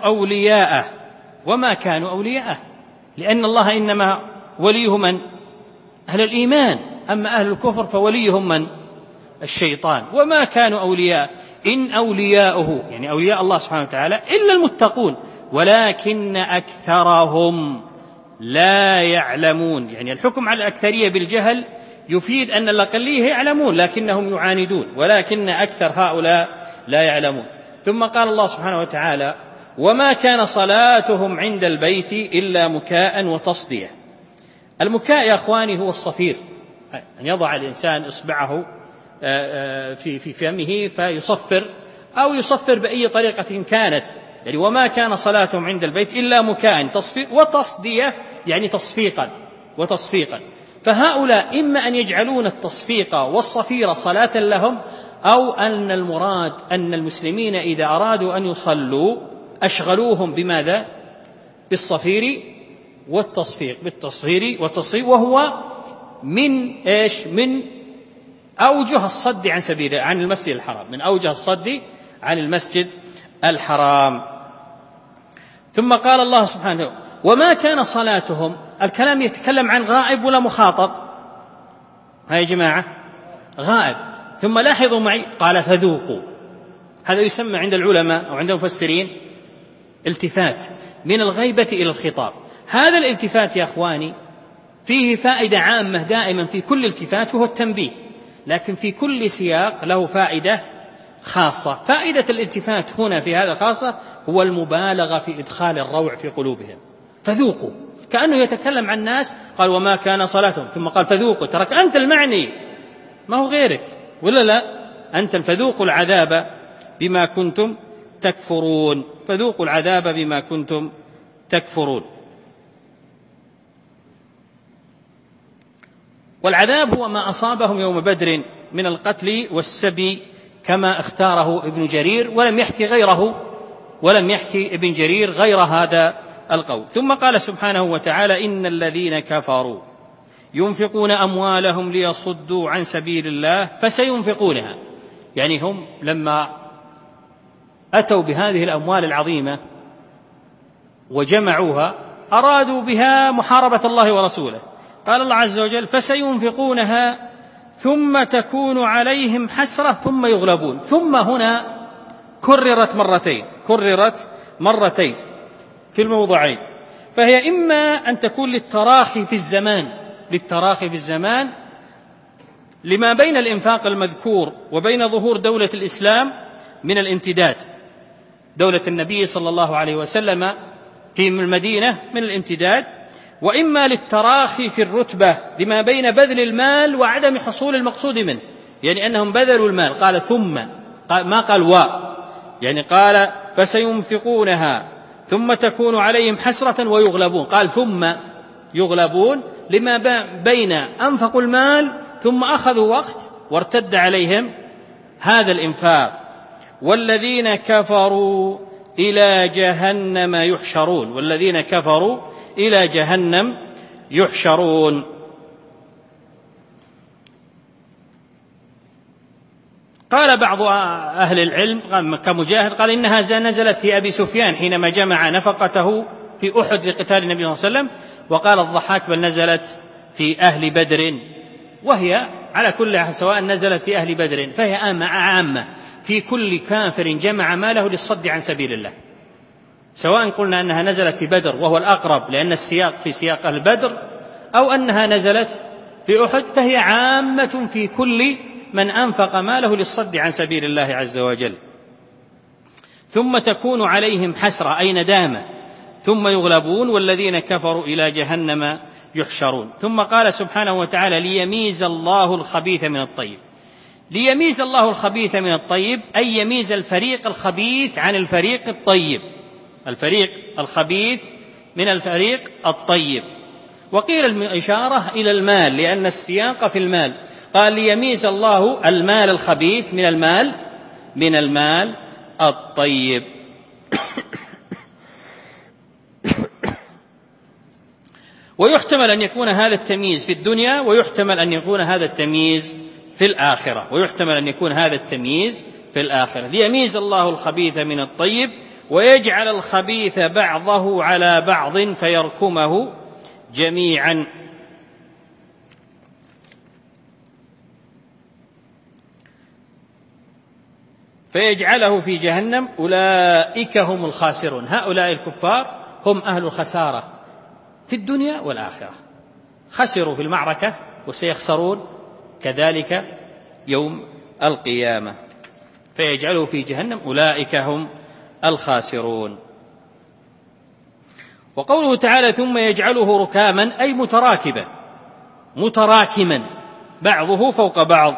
أولياءه، لأن الله إنما وليه من؟ أهل الإيمان، أما أهل الكفر فوليهم من؟ الشيطان. وما كانوا أولياء، إن أولياؤه يعني أولياء الله سبحانه وتعالى إلا المتقون ولكن أكثرهم لا يعلمون. يعني الحكم على الأكثرية بالجهل يفيد أن الأقلية يعلمون لكنهم يعاندون، ولكن أكثر هؤلاء لا يعلمون. ثم قال الله سبحانه وتعالى: وما كان صلاتهم عند البيت إلا مكاء وتصدية. المكاء يا أخواني هو الصفير، أن يضع الإنسان إصبعه في فمه فيصفر أو يصفر بأي طريقة كانت، يعني وما كان صلاتهم عند البيت إلا مكاء وتصدية، يعني تصفيقا. فهؤلاء إما أن يجعلون التصفيق والصفير صلاة لهم، أو أن المراد أن المسلمين إذا أرادوا أن يصلوا أشغلوهم بماذا؟ بالصفير والتصفيق، وهو من أوجه الصد عن سبيل عن المسجد الحرام، من أوجه الصد عن المسجد الحرام. ثم قال الله سبحانه: وما كان صلاتهم. الكلام يتكلم عن غائب ولا مخاطب؟ يا جماعة غائب. ثم لاحظوا معي قال: فذوقوا. هذا يسمى عند العلماء أو عند المفسرين التفات من الغيبة إلى الخطاب. هذا الالتفات يا أخواني فيه فائدة عامة دائما في كل التفات، وهو التنبيه، لكن في كل سياق له فائدة خاصة. فائدة الالتفات هنا في هذا خاصة هو المبالغة في إدخال الروع في قلوبهم. فذوقوا، كأنه يتكلم عن الناس، قال: وما كان صلاتهم، ثم قال: فذوقوا. ترك أنت المعني، ما هو غيرك، ولا لا؟ أنت. فذوقوا العذاب بما كنتم تكفرون، فذوقوا العذاب بما كنتم تكفرون. والعذاب هو ما أصابهم يوم بدر من القتل والسبي كما اختاره ابن جرير، ولم يحكي ابن جرير غير هذا القول. ثم قال سبحانه وتعالى: إن الذين كفروا ينفقون أموالهم ليصدوا عن سبيل الله فسينفقونها. يعني هم لما أتوا بهذه الأموال العظيمة وجمعوها أرادوا بها محاربة الله ورسوله. قال الله عز وجل: فسينفقونها ثم تكون عليهم حسرة ثم يغلبون. ثم هنا كررت مرتين في الموضعين، فهي إما أن تكون للتراخي في الزمان لما بين الإنفاق المذكور وبين ظهور دولة الإسلام من الامتداد، دولة النبي صلى الله عليه وسلم في المدينة من الامتداد، وإما للتراخي في الرتبة لما بين بذل المال وعدم حصول المقصود منه، يعني أنهم بذلوا المال. قال ثم، ما قال يعني قال: فسينفقونها ثم تكون عليهم حسرة ويغلبون. قال: ثم يغلبون لما بين أنفقوا المال ثم أخذوا وقت وارتد عليهم هذا الإنفاق. والذين كفروا إلى جهنم يحشرون. قال بعض أهل العلم كمجاهد قال: إنها نزلت في أبي سفيان حينما جمع نفقته في أحد لقتال النبي صلى الله عليه وسلم. وقال الضحاك: بل نزلت في أهل بدر. وهي على كل حال سواء نزلت في أهل بدر فهي عامة في كل كافر جمع ماله للصد عن سبيل الله، سواء قلنا أنها نزلت في بدر وهو الأقرب لأن السياق في سياق أهل بدر، أو أنها نزلت في أحد، فهي عامة في كل من أنفق ماله للصد عن سبيل الله عز وجل. ثم تكون عليهم حسرة أي ندامة، ثم يغلبون. والذين كفروا إلى جهنم يحشرون. ثم قال سبحانه وتعالى: ليميز الله الخبيث من الطيب. ليميز الله الخبيث من الطيب أي يميز الفريق الخبيث عن الفريق الطيب، الفريق الخبيث من الفريق الطيب. وقيل الإشارة إلى المال لأن السياق في المال. قال: ليميز الله المال الخبيث من المال الطيب. ويحتمل أن يكون هذا التمييز في الدنيا، ويحتمل أن يكون هذا التمييز في الآخرة. ليميز الله الخبيث من الطيب ويجعل الخبيث بعضه على بعض فيركمه جميعا. فيجعله في جهنم. أولئك هم الخاسرون. هؤلاء الكفار هم أهل الخسارة في الدنيا والآخرة، خسروا في المعركة وسيخسرون كذلك يوم القيامة. فيجعله في جهنم. أولئك هم الخاسرون. وقوله تعالى: ثم يجعله ركاما أي متراكما، بعضه فوق بعض.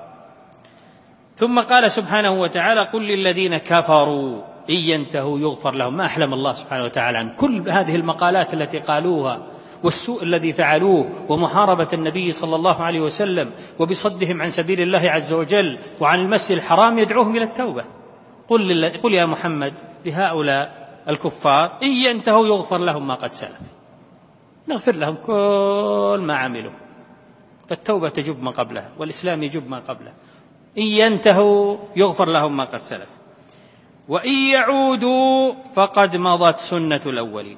ثم قال سبحانه وتعالى: قل للذين كفروا إن ينتهوا يغفر لهم. ما أحلم الله سبحانه وتعالى عن كل هذه المقالات التي قالوها والسوء الذي فعلوه ومحاربة النبي صلى الله عليه وسلم وبصدهم عن سبيل الله عز وجل وعن المسجد الحرام، يدعوهم إلى التوبة. قل يا محمد لهؤلاء الكفار: إن ينتهوا يغفر لهم ما قد سلف. نغفر لهم كل ما عملوا، فالتوبة تجب ما قبلها والإسلام يجب ما قبله. إن ينتهوا يغفر لهم ما قد سلف، وإن يعودوا فقد مضت سنة الأولين.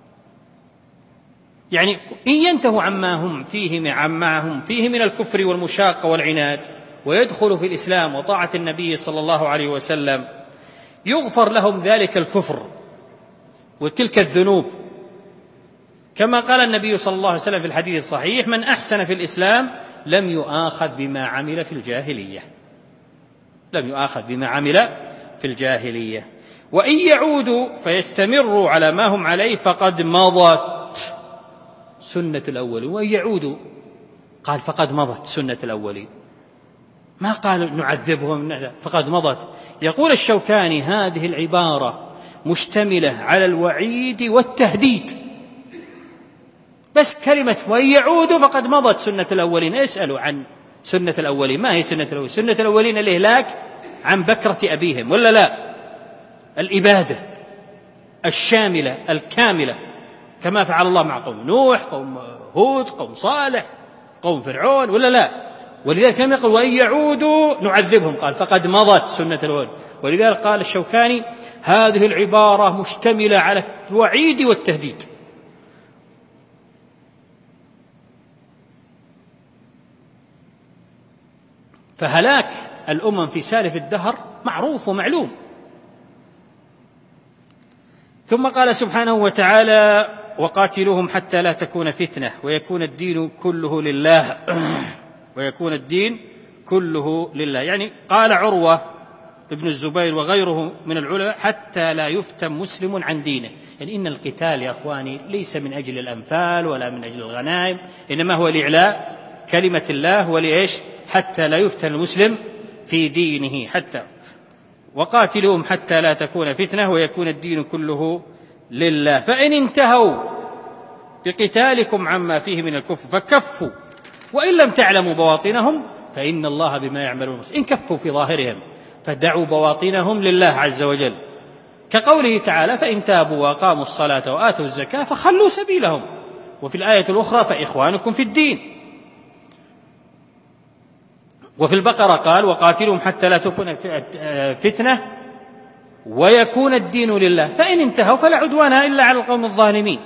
يعني إن ينتهوا عما هم فيه من الكفر والمشاقة والعناد ويدخلوا في الإسلام وطاعة النبي صلى الله عليه وسلم، يغفر لهم ذلك الكفر وتلك الذنوب، كما قال النبي صلى الله عليه وسلم في الحديث الصحيح: من أحسن في الإسلام لم يؤاخذ بما عمل في الجاهلية. لم يؤاخذ بما عمل في الجاهلية. وإن يعودوا فيستمروا على ما هم عليه فقد مضت سنة الأولين. وإن يعودوا قال فقد مضت سنة الأولين، ما قال نعذبهم، فقد مضت. يقول الشوكاني: هذه العبارة مشتملة على الوعيد والتهديد، بس كلمة وإن يعودوا فقد مضت سنة الأولين. اسألوا عن سنة الأولين، ما هي سنة الأولين؟ سنة الأولين الإهلاك عن بكرة أبيهم، ولا لا؟ الإبادة الشاملة الكاملة كما فعل الله مع قوم نوح، قوم هود، قوم صالح، قوم فرعون، ولا لا؟ ولذلك لم يقل وإن يعودوا نعذبهم، قال فقد مضت سنة الأولين. ولذلك قال الشوكاني: هذه العبارة مشتملة على الوعيد والتهديد. فهلاك الأمم في سالف الدهر معروف ومعلوم. ثم قال سبحانه وتعالى: وقاتلوهم حتى لا تكون فتنة ويكون الدين كله لله. ويكون الدين كله لله، يعني قال عروة ابن الزبير وغيره من العلماء: حتى لا يفتن مسلم عن دينه. يعني إن القتال يا أخواني ليس من أجل الأنفال ولا من أجل الغنائم، إنما هو لإعلاء كلمة الله ولإيش؟ حتى لا يفتن المسلم في دينه. حتى وقاتلوهم حتى لا تكون فتنة ويكون الدين كله لله. فإن انتهوا بقتالكم عما فيه من الكفر فكفوا، وإن لم تعلموا بواطنهم فإن الله بما يعملون بصير. إن كفوا في ظاهرهم فدعوا بواطنهم لله عز وجل، كقوله تعالى: فإن تابوا وأقاموا الصلاة وآتوا الزكاة فخلوا سبيلهم. وفي الآية الأخرى: فإخوانكم في الدين. وفي البقرة قال: وقاتلهم حتى لا تكون فتنة ويكون الدين لله. فإن انتهوا فلا عدوان إلا على القوم الظالمين.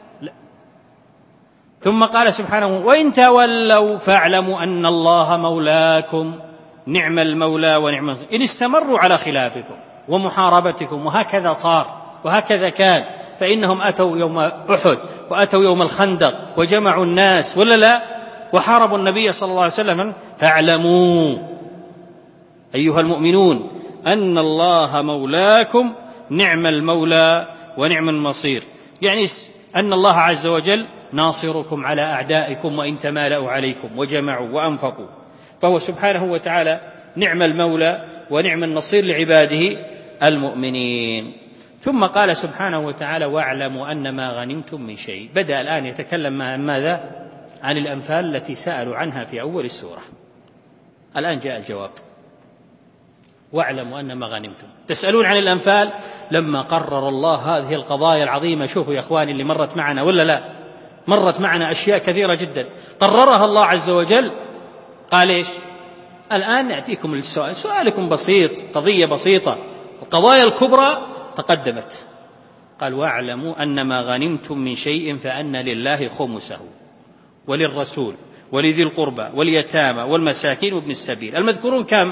ثم قال سبحانه: وإن تولوا فاعلموا أن الله مولاكم نعم المولى ونعم النصير. إن استمروا على خلافكم ومحاربتكم، وهكذا صار وهكذا كان، فإنهم أتوا يوم أحد وأتوا يوم الخندق وجمعوا الناس، ولا لا؟ وحاربوا النبي صلى الله عليه وسلم. فاعلموا أيها المؤمنون أن الله مولاكم نعم المولى ونعم النصير، يعني أن الله عز وجل ناصركم على أعدائكم وإن تمالأوا عليكم وجمعوا وأنفقوا، فهو سبحانه وتعالى نعم المولى ونعم النصير لعباده المؤمنين. ثم قال سبحانه وتعالى: واعلموا أن ما غنمتم من شيء. بدأ الآن يتكلم عن ماذا؟ عن الأنفال التي سألوا عنها في أول السورة. الآن جاء الجواب: واعلموا أن ما غنمتم. تسألون عن الأنفال لما قرر الله هذه القضايا العظيمة. شوفوا يا أخواني اللي مرت معنا، ولا لا؟ مرت معنا أشياء كثيرة جدا قررها الله عز وجل. قال إيش؟ الآن نأتيكم السؤال، سؤالكم بسيط، قضية بسيطة، القضايا الكبرى تقدمت. قال: واعلموا أن ما غنمتم من شيء فأن لله خمسه وللرسول ولذي القربى واليتامى والمساكين وابن السبيل. المذكورون كم؟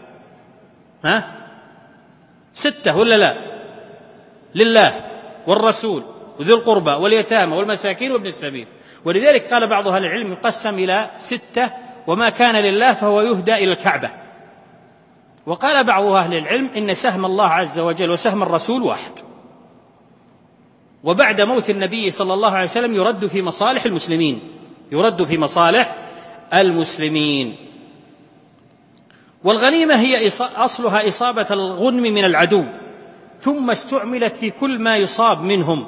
6 ولا لا؟ لله والرسول وذي القربى واليتامى والمساكين وابن السبيل. ولذلك قال بعض أهل العلم يقسم إلى 6، وما كان لله فهو يهدى إلى الكعبة. وقال بعض أهل العلم إن سهم الله عز وجل وسهم الرسول واحد، وبعد موت النبي صلى الله عليه وسلم يرد في مصالح المسلمين، يرد في مصالح المسلمين. والغنيمة هي أصلها إصابة الغنم من العدو، ثم استعملت في كل ما يصاب منهم.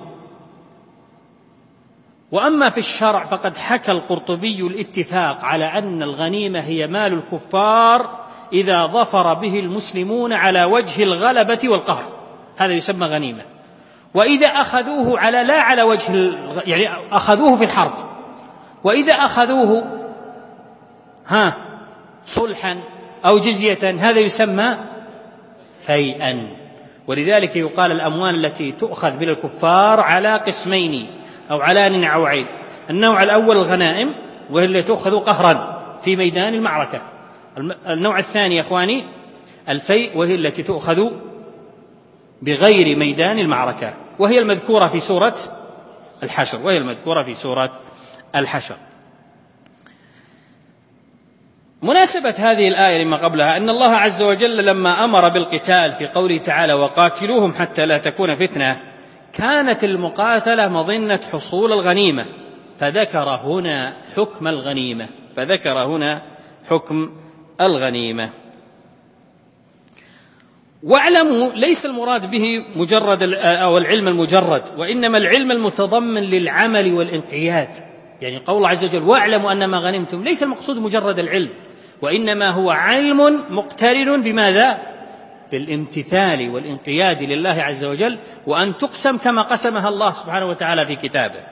وأما في الشرع فقد حكى القرطبي الاتفاق على أن الغنيمة هي مال الكفار إذا ظفر به المسلمون على وجه الغلبة والقهر، هذا يسمى غنيمة. وإذا أخذوه لا على وجه يعني أخذوه في الحرب، وإذا أخذوه صلحا أو جزية هذا يسمى فيئا. ولذلك يقال الأموال التي تؤخذ من الكفار على قسمين أو على نوعين. النوع الأول الغنائم، وهي التي تؤخذ قهرا في ميدان المعركة. النوع الثاني يا أخواني الفيء، وهي التي تؤخذ بغير ميدان المعركة، وهي المذكورة في سورة الحشر. مناسبة هذه الآية لما قبلها أن الله عز وجل لما أمر بالقتال في قوله تعالى وقاتلوهم حتى لا تكون فتنة، كانت المقاتلة مظنة حصول الغنيمة، فذكر هنا حكم الغنيمة. واعلموا ليس المراد به مجرد أو العلم المجرد، وإنما العلم المتضمن للعمل والانقياد. يعني قول الله عز وجل واعلموا أن ما غنمتم ليس المقصود مجرد العلم، وإنما هو علم مقترن بماذا؟ بالامتثال والانقياد لله عز وجل، وأن تقسم كما قسمها الله سبحانه وتعالى في كتابه.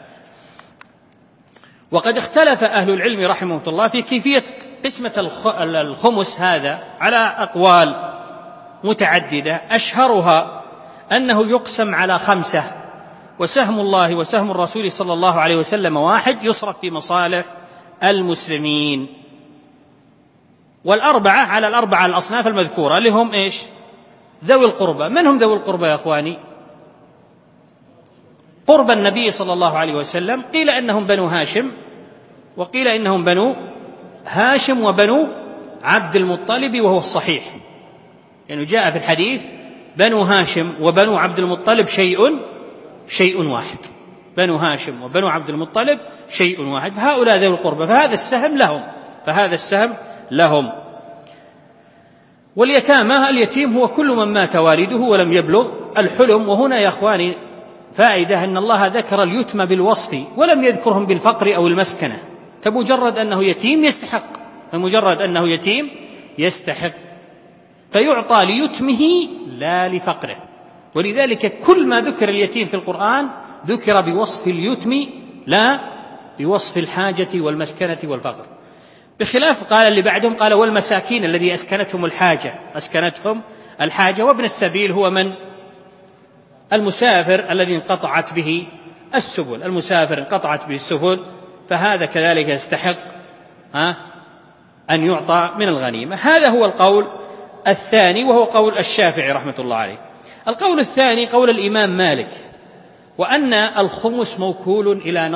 وقد اختلف أهل العلم رحمه الله في كيفية قسمة الخمس هذا على أقوال متعددة، أشهرها أنه يقسم على 5، وسهم الله وسهم الرسول صلى الله عليه وسلم 1 يصرف في مصالح المسلمين، والأربعة على الأربعة الأصناف المذكورة اللي هم إيش؟ ذوي القربى. من هم ذوي القربى يا أخواني؟ قرب النبي صلى الله عليه وسلم، قيل إنهم بنو هاشم، وقيل إنهم بنو هاشم وبنو عبد المطلب، وهو الصحيح يعني جاء في الحديث بنو هاشم وبنو عبد المطلب شيء واحد، بنو هاشم وبنو عبد المطلب شيء واحد، فهؤلاء ذوي القربى، فهذا السهم لهم. واليتامى، اليتيم هو كل من مات والده ولم يبلغ الحلم. وهنا يا أخواني فائدة أن الله ذكر اليتم بالوصف ولم يذكرهم بالفقر أو المسكنة، فمجرد أنه يتيم يستحق، فيعطى ليتمه لا لفقره. ولذلك كل ما ذكر اليتيم في القرآن ذكر بوصف اليتم لا بوصف الحاجة والمسكنة والفقر، بخلاف قال اللي بعدهم قال والمساكين الذي أسكنتهم الحاجة. وابن السبيل هو من؟ المسافر الذي انقطعت به السبل، فهذا كذلك يستحق أن يعطى من الغنيمة. هذا هو القول الثاني، وهو قول الشافعي رحمة الله عليه. القول الثاني قول الإمام مالك، وأن الخمس موكول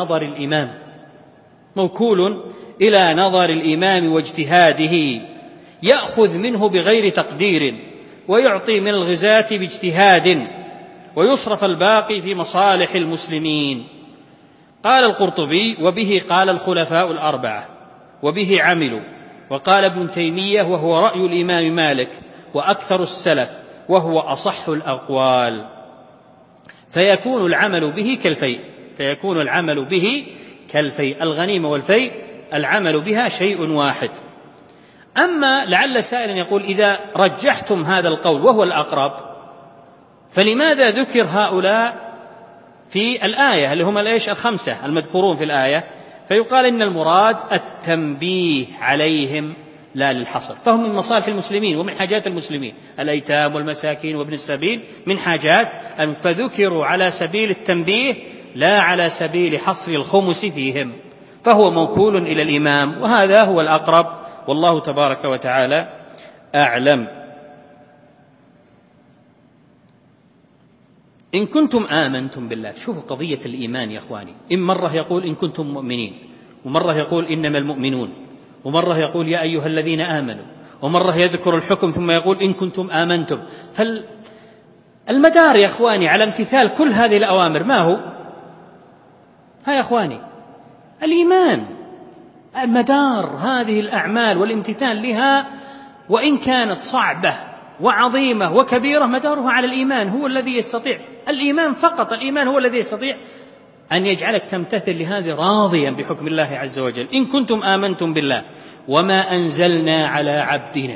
إلى نظر الإمام واجتهاده، يأخذ منه بغير تقدير، ويعطي من الغزاة باجتهاد، ويصرف الباقي في مصالح المسلمين. قال القرطبي وبه قال الخلفاء الأربعة، وبه عملوا. وقال ابن تيمية وهو رأي الإمام مالك وأكثر السلف، وهو أصح الأقوال. فيكون العمل به كالفيء، الغنيمة والفيء العمل بها شيء واحد. أما لعل سائل يقول إذا رجحتم هذا القول وهو الأقرب، فلماذا ذكر هؤلاء في الآية اللي هم 5 المذكورون في الآية؟ فيقال إن المراد التنبيه عليهم لا للحصر، فهم من مصالح المسلمين ومن حاجات المسلمين، الأيتام والمساكين وابن السبيل من حاجات، فذكروا على سبيل التنبيه لا على سبيل حصر الخمس فيهم، فهو موكول إلى الإمام، وهذا هو الأقرب، والله تبارك وتعالى أعلم. إن كنتم آمنتم بالله، شوفوا قضية الإيمان يا أخواني، إن مرة يقول إن كنتم مؤمنين، ومرة يقول إنما المؤمنون، ومرة يقول يا أيها الذين آمنوا، ومرة يذكر الحكم ثم يقول إن كنتم آمنتم. فالمدار يا أخواني على امتثال كل هذه الأوامر ما هو؟ يا أخواني الإيمان، مدار هذه الأعمال والامتثال لها وإن كانت صعبة وعظيمة وكبيرة مدارها على الإيمان، هو الذي يستطيع، الإيمان فقط، الإيمان هو الذي يستطيع أن يجعلك تمتثل لهذه راضيا بحكم الله عز وجل. إن كنتم آمنتم بالله وما أنزلنا على عبدنا.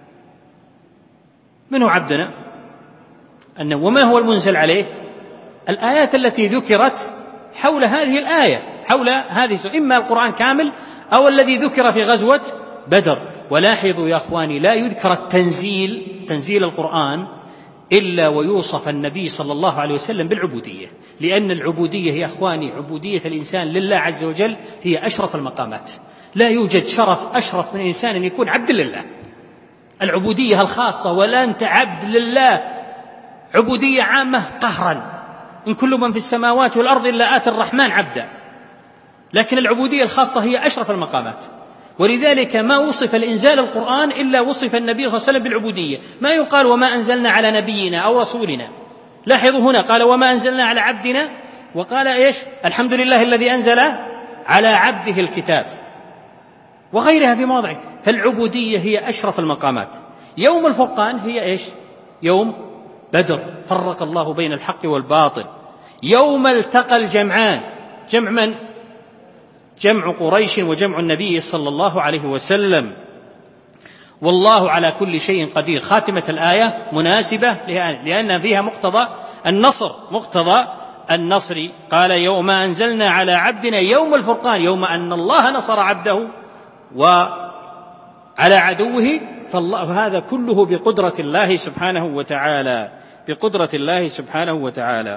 من هو عبدنا؟ وما هو المنزل عليه؟ الآيات التي ذكرت حول هذه الآية، حول هذه إما القرآن كامل أو الذي ذكر في غزوة بدر. ولاحظوا يا أخواني، لا يذكر تنزيل القرآن إلا ويوصف النبي صلى الله عليه وسلم بالعبودية، لأن العبودية يا أخواني، عبودية الإنسان لله عز وجل هي أشرف المقامات. لا يوجد شرف أشرف من الإنسان أن يكون عبد لله. العبودية الخاصة، ولا أنت عبد لله، عبودية عامة قهرا، إن كل من في السماوات والأرض إلا آتى الرحمن عبدا. لكن العبودية الخاصة هي أشرف المقامات، ولذلك ما وصف الإنزال القرآن إلا وصف النبي صلى الله عليه وسلم بالعبودية. ما يقال وما أنزلنا على نبينا أو رسولنا. لاحظوا هنا قال وما أنزلنا على عبدنا، وقال إيش؟ الحمد لله الذي أنزل على عبده الكتاب، وغيرها في مواضع. فالعبودية هي أشرف المقامات. يوم الفرقان هي إيش؟ يوم بدر، فرق الله بين الحق والباطل. يوم التقى الجمعان، جمع من؟ جمع قريش وجمع النبي صلى الله عليه وسلم. والله على كل شيء قدير. خاتمة الآية مناسبة لأن فيها مقتضى النصر. قال يوم أنزلنا على عبدنا يوم الفرقان، يوم أن الله نصر عبده وعلى عدوه. فهذا كله بقدرة الله سبحانه وتعالى، بقدرة الله سبحانه وتعالى.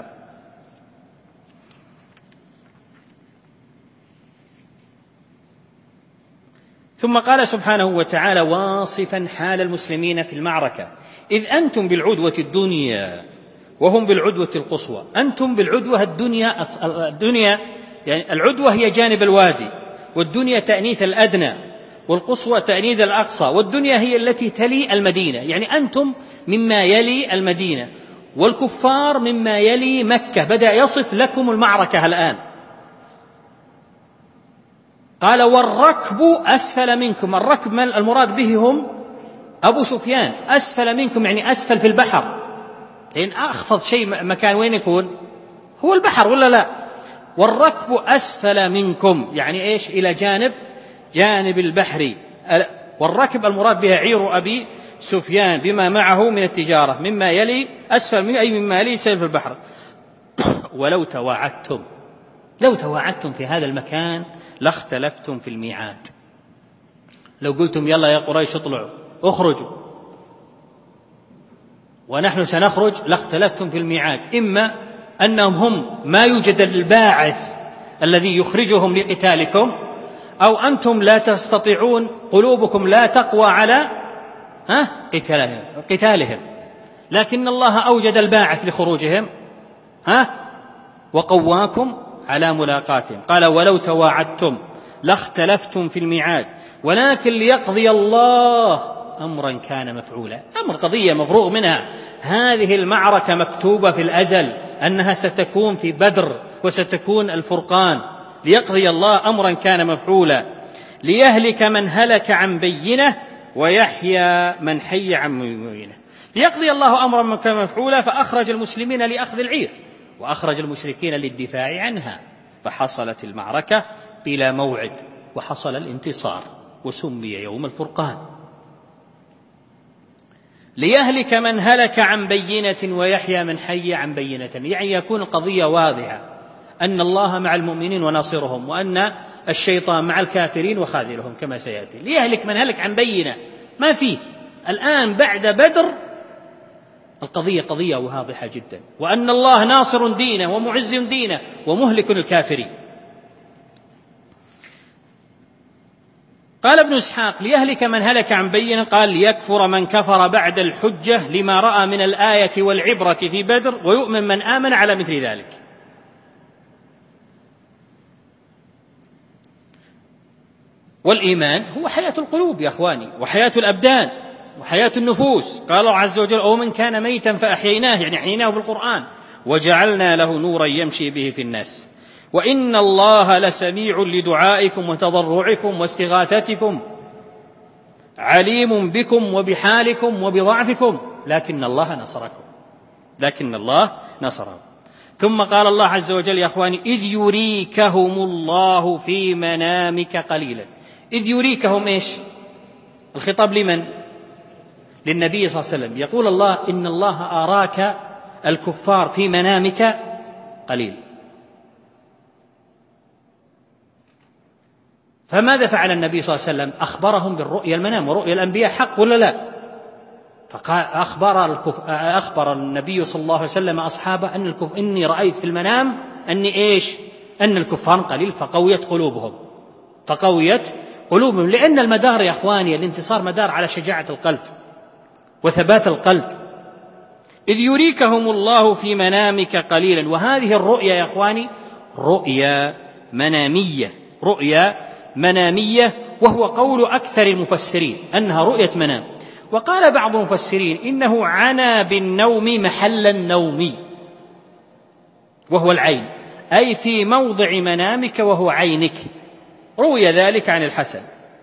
ثم قال سبحانه وتعالى واصفا حال المسلمين في المعركة: إذ أنتم بالعدوة الدنيا وهم بالعدوة القصوى. أنتم بالعدوة الدنيا يعني العدوة هي جانب الوادي، والدنيا تأنيث الأدنى، والقصوى تأنيث الأقصى، والدنيا هي التي تلي المدينة، يعني أنتم مما يلي المدينة، والكفار مما يلي مكة. بدأ يصف لكم المعركة الآن. قال والركب أسفل منكم. الركب من المراد به هم أبو سفيان. أسفل منكم يعني أسفل في البحر، لأن أخفض شيء مكان وين يكون؟ هو البحر ولا لا؟ والركب أسفل منكم يعني إيش؟ إلى جانب البحر. والركب المراد بها عير أبي سفيان بما معه من التجارة، مما يلي أسفل منه أي مما يلي سيف البحر. ولو تواعدتم في هذا المكان لاختلفتم في الميعاد. لو قلتم يلا يا قريش اطلعوا اخرجوا ونحن سنخرج لاختلفتم في الميعاد. إما أنهم هم ما يوجد الباعث الذي يخرجهم لقتالكم، أو أنتم لا تستطيعون، قلوبكم لا تقوى على قتالهم، لكن الله أوجد الباعث لخروجهم وقواكم على ملاقاتهم. قال ولو تواعدتم لاختلفتم في الميعاد ولكن ليقضي الله أمرا كان مفعولا. أمر قضية مفروغ منها. هذه المعركة مكتوبة في الأزل أنها ستكون في بدر وستكون الفرقان. ليقضي الله أمرا كان مفعولا ليهلك من هلك عن بينة ويحيى من حي عن بينة. ليقضي الله أمرا كان مفعولا فأخرج المسلمين لأخذ العير وأخرج المشركين للدفاع عنها، فحصلت المعركة بلا موعد وحصل الانتصار وسمي يوم الفرقان. ليهلك من هلك عن بينة ويحيى من حي عن بينة، يعني يكون القضية واضحة أن الله مع المؤمنين وناصرهم، وأن الشيطان مع الكافرين وخاذلهم كما سيأتي. ليهلك من هلك عن بينة ما فيه الآن بعد بدر. القضية قضية واضحة جدا، وأن الله ناصر دينه ومعز دينه ومهلك الكافرين. قال ابن إسحاق ليهلك من هلك عن بينة، قال ليكفر من كفر بعد الحجة لما رأى من الآية والعبرة في بدر ويؤمن من آمن على مثل ذلك. والإيمان هو حياة القلوب يا أخواني، وحياة الأبدان، وحياة النفوس. قال الله عز وجل أو من كان ميتا فأحييناه، يعني أحييناه بالقرآن وجعلنا له نورا يمشي به في الناس. وإن الله لسميع لدعائكم وتضرعكم واستغاثتكم عليم بكم وبحالكم وبضعفكم لكن الله نصركم. ثم قال الله عز وجل: يا أخواني، إذ يريكهم الله في منامك قليلا. إذ يريكهم إيش؟ الخطاب لمن؟ للنبي صلى الله عليه وسلم. يقول الله: إن الله أراك الكفار في منامك قليل. فماذا فعل النبي صلى الله عليه وسلم؟ أخبرهم بالرؤيا المنام، ورؤيا الأنبياء حق ولا لا؟ فقال أخبر النبي صلى الله عليه وسلم أصحابه إني رأيت في المنام أن الكفار قليل، فقويت قلوبهم. لأن المدار يا أخواني، الانتصار مدار على شجاعة القلب وثبات القلب. إذ يريكهم الله في منامك قليلا. وهذه الرؤيا يا أخواني رؤيا منامية، وهو قول أكثر المفسرين أنها رؤية منام. وقال بعض المفسرين إنه عنى بالنوم محل النوم وهو العين، أي في موضع منامك وهو عينك. روي ذلك عن الحسن.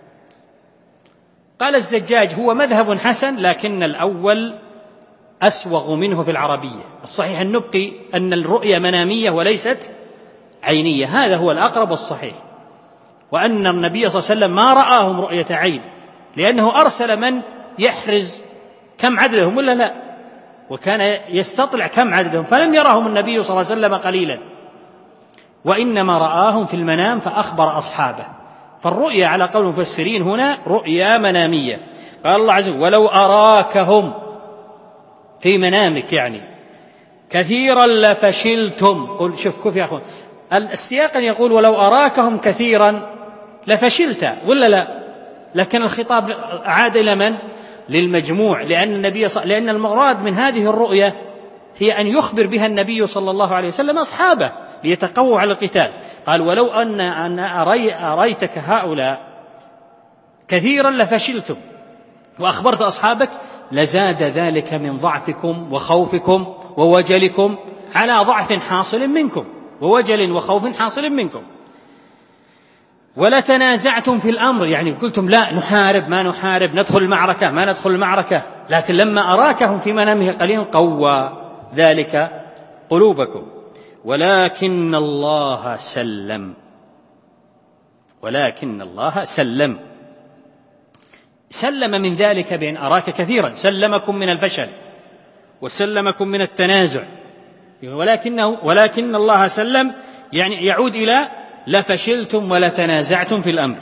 قال الزجاج: هو مذهب حسن، لكن الأول أسوغ منه في العربية. الصحيح النبقي أن الرؤيا منامية وليست عينية، هذا هو الأقرب والصحيح. وأن النبي صلى الله عليه وسلم ما رآهم رؤية عين، لأنه أرسل من يحرز كم عددهم ولا لا، وكان يستطلع كم عددهم، فلم يرهم النبي صلى الله عليه وسلم قليلا، وإنما رآهم في المنام فأخبر أصحابه. فالرؤيا على قول المفسرين هنا رؤيا منامية. قال الله عز وجل: ولو أراكهم في منامك، يعني كثيرا لفشلتم. قل شوف كيف يا أخوان، السياق يقول ولو أراكهم كثيرا لفشلت ولا لا، لكن الخطاب عاد إلى من؟ للمجموع، لأن المراد من هذه الرؤيا هي أن يخبر بها النبي صلى الله عليه وسلم أصحابه ليتقووا على القتال. قال: ولو أن أريتك هؤلاء كثيرا لفشلتم، وأخبرت أصحابك، لزاد ذلك من ضعفكم وخوفكم ووجلكم على ضعف حاصل منكم، ووجل وخوف حاصل منكم. ولا تنازعتم في الأمر، يعني قلتم لا نحارب ما نحارب، ندخل المعركة ما ندخل المعركة، لكن لما أراكهم في منامه قليلا قوى ذلك قلوبكم. ولكن الله سلم من ذلك بأن أراك كثيرا، سلمكم من الفشل وسلمكم من التنازع. ولكن الله سلم، يعني يعود إلى لفشلتم ولتنازعتم في الأمر.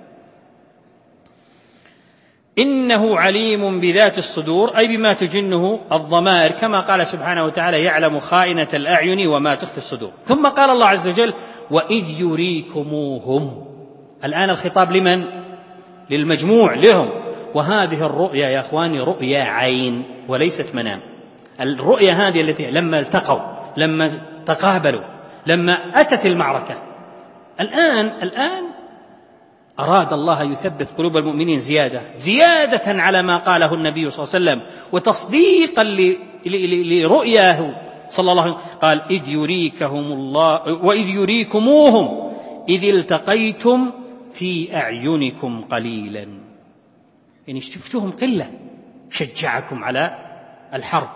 إنه عليم بذات الصدور، أي بما تجنه الضمائر، كما قال سبحانه وتعالى: يعلم خائنة الأعين وما تخفي الصدور. ثم قال الله عز وجل: وإذ يريكموهم. الآن الخطاب لمن؟ للمجموع، لهم. وهذه الرؤيا يا أخواني رؤيا عين وليست منام. الرؤيا هذه التي لما التقوا، لما تقابلوا، لما أتت المعركة، الآن أراد الله يثبت قلوب المؤمنين زيادة على ما قاله النبي صلى الله عليه وسلم، وتصديقا لرؤياه صلى الله عليه وسلم. قال: إذ يريكهم الله وإذ يريكموهم إذ التقيتم في أعينكم قليلا، يعني شفتوهم قلة، شجعكم على الحرب.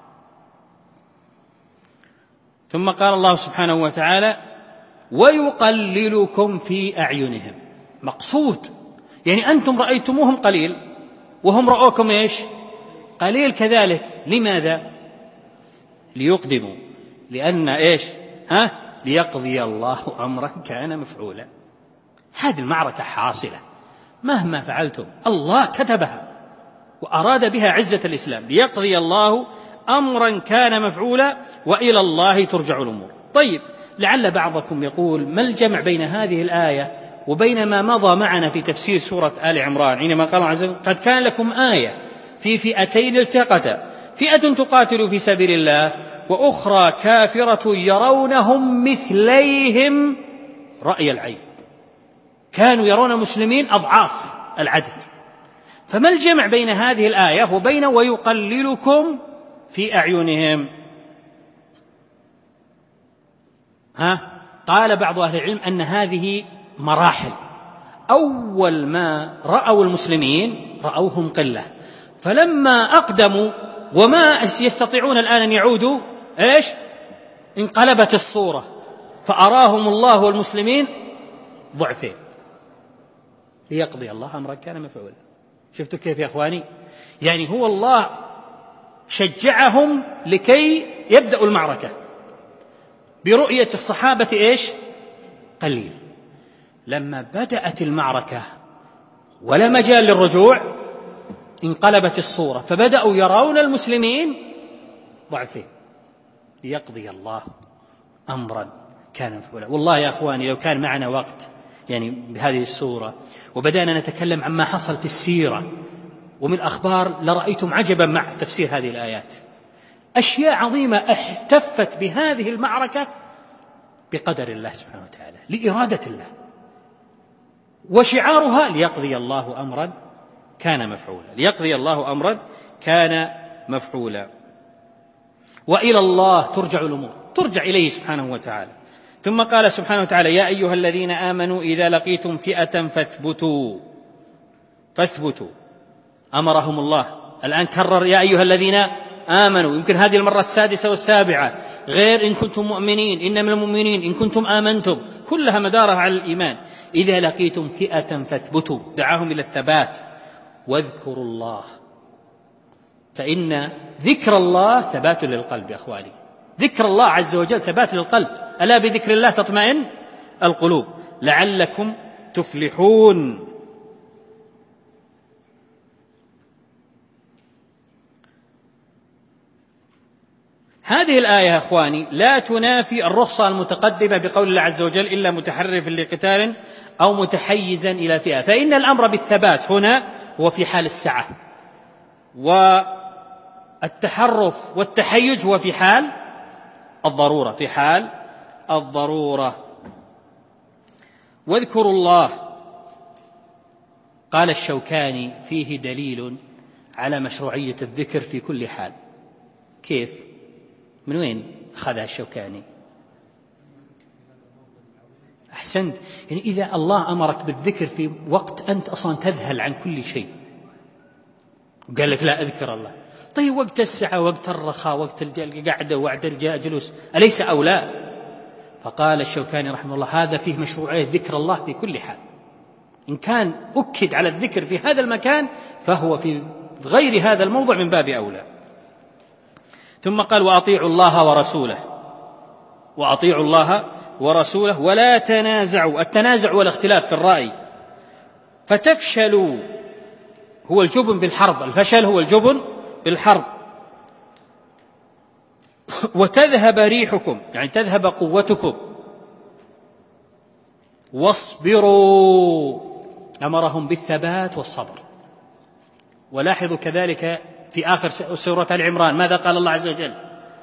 ثم قال الله سبحانه وتعالى: ويقللكم في أعينهم. مقصود يعني أنتم رأيتموهم قليل وهم رأوكم إيش؟ قليل كذلك. لماذا؟ ليقدموا، لأن إيش؟ ليقضي الله أمرا كان مفعولا. هذه المعركة حاصلة مهما فعلتم، الله كتبها وأراد بها عزة الإسلام. ليقضي الله أمرا كان مفعولا وإلى الله ترجع الأمور. طيب، لعل بعضكم يقول: ما الجمع بين هذه الآية وبين ما مضى معنا في تفسير سورة آل عمران، حينما قال عز وجل: قد كان لكم آية في فئتين التقتا، فئة تقاتل في سبيل الله وأخرى كافرة يرونهم مثليهم رأي العين. كانوا يرون المسلمين أضعاف العدد. فما الجمع بين هذه الآية وبين ويقللكم في أعينهم؟ قال بعض أهل العلم أن هذه مراحل. أول ما رأوا المسلمين رأوهم قلة، فلما أقدموا وما يستطيعون الآن أن يعودوا إيش؟ انقلبت الصورة، فأراهم الله والمسلمين ضعفين ليقضي الله أمرا كان مفعولا. شفتوا كيف يا أخواني؟ يعني هو الله شجعهم لكي يبدأوا المعركة برؤية الصحابة إيش؟ قليل. لما بدأت المعركة ولا مجال للرجوع انقلبت الصورة، فبدأوا يرون المسلمين ضعفين ليقضي الله أمرا كان مفعولا. والله يا أخواني لو كان معنا وقت يعني بهذه السورة وبدأنا نتكلم عما حصل في السيرة ومن أخبار لرأيتم عجبا مع تفسير هذه الآيات. أشياء عظيمة احتفت بهذه المعركة بقدر الله سبحانه وتعالى لإرادة الله، وشعارها ليقضي الله أمرا كان مفعولا، ليقضي الله أمرا كان مفعولا. وإلى الله ترجع الأمور، ترجع إليه سبحانه وتعالى. ثم قال سبحانه وتعالى: يا أيها الذين آمنوا إذا لقيتم فئة فاثبتوا. أمرهم الله، الآن كرر يا أيها الذين آمنوا، يمكن هذه المرة السادسة والسابعة، غير إن كنتم مؤمنين، إنما المؤمنين إن كنتم آمنتم، كلها مدارها على الإيمان. إذا لقيتم فئة فاثبتوا، دعاهم إلى الثبات. واذكروا الله، فإن ذكر الله ثبات للقلب يا أخواني، ذكر الله عز وجل ثبات للقلب. ألا بذكر الله تطمئن القلوب لعلكم تفلحون. هذه الآية يا أخواني لا تنافي الرخصة المتقدمة بقول الله عز وجل: إلا متحرف لقتال أو متحيزا إلى فئة. فإن الأمر بالثبات هنا هو في حال السعة، والتحرف والتحيز هو في حال الضرورة، في حال الضرورة. واذكروا الله، قال الشوكاني: فيه دليل على مشروعية الذكر في كل حال. كيف؟ من وين أخذها الشوكاني؟ أحسنت، يعني إذا الله أمرك بالذكر في وقت أنت أصلا تذهل عن كل شيء وقال لك لا أذكر الله، طيب وقت السعة، وقت الرخاء، وقت القعدة وعد الجلوس، أليس أولى؟ فقال الشوكاني رحمه الله: هذا فيه مشروعية ذكر الله في كل حال. إن كان أكد على الذكر في هذا المكان فهو في غير هذا الموضع من باب أولى. ثم قال: وأطيعوا الله ورسوله، وأطيعوا الله ورسوله ولا تنازعوا. التنازع والاختلاف في الرأي فتفشلوا، هو الجبن بالحرب، الفشل هو الجبن بالحرب. وتذهب ريحكم، يعني تذهب قوتكم. واصبروا، أمرهم بالثبات والصبر. ولاحظوا كذلك في آخر سورة العمران ماذا قال الله عز وجل؟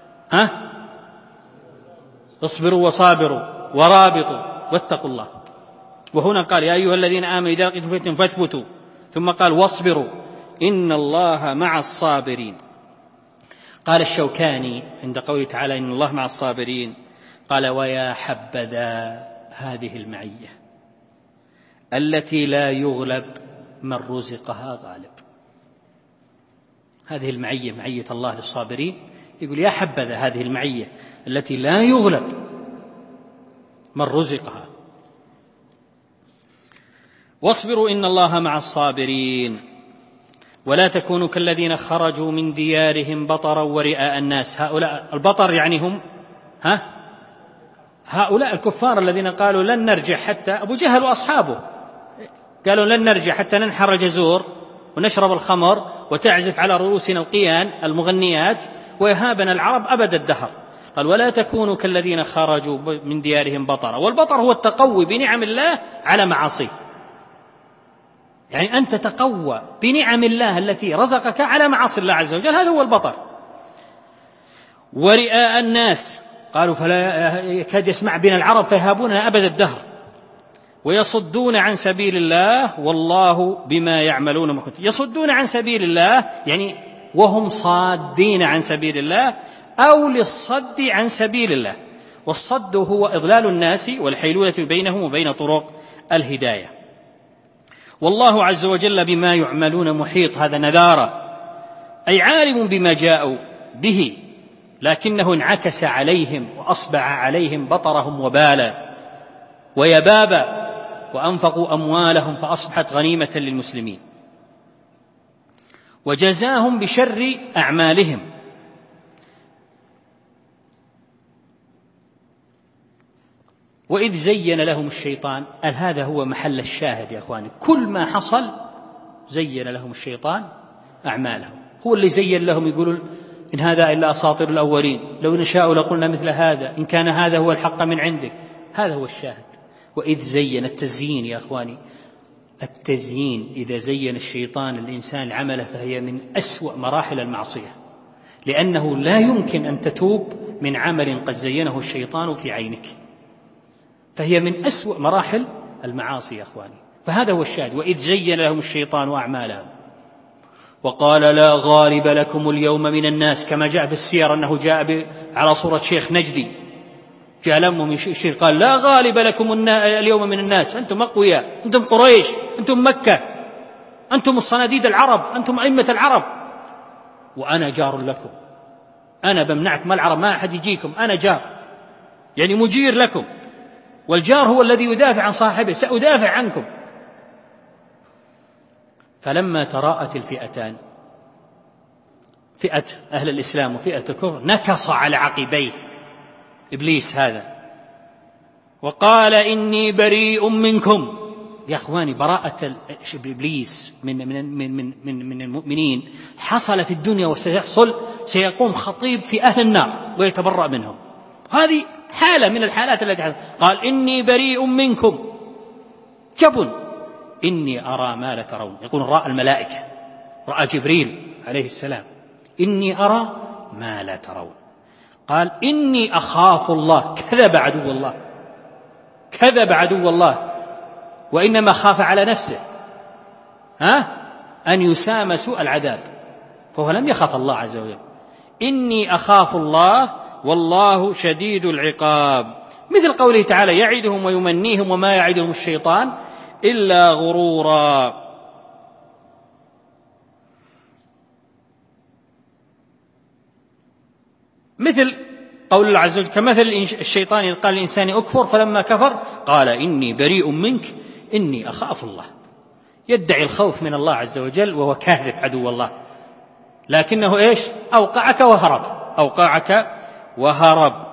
اصبروا وصابروا ورابطوا واتقوا الله. وهنا قال: يا أيها الذين آمنوا إذا لقيتم فئة فاثبتوا. ثم قال: واصبروا إن الله مع الصابرين. قال الشوكاني عند قوله تعالى: إن الله مع الصابرين، قال: ويا حبذا هذه المعية التي لا يغلب من رزقها غالب. هذه المعية، معية الله للصابرين، يقول يا حبذا هذه المعية التي لا يغلب من رزقها. واصبروا إن الله مع الصابرين ولا تكونوا كالذين خرجوا من ديارهم بطرا ورئاء الناس. هؤلاء البطر يعني هم هؤلاء الكفار الذين قالوا لن نرجع حتى، أبو جهل وأصحابه قالوا لن نرجع حتى ننحر الجزور ونشرب الخمر وتعزف على رؤوسنا القيان المغنيات ويهابنا العرب أبد الدهر. قال: ولا تكونوا كالذين خرجوا من ديارهم بطرا. والبطر هو التقوي بنعم الله على معاصيه، يعني أن تتقوى بنعم الله التي رزقك على معاصي الله عز وجل، هذا هو البطر. ورئاء الناس، قالوا فلا يكاد يسمع بنا العرب فيهابوننا أبد الدهر. ويصدون عن سبيل الله والله بما يعملون محيط. يصدون عن سبيل الله يعني وهم صادين عن سبيل الله أو للصد عن سبيل الله. والصد هو إضلال الناس والحيلولة بينهم وبين طرق الهداية. والله عز وجل بما يعملون محيط، هذا نذارة، أي عالم بما جاءوا به، لكنه انعكس عليهم وأصبح عليهم بطرهم وبالا ويبابا، وأنفقوا أموالهم فأصبحت غنيمة للمسلمين، وجزاهم بشر أعمالهم. وإذ زين لهم الشيطان، هذا هو محل الشاهد يا أخواني، كل ما حصل زين لهم الشيطان أعمالهم، هو اللي زين لهم، يقولون إن هذا إلا أساطير الأولين، لو نشاء لقلنا مثل هذا، إن كان هذا هو الحق من عندك. هذا هو الشاهد. وإذ زين، التزيين يا أخواني، التزيين إذا زين الشيطان الإنسان عمله فهي من أسوأ مراحل المعصية، لأنه لا يمكن أن تتوب من عمل قد زينه الشيطان في عينك، فهي من أسوأ مراحل المعاصي يا أخواني. فهذا هو الشاهد. وإذ زين لهم الشيطان أعمالهم وقال لا غالب لكم اليوم من الناس، كما جاء في السير أنه جاء على صورة شيخ نجدي، جاء لمه من الشيخ قال لا غالب لكم اليوم من الناس، أنتم أقوياء، أنتم قريش، أنتم مكة، أنتم الصناديد العرب، أنتم أئمة العرب، وأنا جار لكم، أنا بمنعكم ما العرب، ما أحد يجيكم، أنا جار، يعني مجير لكم، والجار هو الذي يدافع عن صاحبه، سأدافع عنكم. فلما تراءت الفئتان، فئة أهل الإسلام وفئة الكفر، نكص على عقبيه إبليس هذا وقال إني بريء منكم. يا أخواني، براءة إبليس من المؤمنين حصل في الدنيا وسيحصل، سيقوم خطيب في أهل النار ويتبرأ منهم. هذه حالة من الحالات التي حصل. قال إني بريء منكم، جبن، إني أرى ما لا ترون. يقول رأى الملائكة، رأى جبريل عليه السلام، إني أرى ما لا ترون. قال إني أخاف الله، كذب عدو الله، كذب عدو الله، وإنما خاف على نفسه أن يسام سوء العذاب، فهو لم يخاف الله عز وجل. إني أخاف الله والله شديد العقاب، مثل قوله تعالى يعدهم ويمنيهم وما يعدهم الشيطان إلا غرورا. مثل قول الله عز وجل كمثل الشيطان إذ قال الإنسان أكفر فلما كفر قال إني بريء منك إني أخاف الله. يدعي الخوف من الله عز وجل وهو كاذب عدو الله، لكنه إيش؟ أوقعك وهرب، أوقعك وهرب.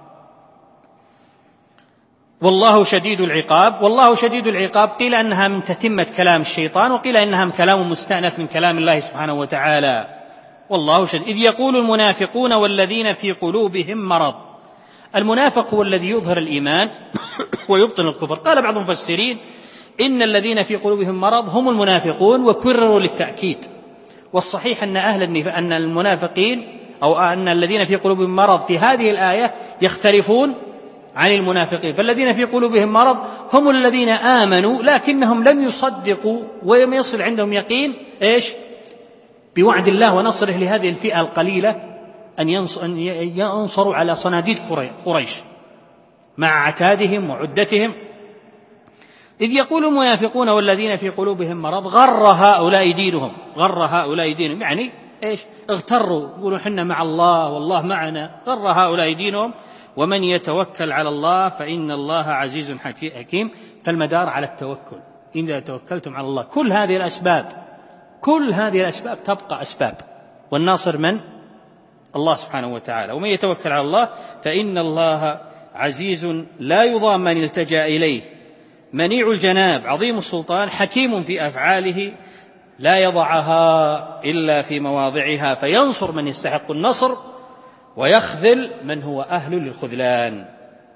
والله شديد العقاب. والله شديد العقاب قيل أنها من تتمة كلام الشيطان، وقيل إنها كلام مستأنف من كلام الله سبحانه وتعالى. والله شديد. إذ يقول المنافقون والذين في قلوبهم مرض. المنافق هو الذي يظهر الإيمان ويبطن الكفر. قال بعض المفسرين إن الذين في قلوبهم مرض هم المنافقون، وكرروا للتأكيد. والصحيح أن المنافقين أو أن الذين في قلوبهم مرض في هذه الآية يختلفون عن المنافقين. فالذين في قلوبهم مرض هم الذين آمنوا لكنهم لم يصدقوا ولم يصل عندهم يقين إيش؟ بوعد الله ونصره لهذه الفئة القليلة أن ينصروا على صناديد قريش مع عتادهم وعدتهم. إذ يقول المنافقون والذين في قلوبهم مرض غر هؤلاء دينهم، غر هؤلاء دينهم يعني إيش؟ اغتروا، يقولون حنا مع الله والله معنا، غر هؤلاء دينهم. ومن يتوكل على الله فإن الله عزيز حكيم. فالمدار على التوكل، إذا توكلتم على الله. كل هذه الأسباب تبقى أسباب، والناصر من؟ الله سبحانه وتعالى. ومن يتوكل على الله فإن الله عزيز لا يضام من التجأ إليه، منيع الجناب عظيم السلطان، حكيم في أفعاله لا يضعها إلا في مواضعها، فينصر من يستحق النصر ويخذل من هو أهل للخذلان.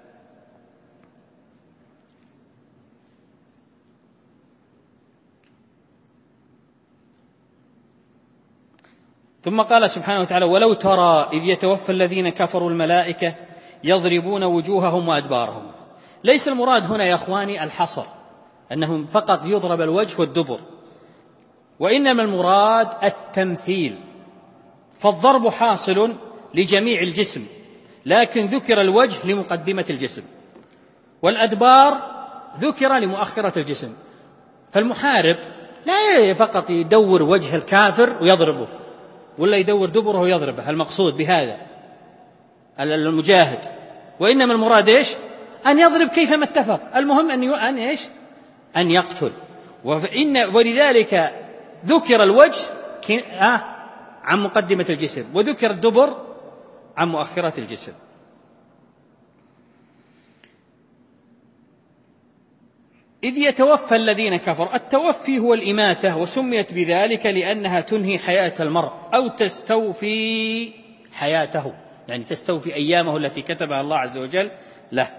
ثم قال سبحانه وتعالى ولو ترى إذ يتوفى الذين كفروا الملائكة يضربون وجوههم وأدبارهم. ليس المراد هنا يا أخواني الحصر، أنهم فقط يضرب الوجه والدبر، وإنما المراد التمثيل. فالضرب حاصل لجميع الجسم، لكن ذكر الوجه لمقدمة الجسم، والأدبار ذكر لمؤخرة الجسم. فالمحارب لا فقط يدور وجه الكافر ويضربه، ولا يدور دبره ويضربه، المقصود بهذا المجاهد، وإنما المراد إيش؟ أن يضرب كيفما اتفق، المهم أن يقتل. ولذلك ذكر الوجه عن مقدمة الجسم، وذكر الدبر عن مؤخرة الجسم. إذ يتوفى الذين كفروا، التوفي هو الإماتة، وسميت بذلك لأنها تنهي حياة المرء أو تستوفي حياته، يعني تستوفي أيامه التي كتبها الله عز وجل له.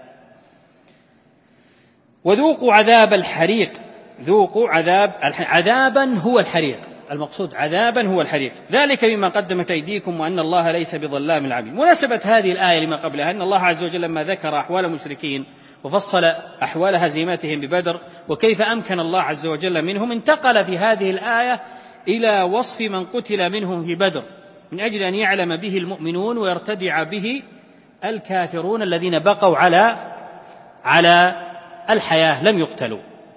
وذوقوا عذاب الحريق، ذوقوا عذابا هو الحريق، المقصود عذابا هو الحريق، ذلك بما قدمت أيديكم وأن الله ليس بظلام العبيد. مناسبة هذه الآية لما قبلها أن الله عز وجل لما ذكر أحوال المشركين وفصل أحوال هزيمتهم ببدر وكيف أمكن الله عز وجل منهم، انتقل في هذه الآية إلى وصف من قتل منهم في بدر من أجل أن يعلم به المؤمنون ويرتدع به الكافرون الذين بقوا على الحياة لم يقتلوا.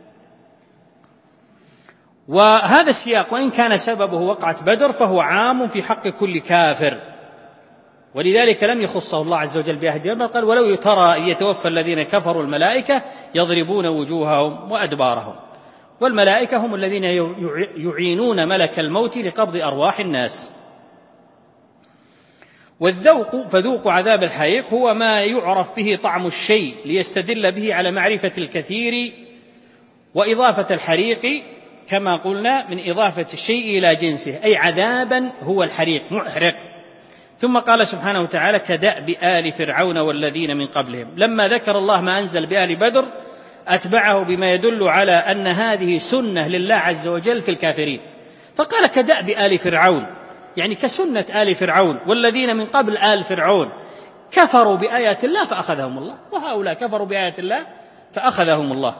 وهذا السياق وإن كان سببه وقعة بدر فهو عام في حق كل كافر، ولذلك لم يخصه الله عز وجل بأهدهم، بل قال ولو ترى يتوفى الذين كفروا الملائكة يضربون وجوههم وأدبارهم. والملائكة هم الذين يعينون ملك الموت لقبض أرواح الناس. والذوق، فذوق عذاب الحريق هو ما يعرف به طعم الشيء ليستدل به على معرفة الكثير، وإضافة الحريق كما قلنا من إضافة الشيء إلى جنسه، أي عذابا هو الحريق محرق. ثم قال سبحانه وتعالى كدأب آل فرعون والذين من قبلهم، لما ذكر الله ما أنزل بآل بدر أتبعه بما يدل على أن هذه سنة لله عز وجل في الكافرين، فقال كدأب آل فرعون، يعني كسنة آل فرعون والذين من قبل آل فرعون كفروا بآيات الله فأخذهم الله، وهؤلاء كفروا بآيات الله فأخذهم الله.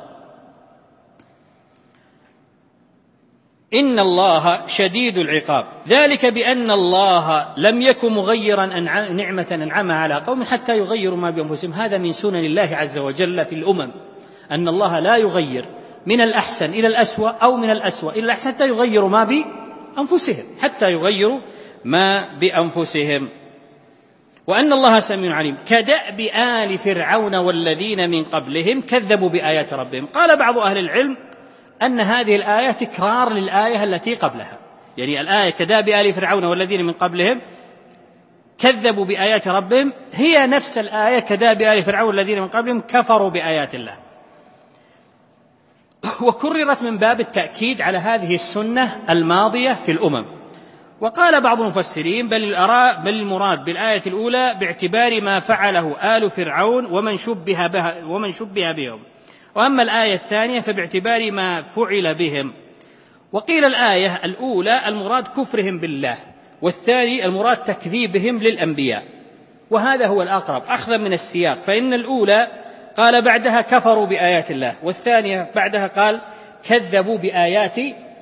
إن الله شديد العقاب، ذلك بأن الله لم يكن مغيرا نعمة أنعمها على قوم حتى يغيروا ما بأنفسهم. هذا من سنن الله عز وجل في الأمم، أن الله لا يغير من الأحسن إلى الأسوأ أو من الأسوأ إلى الأحسن حتى يغيروا ما بأنفسهم، حتى يغيروا ما بأنفسهم. وأن الله سميع عليم. كدأب آل فرعون والذين من قبلهم كذبوا بآيات ربهم. قال بعض أهل العلم أن هذه الآية تكرار للآية التي قبلها، يعني الآية كدأب آل فرعون والذين من قبلهم كذبوا بآيات ربهم هي نفس الآية كدأب آل فرعون والذين من قبلهم كفروا بآيات الله، وكررت من باب التأكيد على هذه السنة الماضية في الأمم. وقال بعض المفسرين بل المراد بالآية الأولى باعتبار ما فعله آل فرعون ومن شبه بهم، وأما الآية الثانية فباعتبار ما فعل بهم. وقيل الآية الأولى المراد كفرهم بالله، والثاني المراد تكذيبهم للأنبياء، وهذا هو الأقرب أخذا من السياق، فإن الأولى قال بعدها كفروا بآيات الله، والثانية بعدها قال كذبوا بآيات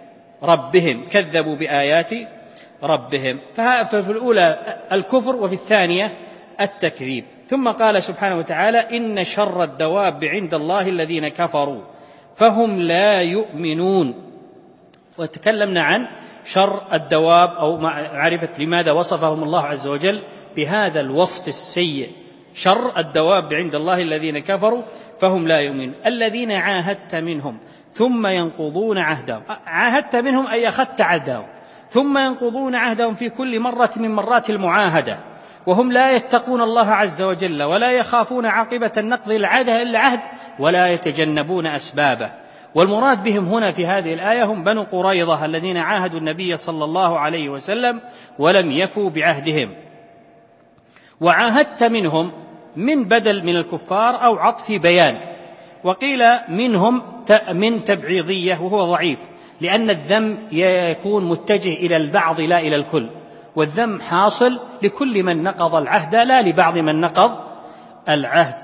ربهم، ففي الأولى الكفر وفي الثانية التكذيب. ثم قال سبحانه وتعالى إن شر الدواب عند الله الذين كفروا فهم لا يؤمنون. وتكلمنا عن شر الدواب أو معرفة لماذا وصفهم الله عز وجل بهذا الوصف السيء، شر الدواب عند الله الذين كفروا فهم لا يؤمنون الذين عاهدت منهم ثم ينقضون عهدهم. عاهدت منهم أي أخذت عهدهم، ثم ينقضون عهدهم في كل مرة من مرات المعاهدة، وهم لا يتقون الله عز وجل ولا يخافون عاقبة النقض العهد إلا عهد ولا يتجنبون أسبابه. والمراد بهم هنا في هذه الآية هم بنو قريظة الذين عاهدوا النبي صلى الله عليه وسلم ولم يفوا بعهدهم. وعاهدت منهم من بدل من الكفار أو عطف بيان، وقيل منهم من تبعيضية وهو ضعيف، لأن الذم يكون متجه إلى البعض لا إلى الكل، والذم حاصل لكل من نقض العهد لا لبعض من نقض العهد.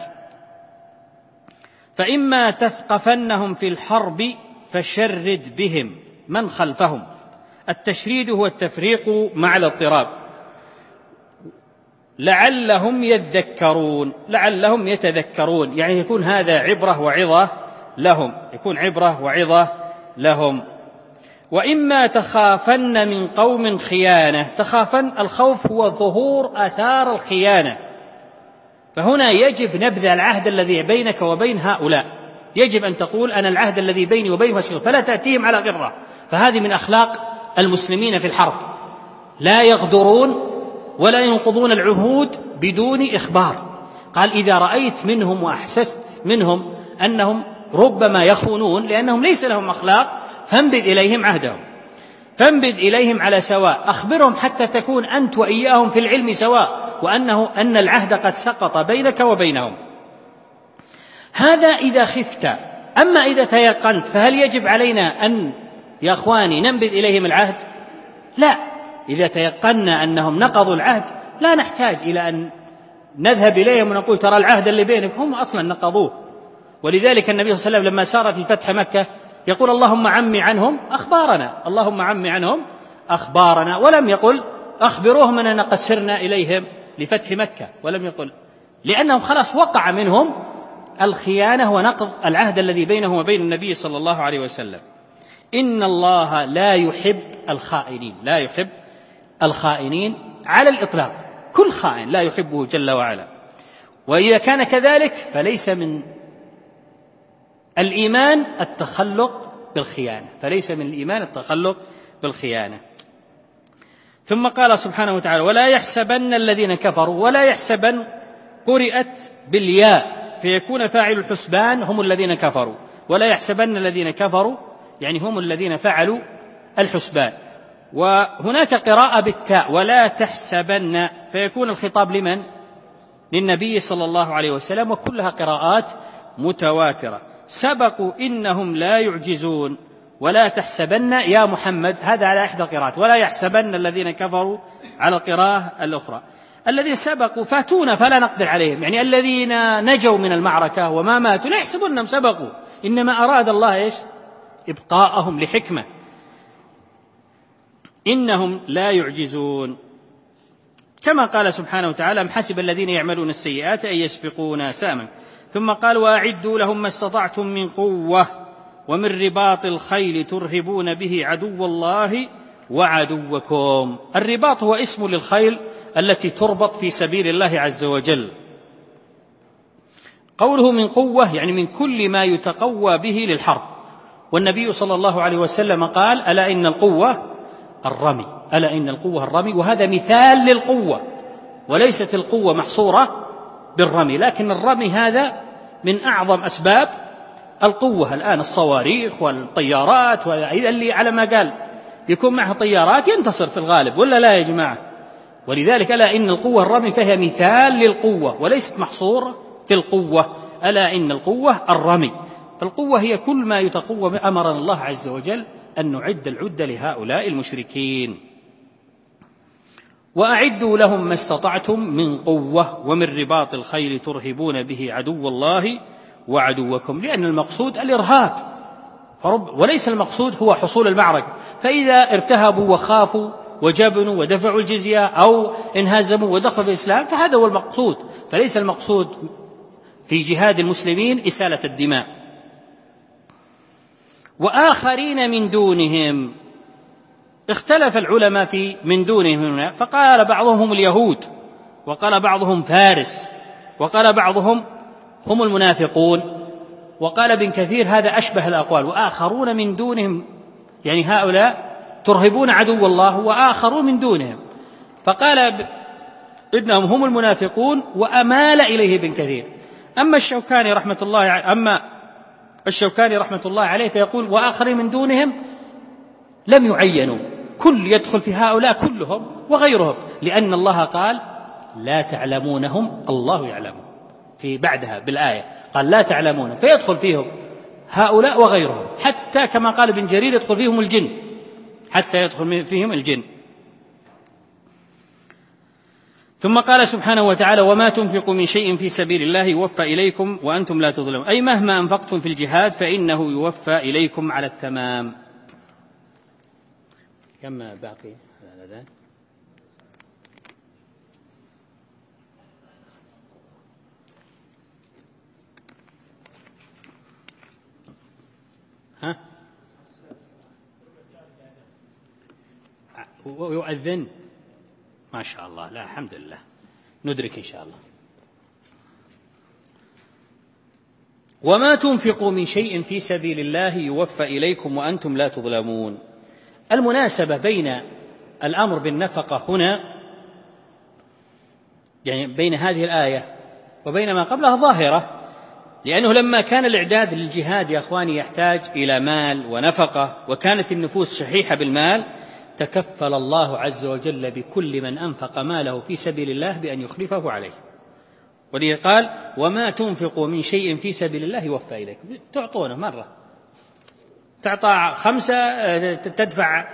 فإما تثقفنهم في الحرب فشرد بهم من خلفهم. التشريد هو التفريق مع الاضطراب. لعلهم يذكرون، لعلهم يتذكرون، يعني يكون هذا عبرة وعظة لهم، يكون عبرة وعظة لهم. وإما تخافن من قوم خيانة، تخافن الخوف هو ظهور آثار الخيانة، فهنا يجب نبذ العهد الذي بينك وبين هؤلاء، يجب أن تقول أنا العهد الذي بيني وبينهم وثيق، فلا تأتيهم على غرة. فهذه من أخلاق المسلمين في الحرب، لا يغدرون ولا ينقضون العهود بدون إخبار. قال إذا رأيت منهم وأحسست منهم أنهم ربما يخونون لأنهم ليس لهم أخلاق فانبذ إليهم عهدهم، فانبذ إليهم على سواء، أخبرهم حتى تكون أنت وإياهم في العلم سواء، أن العهد قد سقط بينك وبينهم. هذا إذا خفت. أما إذا تيقنت فهل يجب علينا أن يا أخواني ننبذ إليهم العهد؟ لا، إذا تيقنا أنهم نقضوا العهد لا نحتاج إلى أن نذهب إليهم ونقول ترى العهد اللي بينك هم أصلا نقضوه. ولذلك النبي صلى الله عليه وسلم لما سار في فتح مكة يقول اللهم عمي عنهم أخبارنا، اللهم عمي عنهم أخبارنا، ولم يقل أخبروهم أننا قد سرنا إليهم لفتح مكة، ولم يقل، لأنهم خلاص وقع منهم الخيانة ونقض العهد الذي بينه وبين النبي صلى الله عليه وسلم. إن الله لا يحب الخائنين، لا يحب الخائنين على الإطلاق، كل خائن لا يحبه جل وعلا. وإذا كان كذلك فليس من الإيمان التخلق بالخيانة، فليس من الإيمان التخلق بالخيانة. ثم قال سبحانه وتعالى ولا يحسبن الذين كفروا، ولا يحسبن قرئت بالياء فيكون فاعل الحسبان هم الذين كفروا، ولا يحسبن الذين كفروا يعني هم الذين فعلوا الحسبان. وهناك قراءة بالتاء ولا تحسبن فيكون الخطاب لمن؟ للنبي صلى الله عليه وسلم، وكلها قراءات متواترة. سبقوا إنهم لا يعجزون ولا تحسبن يا محمد، هذا على إحدى القراءات، ولا يحسبن الذين كفروا على القراءة الأخرى. الذين سبقوا فاتونا فلا نقدر عليهم، يعني الذين نجوا من المعركة وما ماتوا لا يحسبون أنهم سبقوا، إنما أراد الله إيش؟ إبقاءهم لحكمة. إنهم لا يعجزون، كما قال سبحانه وتعالى أم حسب الذين يعملون السيئات أن يسبقونا ساما. ثم قال وأعدوا لهم ما استطعتم من قوة ومن رباط الخيل ترهبون به عدو الله وعدوكم. الرباط هو اسم للخيل التي تربط في سبيل الله عز وجل. قوله من قوة يعني من كل ما يتقوى به للحرب، والنبي صلى الله عليه وسلم قال ألا إن القوة الرمي، ألا إن القوة الرمي، وهذا مثال للقوة، وليست القوة محصورة بالرمي، لكن الرمي هذا من أعظم أسباب القوة الآن، الصواريخ والطيارات، اللي على ما قال يكون معها طيارات ينتصر في الغالب، ولا لا يا جماعة؟ ولذلك ألا إن القوة الرمي فهي مثال للقوة وليست محصورة في القوة، ألا إن القوة الرمي. فالقوة هي كل ما يتقوى، أمرنا الله عز وجل أن نعد العدة لهؤلاء المشركين. وأعدوا لهم ما استطعتم من قوة ومن رباط الخيل ترهبون به عدو الله وعدوكم، لأن المقصود الإرهاب وليس المقصود هو حصول المعركة. فإذا ارتهبوا وخافوا وجبنوا ودفعوا الجزية أو انهزموا ودخلوا في الإسلام فهذا هو المقصود، فليس المقصود في جهاد المسلمين إسالة الدماء. وآخرين من دونهم، اختلف العلماء في من دونهم هنا، فقال بعضهم هم اليهود، وقال بعضهم فارس، وقال بعضهم هم المنافقون، وقال ابن كثير هذا أشبه الأقوال. وآخرون من دونهم يعني هؤلاء ترهبون عدو الله وآخرون من دونهم، فقال إنهم هم المنافقون وأمال إليه ابن كثير. أما الشوكاني رحمة الله عليه فيقول وآخرين من دونهم لم يعينوا، كل يدخل في هؤلاء كلهم وغيرهم، لأن الله قال لا تعلمونهم الله يعلمهم، في بعدها بالآية قال لا تعلمون، فيدخل فيهم هؤلاء وغيرهم، حتى كما قال ابن جرير يدخل فيهم الجن، حتى يدخل فيهم الجن. ثم قال سبحانه وتعالى وما تنفقوا من شيء في سبيل الله يوفى إليكم وأنتم لا تظلمون، أي مهما أنفقتم في الجهاد فإنه يوفى إليكم على التمام. كم باقي الأذان؟ ويؤذن. ما شاء الله، لا الحمد لله، ندرك إن شاء الله. وما تنفقوا من شيء في سبيل الله يوفى إليكم وأنتم لا تظلمون. المناسبة بين الأمر بالنفقة هنا، يعني بين هذه الآية وبين ما قبلها ظاهرة، لأنه لما كان الإعداد للجهاد يا أخواني يحتاج إلى مال ونفقة، وكانت النفوس شحيحة بالمال، تكفل الله عز وجل بكل من أنفق ماله في سبيل الله بأن يخلفه عليه. ولذا قال وما تنفقوا من شيء في سبيل الله يوفى إليكم. تعطونه مرة، تعطى 5 تدفع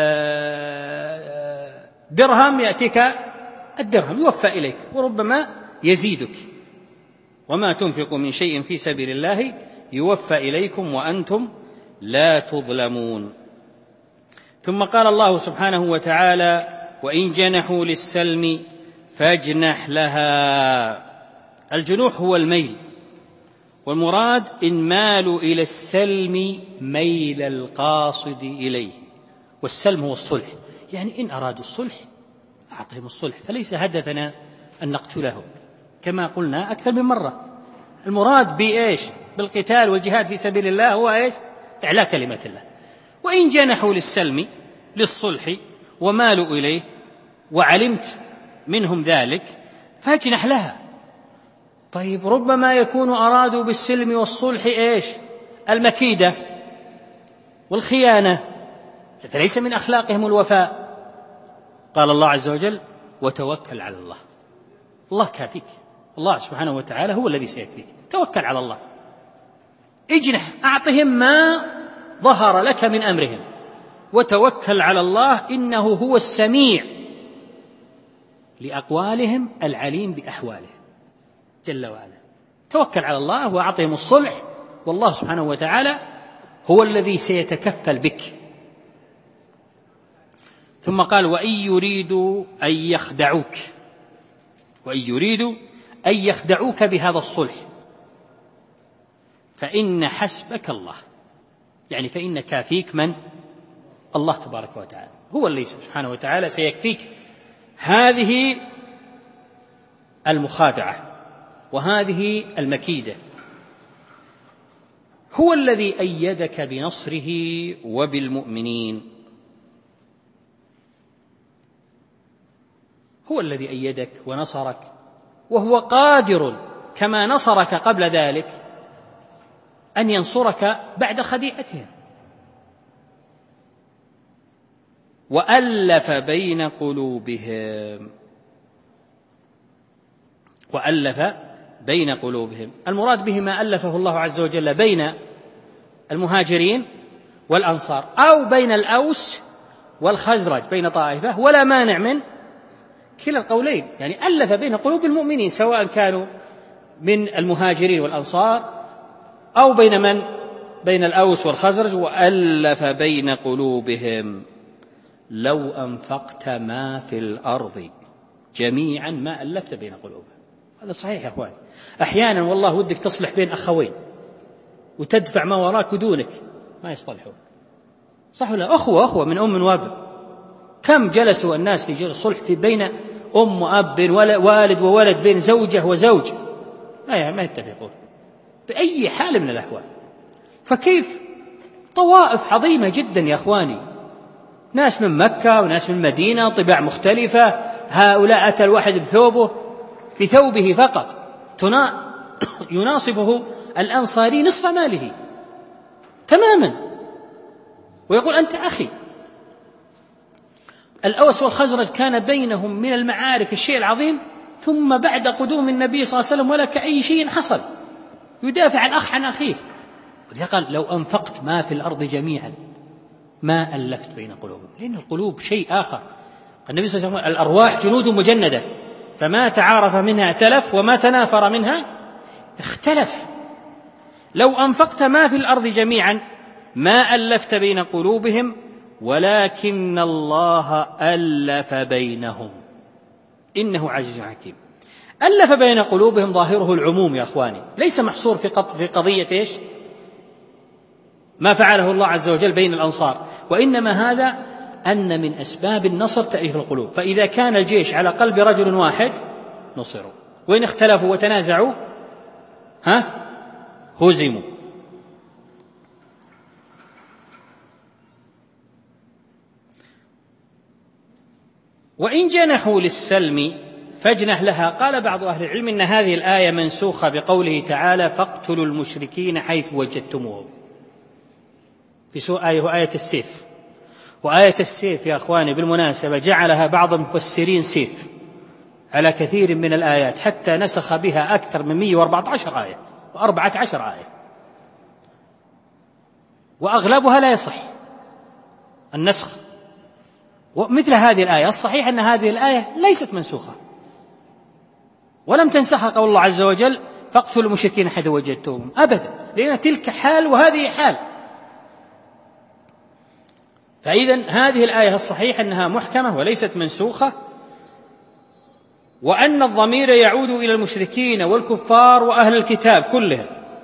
درهم، يأتيك الدرهم يوفى إليك، وربما يزيدك. وما تنفقوا من شيء في سبيل الله يوفى إليكم وأنتم لا تظلمون. ثم قال الله سبحانه وتعالى وإن جنحوا للسلم فاجنح لها. الجنوح هو الميل، والمراد إن مالوا إلى السلم ميل القاصد إليه، والسلم هو الصلح، يعني إن أرادوا الصلح أعطهم الصلح، فليس هدفنا أن نقتلهم كما قلنا أكثر من مرة. المراد بإيش؟ بالقتال والجهاد في سبيل الله هو إيش؟ إعلاء كلمة الله. وإن جنحوا للسلم للصلح ومالوا إليه وعلمت منهم ذلك فاجنح لها. طيب ربما يكون أرادوا بالسلم والصلح إيش؟ المكيدة والخيانة، فليس من أخلاقهم الوفاء. قال الله عز وجل وتوكل على الله. الله كافيك، الله سبحانه وتعالى هو الذي سيكفيك، توكل على الله. اجنح، أعطهم ما ظهر لك من أمرهم، وتوكل على الله إنه هو السميع لأقوالهم العليم بأحوالهم جل وعلا. توكل على الله وأعطهم الصلح، والله سبحانه وتعالى هو الذي سيتكفل بك. ثم قال وإن يريدوا أن يخدعوك، وإن يريدوا أن يخدعوك بهذا الصلح فإن حسبك الله، يعني فإن كافيك من؟ الله تبارك وتعالى، هو الذي سبحانه وتعالى سيكفيك هذه المخادعة وهذه المكيدة. هو الذي أيدك بنصره وبالمؤمنين، هو الذي أيدك ونصرك، وهو قادر كما نصرك قبل ذلك أن ينصرك بعد خديعتهم. وألف بين قلوبهم، وألف بين قلوبهم، المراد به ما ألفه الله عز وجل بين المهاجرين والأنصار، أو بين الأوس والخزرج، بين طائفة، ولا مانع من كلا القولين، يعني ألف بين قلوب المؤمنين سواء كانوا من المهاجرين والأنصار أو بين من؟ بين الأوس والخزرج. وألف بين قلوبهم لو أنفقت ما في الأرض جميعا ما ألفت بين قلوبهم. هذا صحيح يا أخوان، أحيانا والله ودك تصلح بين أخوين وتدفع ما وراك ودونك ما يصطلحون، صح ولا؟ أخوة من أم وأب، كم جلسوا الناس في الصلح في بين أم وأب، بين والد وولد، بين زوجة وزوج، ما يتفقون بأي حال من الأحوال. فكيف طوائف عظيمة جدا يا أخواني، ناس من مكة وناس من المدينة، طباع مختلفة، هؤلاء أتى الواحد بثوبه فقط يناصفه الأنصاري نصف ماله تماما ويقول أنت أخي. الأوس والخزرج كان بينهم من المعارك الشيء العظيم، ثم بعد قدوم النبي صلى الله عليه وسلم ولا كأي شيء حصل، يدافع الأخ عن أخيه. قال لو أنفقت ما في الأرض جميعا ما ألفت بين قلوبهم، لأن القلوب شيء آخر. النبي صلى الله عليه وسلم الأرواح جنود مجندة، فما تعارف منها ائتلف وما تنافر منها اختلف. لو أنفقت ما في الأرض جميعا ما ألفت بين قلوبهم ولكن الله ألف بينهم إنه عزيز حكيم. ألف بين قلوبهم ظاهره العموم يا أخواني، ليس محصور في قضية إيش؟ ما فعله الله عز وجل بين الأنصار، وإنما هذا أن من أسباب النصر تأليف القلوب، فإذا كان الجيش على قلب رجل واحد نصروا، وإن اختلفوا وتنازعوا هزموا. وإن جنحوا للسلم فاجنح لها. قال بعض أهل العلم إن هذه الآية منسوخة بقوله تعالى فاقتلوا المشركين حيث وجدتموهم، في آية السيف. وآية السيف يا أخواني بالمناسبة جعلها بعض المفسرين سيف على كثير من الآيات، حتى نسخ بها أكثر من 114 آية و14 آية، وأغلبها لا يصح النسخ. ومثل هذه الآية الصحيح أن هذه الآية ليست منسوخة ولم تنسخها قول الله عز وجل فاقتلوا المشركين حيث وجدتموهم أبدا، لأن تلك حال وهذه حال. فإذن هذه الآية الصحيح أنها محكمة وليست منسوخة، وأن الضمير يعود إلى المشركين والكفار وأهل الكتاب كلهم،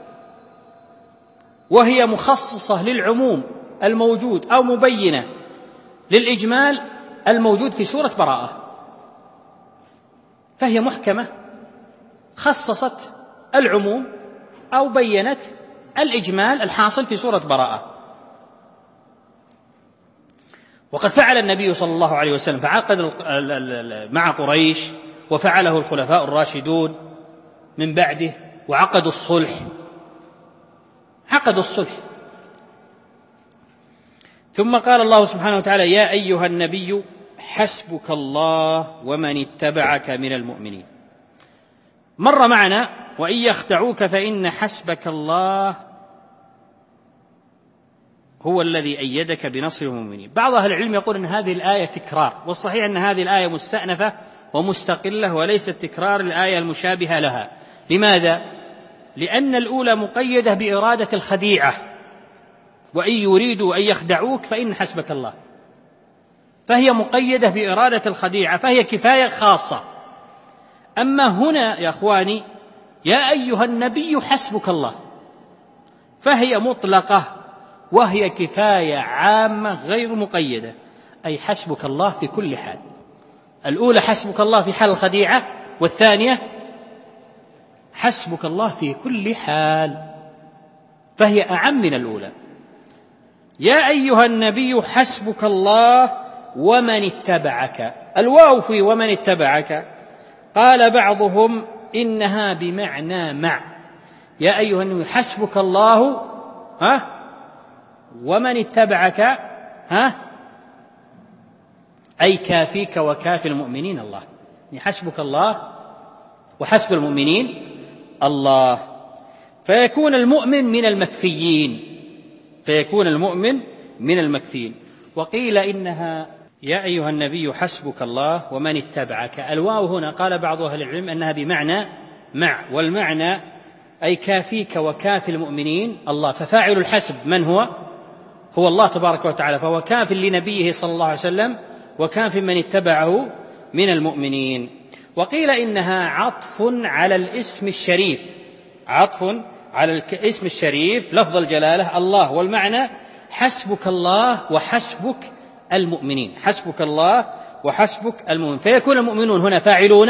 وهي مخصصة للعموم الموجود أو مبينة للإجمال الموجود في سورة براءة، فهي محكمة خصصت العموم أو بينت الإجمال الحاصل في سورة براءة. وقد فعل النبي صلى الله عليه وسلم فعقد مع قريش، وفعله الخلفاء الراشدون من بعده، وعقدوا الصلح، عقدوا الصلح. ثم قال الله سبحانه وتعالى يا أيها النبي حسبك الله ومن اتبعك من المؤمنين. مر معنا وإن يخدعوك فإن حسبك الله هو الذي أيدك بنصر المؤمنين. بعض أهل العلم يقول أن هذه الآية تكرار، والصحيح أن هذه الآية مستأنفة ومستقلة وليست تكرار الآية المشابهة لها. لماذا؟ لأن الأولى مقيدة بإرادة الخديعة، وإن يريدوا أن يخدعوك فإن حسبك الله، فهي مقيدة بإرادة الخديعة، فهي كفاية خاصة. أما هنا يا أخواني يا أيها النبي حسبك الله، فهي مطلقة وهي كفاية عامة غير مقيدة، أي حسبك الله في كل حال. الأولى حسبك الله في حال الخديعة، والثانية حسبك الله في كل حال، فهي أعم من الأولى. يا أيها النبي حسبك الله ومن اتبعك. الواو في ومن اتبعك قال بعضهم إنها بمعنى مع. يا أيها النبي حسبك الله ومن اتبعك أي كافيك وكافي المؤمنين الله، يعني حسبك الله وحسب المؤمنين الله، فيكون المؤمن من المكفيين، فيكون المؤمن من المكفيين. وقيل إنها يا أيها النبي حسبك الله ومن اتبعك. الواو هنا قال بعض أهل العلم أنها بمعنى مع، والمعنى أي كافيك وكافي المؤمنين الله، ففاعل الحسب من هو؟ هو الله تبارك وتعالى، فهو كاف لنبيه صلى الله عليه وسلم وكاف من اتبعه من المؤمنين. وقيل إنها عطف على الاسم الشريف، عطف على الاسم الشريف لفظ الجلالة الله، والمعنى حسبك الله وحسبك المؤمنين، حسبك الله وحسبك المؤمنين، فيكون المؤمنون هنا فاعلون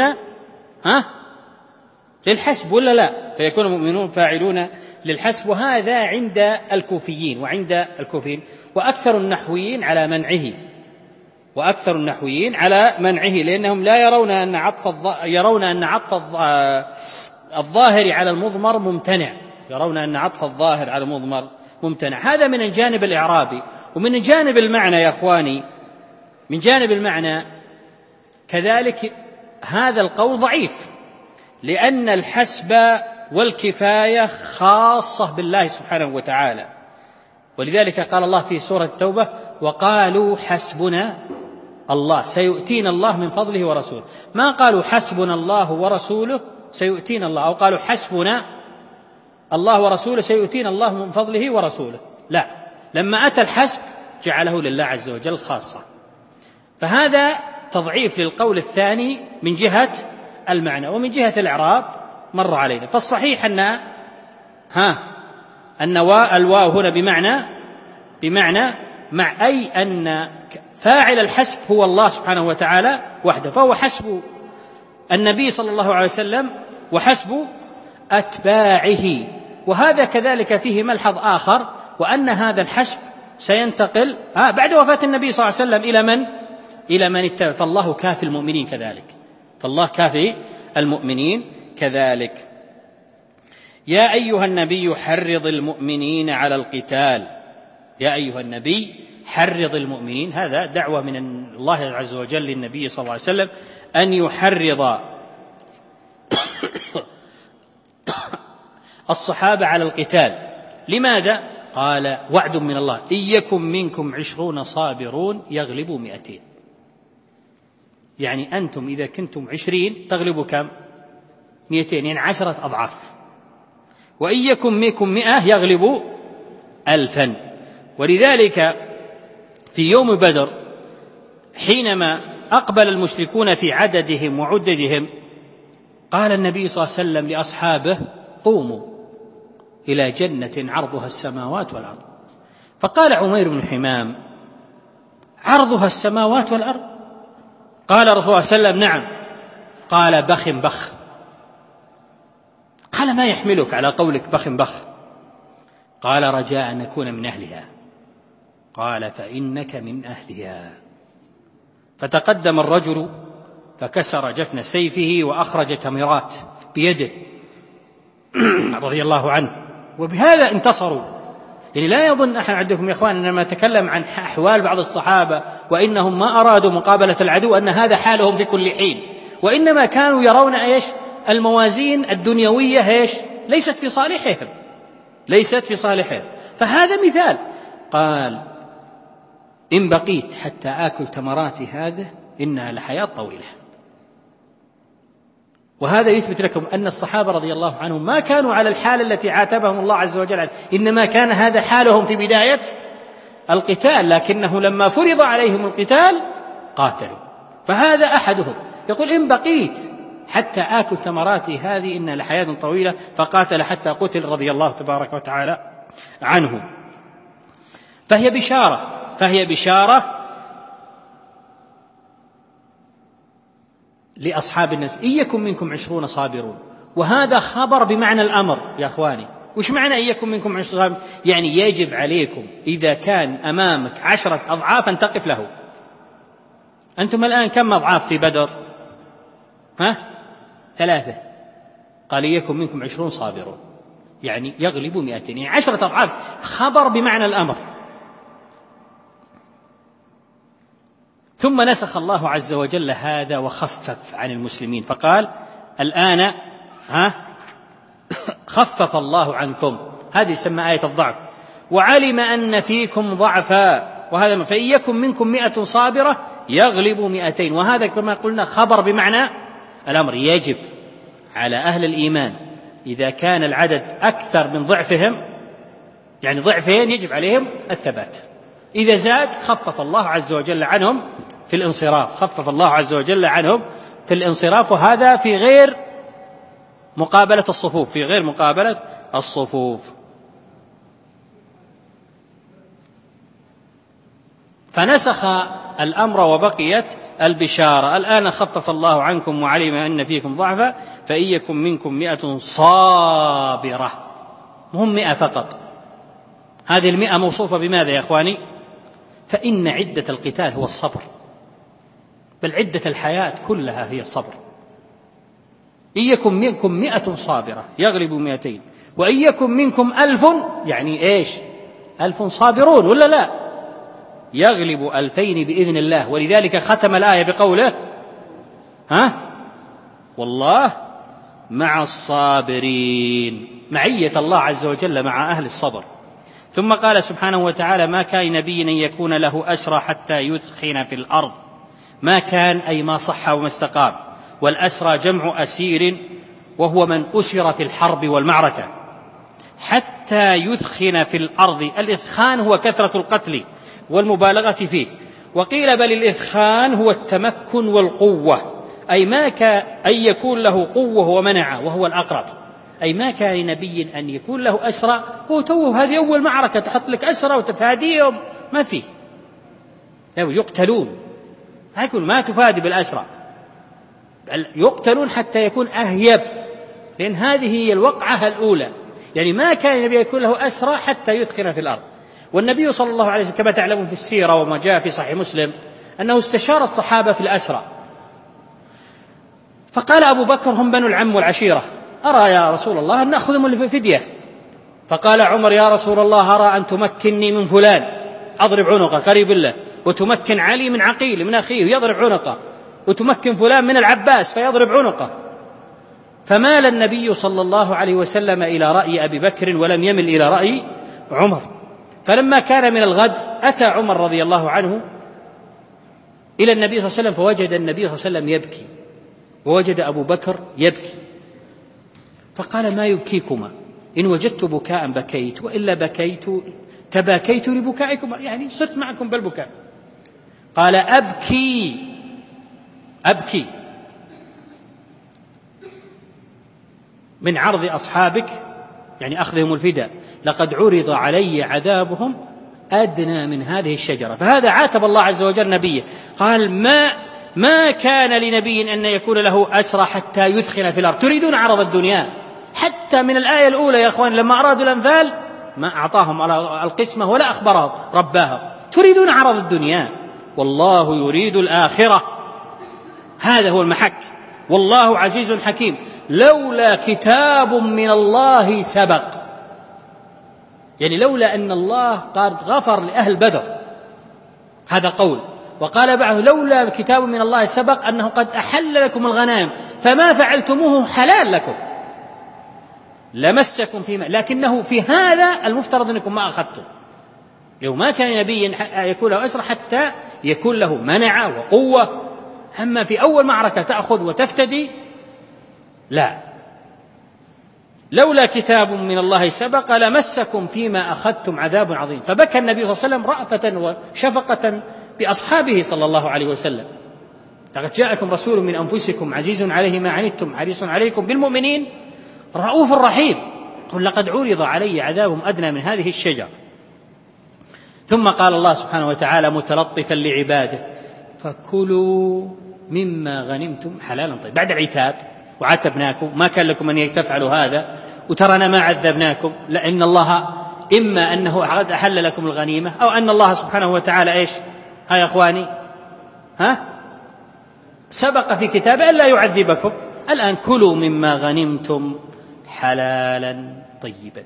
للحسب ولا لا؟ فيكون المؤمنون فاعلون للحسب، وهذا عند الكوفيين وعند الكوفيين، وأكثر النحويين على منعه، وأكثر النحويين على منعه، لأنهم لا يرون أن عطف الظاهر على المضمر ممتنع، يرون أن عطف الظاهر على المضمر ممتنع. هذا من الجانب الإعرابي. ومن الجانب المعنى يا أخواني، من جانب المعنى كذلك هذا القول ضعيف، لأن الحسب والكفاية خاصة بالله سبحانه وتعالى، ولذلك قال الله في سورة التوبة وقالوا حسبنا الله سيؤتينا الله من فضله ورسوله، ما قالوا حسبنا الله ورسوله سيؤتينا الله، أو قالوا حسبنا الله ورسوله سيؤتينا الله من فضله ورسوله، لا، لما أتى الحسب جعله لله عز وجل خاصة. فهذا تضعيف للقول الثاني من جهة المعنى، ومن جهة الإعراب مر علينا. فالصحيح أن الواو هنا بمعنى مع أي أن فاعل الحسب هو الله سبحانه وتعالى وحده، فهو حسب النبي صلى الله عليه وسلم وحسب أتباعه. وهذا كذلك فيه ملحظ آخر، وأن هذا الحسب سينتقل بعد وفاة النبي صلى الله عليه وسلم إلى من اتبع، فالله كافي المؤمنين كذلك، فالله كافي المؤمنين كذلك. يا أيها النبي حرض المؤمنين على القتال، يا أيها النبي حرض المؤمنين، هذا دعوة من الله عز وجل للنبي صلى الله عليه وسلم أن يحرض الصحابة على القتال. لماذا؟ قال وعد من الله: إن يكن منكم 20 صابرون يغلبوا 200. يعني أنتم إذا كنتم 20 تغلبوا كم؟ 200، يعني 10 أضعاف. وإن يكن منكم 100 يغلبوا 1000. ولذلك في يوم بدر حينما أقبل المشركون في عددهم وعددهم، قال النبي صلى الله عليه وسلم لأصحابه: قوموا إلى جنة عرضها السماوات والأرض. فقال عمير بن حمام: عرضها السماوات والأرض؟ قال رسول الله صلى الله عليه وسلم: نعم. قال: بخ بخ. قال: ما يحملك على قولك بخ بخ؟ قال: رجاء أن نكون من أهلها. قال: فإنك من أهلها. فتقدم الرجل فكسر جفن سيفه وأخرج تمرات بيده رضي الله عنه، وبهذا انتصروا. يعني لا يظن أحد عندكم يا إخوان أنما تكلم عن أحوال بعض الصحابة وإنهم ما أرادوا مقابلة العدو أن هذا حالهم في كل حين، وإنما كانوا يرون إيش؟ الموازين الدنيوية إيش؟ ليست في صالحهم، ليست في صالحهم. فهذا مثال. قال: إن بقيت حتى آكل تمراتي هذه إنها لحياة طويلة. وهذا يثبت لكم أن الصحابة رضي الله عنهم ما كانوا على الحالة التي عاتبهم الله عز وجل عنها، إنما كان هذا حالهم في بداية القتال، لكنه لما فرض عليهم القتال قاتلوا. فهذا أحدهم يقول: إن بقيت حتى آكل تمراتي هذه إنها لحياة طويلة، فقاتل حتى قتل رضي الله تبارك وتعالى عنه. فهي بشارة لأصحاب الناس: إن يكن منكم 20 صابرون. وهذا خبر بمعنى الأمر يا أخواني. وش معنى إن يكن منكم 20 صابرون؟ يعني يجب عليكم إذا كان أمامك 10 أضعاف أن تقف له. أنتم الآن كم أضعاف في بدر؟ 3. قال: إن يكن منكم 20 صابرون، يعني يغلبوا 200، يعني 10 أضعاف. خبر بمعنى الأمر. ثم نسخ الله عز وجل هذا وخفف عن المسلمين، فقال: الآن خفف الله عنكم. هذه تسمى آية الضعف. وعلم أن فيكم ضعفا، وهذا فإن يكن منكم 100 صابرة يغلبوا 200. وهذا كما قلنا خبر بمعنى الأمر. يجب على أهل الإيمان إذا كان العدد أكثر من ضعفهم، يعني ضعفين، يجب عليهم الثبات. إذا زاد خفف الله عز وجل عنهم في الانصراف، خفف الله عز وجل عنهم في الانصراف. وهذا في غير مقابلة الصفوف، في غير مقابلة الصفوف. فنسخ الأمر وبقيت البشارة: الآن خفف الله عنكم وعلم أن فيكم ضعفا فإن يكن منكم 100 صابرة. مهم 100 فقط. هذه 100 موصوفة بماذا يا أخواني؟ فإن عدة القتال هو الصبر، بل عدة الحياة كلها هي الصبر. إن يكن منكم 100 صابرة يغلبوا 200، وإن يكن منكم 1000، يعني إيش؟ 1000 صابرون ولا لا؟ يغلب 2000 بإذن الله. ولذلك ختم الآية بقوله: والله مع الصابرين. معية الله عز وجل مع أهل الصبر. ثم قال سبحانه وتعالى: ما كان نبي أن يكون له أسرى حتى يثخن في الأرض. ما كان أي ما صح وما استقام. والأسرى جمع أسير، وهو من أسر في الحرب والمعركة. حتى يثخن في الأرض، الإثخان هو كثرة القتل والمبالغة فيه. وقيل بل الإثخان هو التمكن والقوة، أي ما كان أن يكون له قوة ومنعة، وهو الأقرب. أي ما كان لنبي أن يكون له أسرى، هو توه هذه أول معركة تحط لك أسرى وتفاديهم، ما فيه. يقتلون، ما تفادي بالأسرى، بل يقتلون حتى يكون أهيب، لأن هذه هي الوقعة الأولى. يعني ما كان النبي يكون له أسرى حتى يثخن في الأرض. والنبي صلى الله عليه وسلم كما تعلمون في السيرة وما جاء في صحيح مسلم أنه استشار الصحابة في الأسرى، فقال أبو بكر: هم بنو العم والعشيرة، أرى يا رسول الله أن نأخذهم الفدية. فقال عمر: يا رسول الله أرى أن تمكنني من فلان أضرب عنقه قريب له، وتمكن علي من عقيل من أخيه يضرب عنقه، وتمكن فلان من العباس فيضرب عنقه. فمال النبي صلى الله عليه وسلم إلى رأي أبي بكر ولم يمل إلى رأي عمر. فلما كان من الغد أتى عمر رضي الله عنه إلى النبي صلى الله عليه وسلم، فوجد النبي صلى الله عليه وسلم يبكي، ووجد أبو بكر يبكي، فقال: ما يبكيكما؟ إن وجدت بكاء بكيت، وإلا بكيت تباكيت لبكائكما، يعني صرت معكم بالبكاء. قال: أبكي من عرض أصحابك، يعني أخذهم الفداء، لقد عرض علي عذابهم أدنى من هذه الشجرة. فهذا عاتب الله عز وجل نبيه، قال: ما كان لنبي أن يكون له أسرى حتى يثخن في الأرض. تريدون عرض الدنيا؟ حتى من الآية الأولى يا أخوان لما أرادوا الأنفال ما أعطاهم القسمة ولا أخبرهم رباهم. تريدون عرض الدنيا والله يريد الآخرة، هذا هو المحك. والله عزيز حكيم. لولا كتاب من الله سبق، يعني لولا أن الله قد غفر لأهل بدر، هذا قول. وقال بعده: لولا كتاب من الله سبق أنه قد أحل لكم الغنائم فما فعلتموه حلال لكم لمسكم فيما، لكنه في هذا المفترض أنكم ما أخذتم. لو ما كان نبي يكون له أسرى حتى يكون له منع وقوة، أما في أول معركة تأخذ وتفتدي، لا. لولا كتاب من الله سبق لمسكم فيما أخذتم عذاب عظيم. فبكى النبي صلى الله عليه وسلم رأفة وشفقة بأصحابه صلى الله عليه وسلم: لقد جاءكم رسول من أنفسكم عزيز عليه ما عنتم حريص عليكم بالمؤمنين رؤوف رحيم. قل: لقد عرض علي عذاب أدنى من هذه الشجرة. ثم قال الله سبحانه وتعالى متلطفا لعباده: فكلوا مما غنمتم حلالا طيبا. بعد العتاب: وعاتبناكم، ما كان لكم أن تفعلوا هذا، وترنا ما عذبناكم، لأن الله إما أنه قد أحل لكم الغنيمة، أو أن الله سبحانه وتعالى إيش؟ ها يا أخواني، سبق في كتابه ألا يعذبكم. الآن كلوا مما غنمتم حلالا طيبا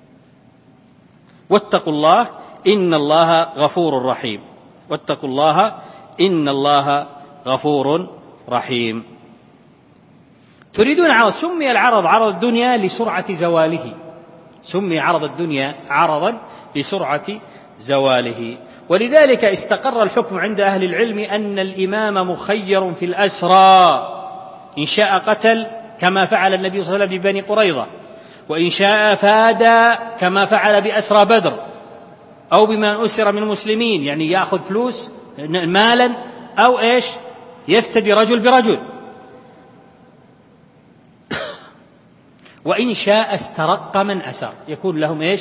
واتقوا الله إن الله غفور رحيم. واتقوا الله إن الله غفور رحيم. تريدون عرض. سمي العرض عرض الدنيا لسرعة زواله، سمي عرض الدنيا عرضا لسرعة زواله. ولذلك استقر الحكم عند أهل العلم أن الإمام مخير في الأسرى، إن شاء قتل كما فعل النبي صلى الله عليه وسلم ببني قريظة، وإن شاء فادى كما فعل بأسرى بدر، أو بما أسر من المسلمين، يعني يأخذ فلوس مالا، أو إيش يفتدي رجل برجل. وإن شاء استرق من أسر، يكون لهم إيش؟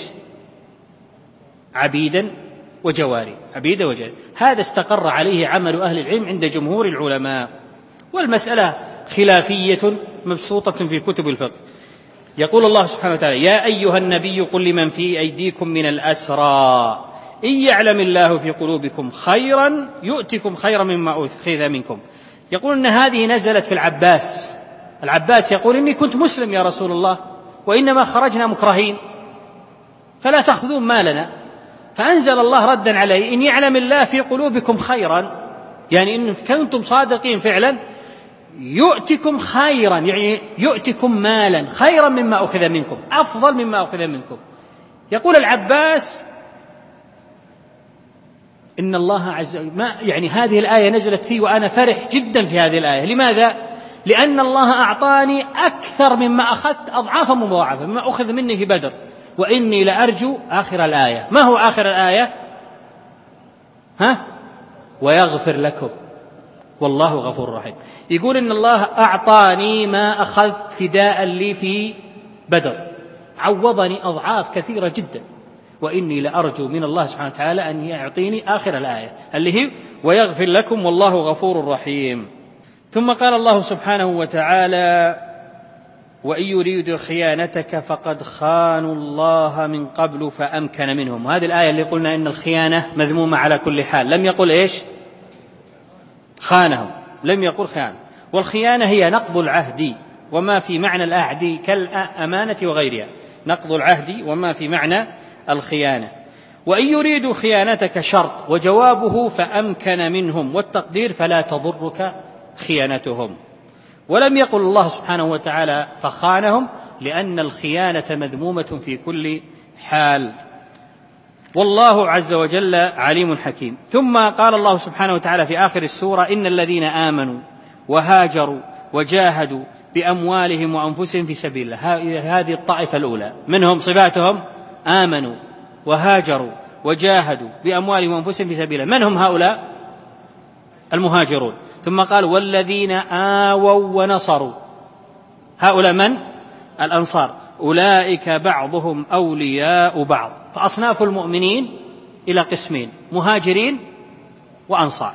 عبيدا وجواري، عبيدا وجواري. هذا استقر عليه عمل أهل العلم عند جمهور العلماء، والمسألة خلافية مبسوطة في كتب الفقه. يقول الله سبحانه وتعالى: يا أيها النبي قل لمن في أيديكم من الأسرى إن يعلم الله في قلوبكم خيرا يؤتكم خيرا مما أخذ منكم. يقول أن هذه نزلت في العباس. العباس يقول: إني كنت مسلم يا رسول الله، وإنما خرجنا مكرهين فلا تأخذون مالنا. فأنزل الله ردا عليه: إن يعلم الله في قلوبكم خيرا، يعني إن كنتم صادقين فعلا، يؤتكم خيرا، يعني يؤتكم مالا خيرا مما أخذ منكم، أفضل مما أخذ منكم. يقول العباس: إن الله عز وجل يعني هذه الآية نزلت فيه وأنا فرح جدا في هذه الآية. لماذا؟ لأن الله أعطاني أكثر مما أخذت، أضعافا مضاعفة مما أخذ مني في بدر، وإني لأرجو آخر الآية. ما هو آخر الآية؟ ويغفر لكم والله غفور رحيم. يقول إن الله أعطاني ما أخذت فداء لي في بدر، عوضني أضعاف كثيرة جدا، وإني لأرجو من الله سبحانه وتعالى أن يعطيني آخر الآية اللي هي ويغفر لكم والله غفور رحيم. ثم قال الله سبحانه وتعالى وإن يريدوا خيانتك فقد خانوا الله من قبل فأمكن منهم. وهذه الآية اللي قلنا إن الخيانة مذمومة على كل حال، لم يقل إيش؟ خانهم، لم يقل خيانة. والخيانة هي نقض العهد وما في معنى العهد كالأمانة وغيرها، نقض العهد وما في معنى الخيانة. وإن يريدوا خيانتك شرط، وجوابه فأمكن منهم، والتقدير فلا تضرك خيانتهم. ولم يقل الله سبحانه وتعالى فخانهم، لأن الخيانة مذمومة في كل حال، والله عز وجل عليم حكيم. ثم قال الله سبحانه وتعالى في آخر السورة إن الذين آمنوا وهاجروا وجاهدوا بأموالهم وأنفسهم في سبيل الله. هذه الطائفة الأولى، منهم صفاتهم آمنوا وهاجروا وجاهدوا بأموالهم وأنفسهم في سبيل الله. من هم هؤلاء؟ المهاجرون. ثم قال والذين آووا ونصروا، هؤلاء من؟ الأنصار. أولئك بعضهم أولياء بعض. فأصناف المؤمنين إلى قسمين، مهاجرين وأنصار.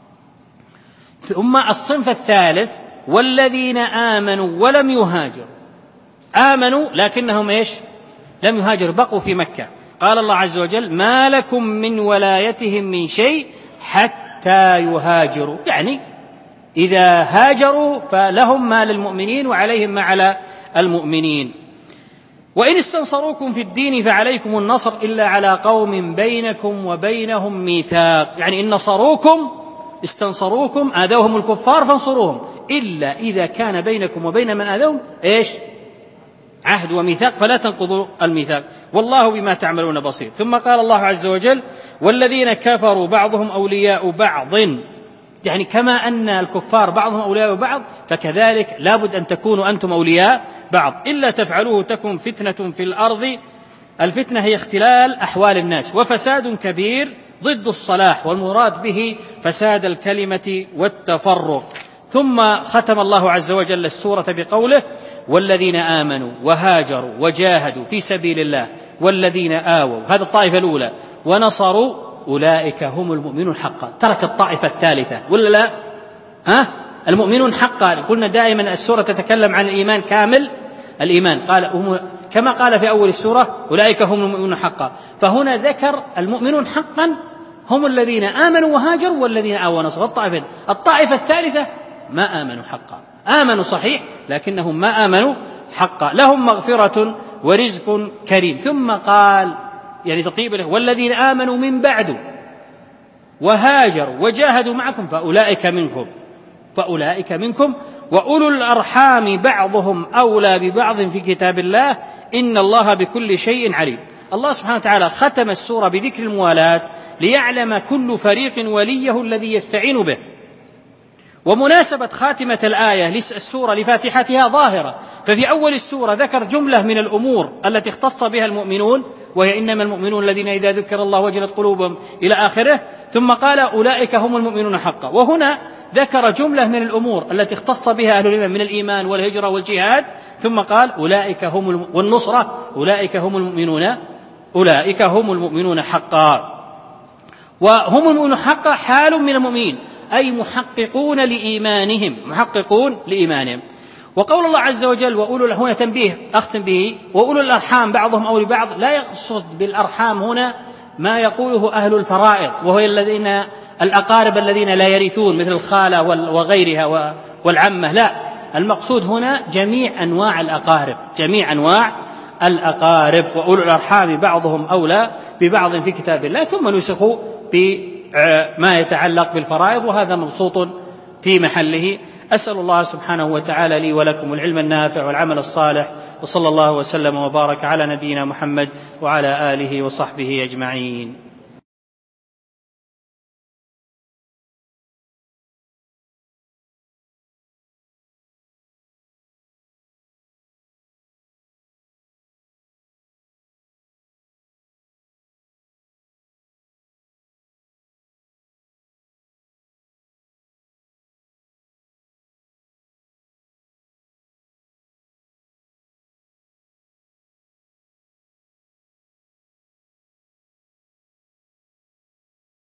ثم الصنف الثالث والذين آمنوا ولم يهاجروا، آمنوا لكنهم إيش؟ لم يهاجروا، بقوا في مكة. قال الله عز وجل ما لكم من ولايتهم من شيء حتى يهاجروا، يعني إذا هاجروا فلهم ما للمؤمنين وعليهم ما على المؤمنين. وإن استنصروكم في الدين فعليكم النصر إلا على قوم بينكم وبينهم ميثاق، يعني إن نصروكم استنصروكم آذوهم الكفار فانصروهم، إلا إذا كان بينكم وبين من آذوهم إيش؟ عهد وميثاق، فلا تنقضوا الميثاق والله بما تعملون بصير. ثم قال الله عز وجل والذين كفروا بعضهم أولياء بعض، يعني كما أن الكفار بعضهم أولياء بعض فكذلك لابد أن تكونوا أنتم أولياء بعض، إلا تفعلوه تكن فتنة في الأرض. الفتنة هي اختلال أحوال الناس وفساد كبير ضد الصلاح، والمراد به فساد الكلمة والتفرق. ثم ختم الله عز وجل السورة بقوله والذين آمنوا وهاجروا وجاهدوا في سبيل الله والذين آووا، هذه الطائفة الأولى، ونصروا أولئك هم المؤمنون حقا. ترك الطائفة الثالثة ولا لا؟ المؤمنون حقا. قلنا دائما السورة تتكلم عن الإيمان كامل الإيمان، قال كما قال في أول السورة أولئك هم المؤمنون حقا، فهنا ذكر المؤمنون حقا هم الذين آمنوا وهاجروا والذين آووا ونصروا. الطائفة الثالثة ما آمنوا حقا، آمنوا صحيح لكنهم ما آمنوا حقا، لهم مغفرة ورزق كريم. ثم قال يعني تطيب له والذين آمنوا من بعد وهاجروا وجاهدوا معكم فأولئك منكم وأولو الأرحام بعضهم أولى ببعض في كتاب الله إن الله بكل شيء عليم. الله سبحانه وتعالى ختم السورة بذكر الموالاة ليعلم كل فريق وليه الذي يستعين به. ومناسبة خاتمة الآية السورة لفاتحتها ظاهرة، ففي أول السورة ذكر جملة من الأمور التي اختص بها المؤمنون، وهي إنما المؤمنون الذين إذا ذكر الله وجلت قلوبهم إلى آخره، ثم قال أولئك هم المؤمنون حقا. وهنا ذكر جملة من الأمور التي اختص بها أهل الإيمان من الإيمان والهجرة والجهاد، ثم قال أولئك هم والنصرة أولئك هم المؤمنون حقا. وهم المؤمنون حقا حال من المؤمنين، أي محققون لإيمانهم. وقول الله عز وجل هنا تنبيه أختم به، وأولو الأرحام بعضهم أولي بعض، لا يقصد بالأرحام هنا ما يقوله أهل الفرائض، وهو الأقارب الذين لا يرثون مثل الخالة وغيرها والعمة، لا، المقصود هنا جميع أنواع الأقارب. وأولو الأرحام بعضهم أولى ببعض في كتاب الله، ثم نسخوا بما يتعلق بالفرائض، وهذا مبسوط في محله. أسأل الله سبحانه وتعالى لي ولكم العلم النافع والعمل الصالح، وصلى الله وسلم وبارك على نبينا محمد وعلى آله وصحبه أجمعين.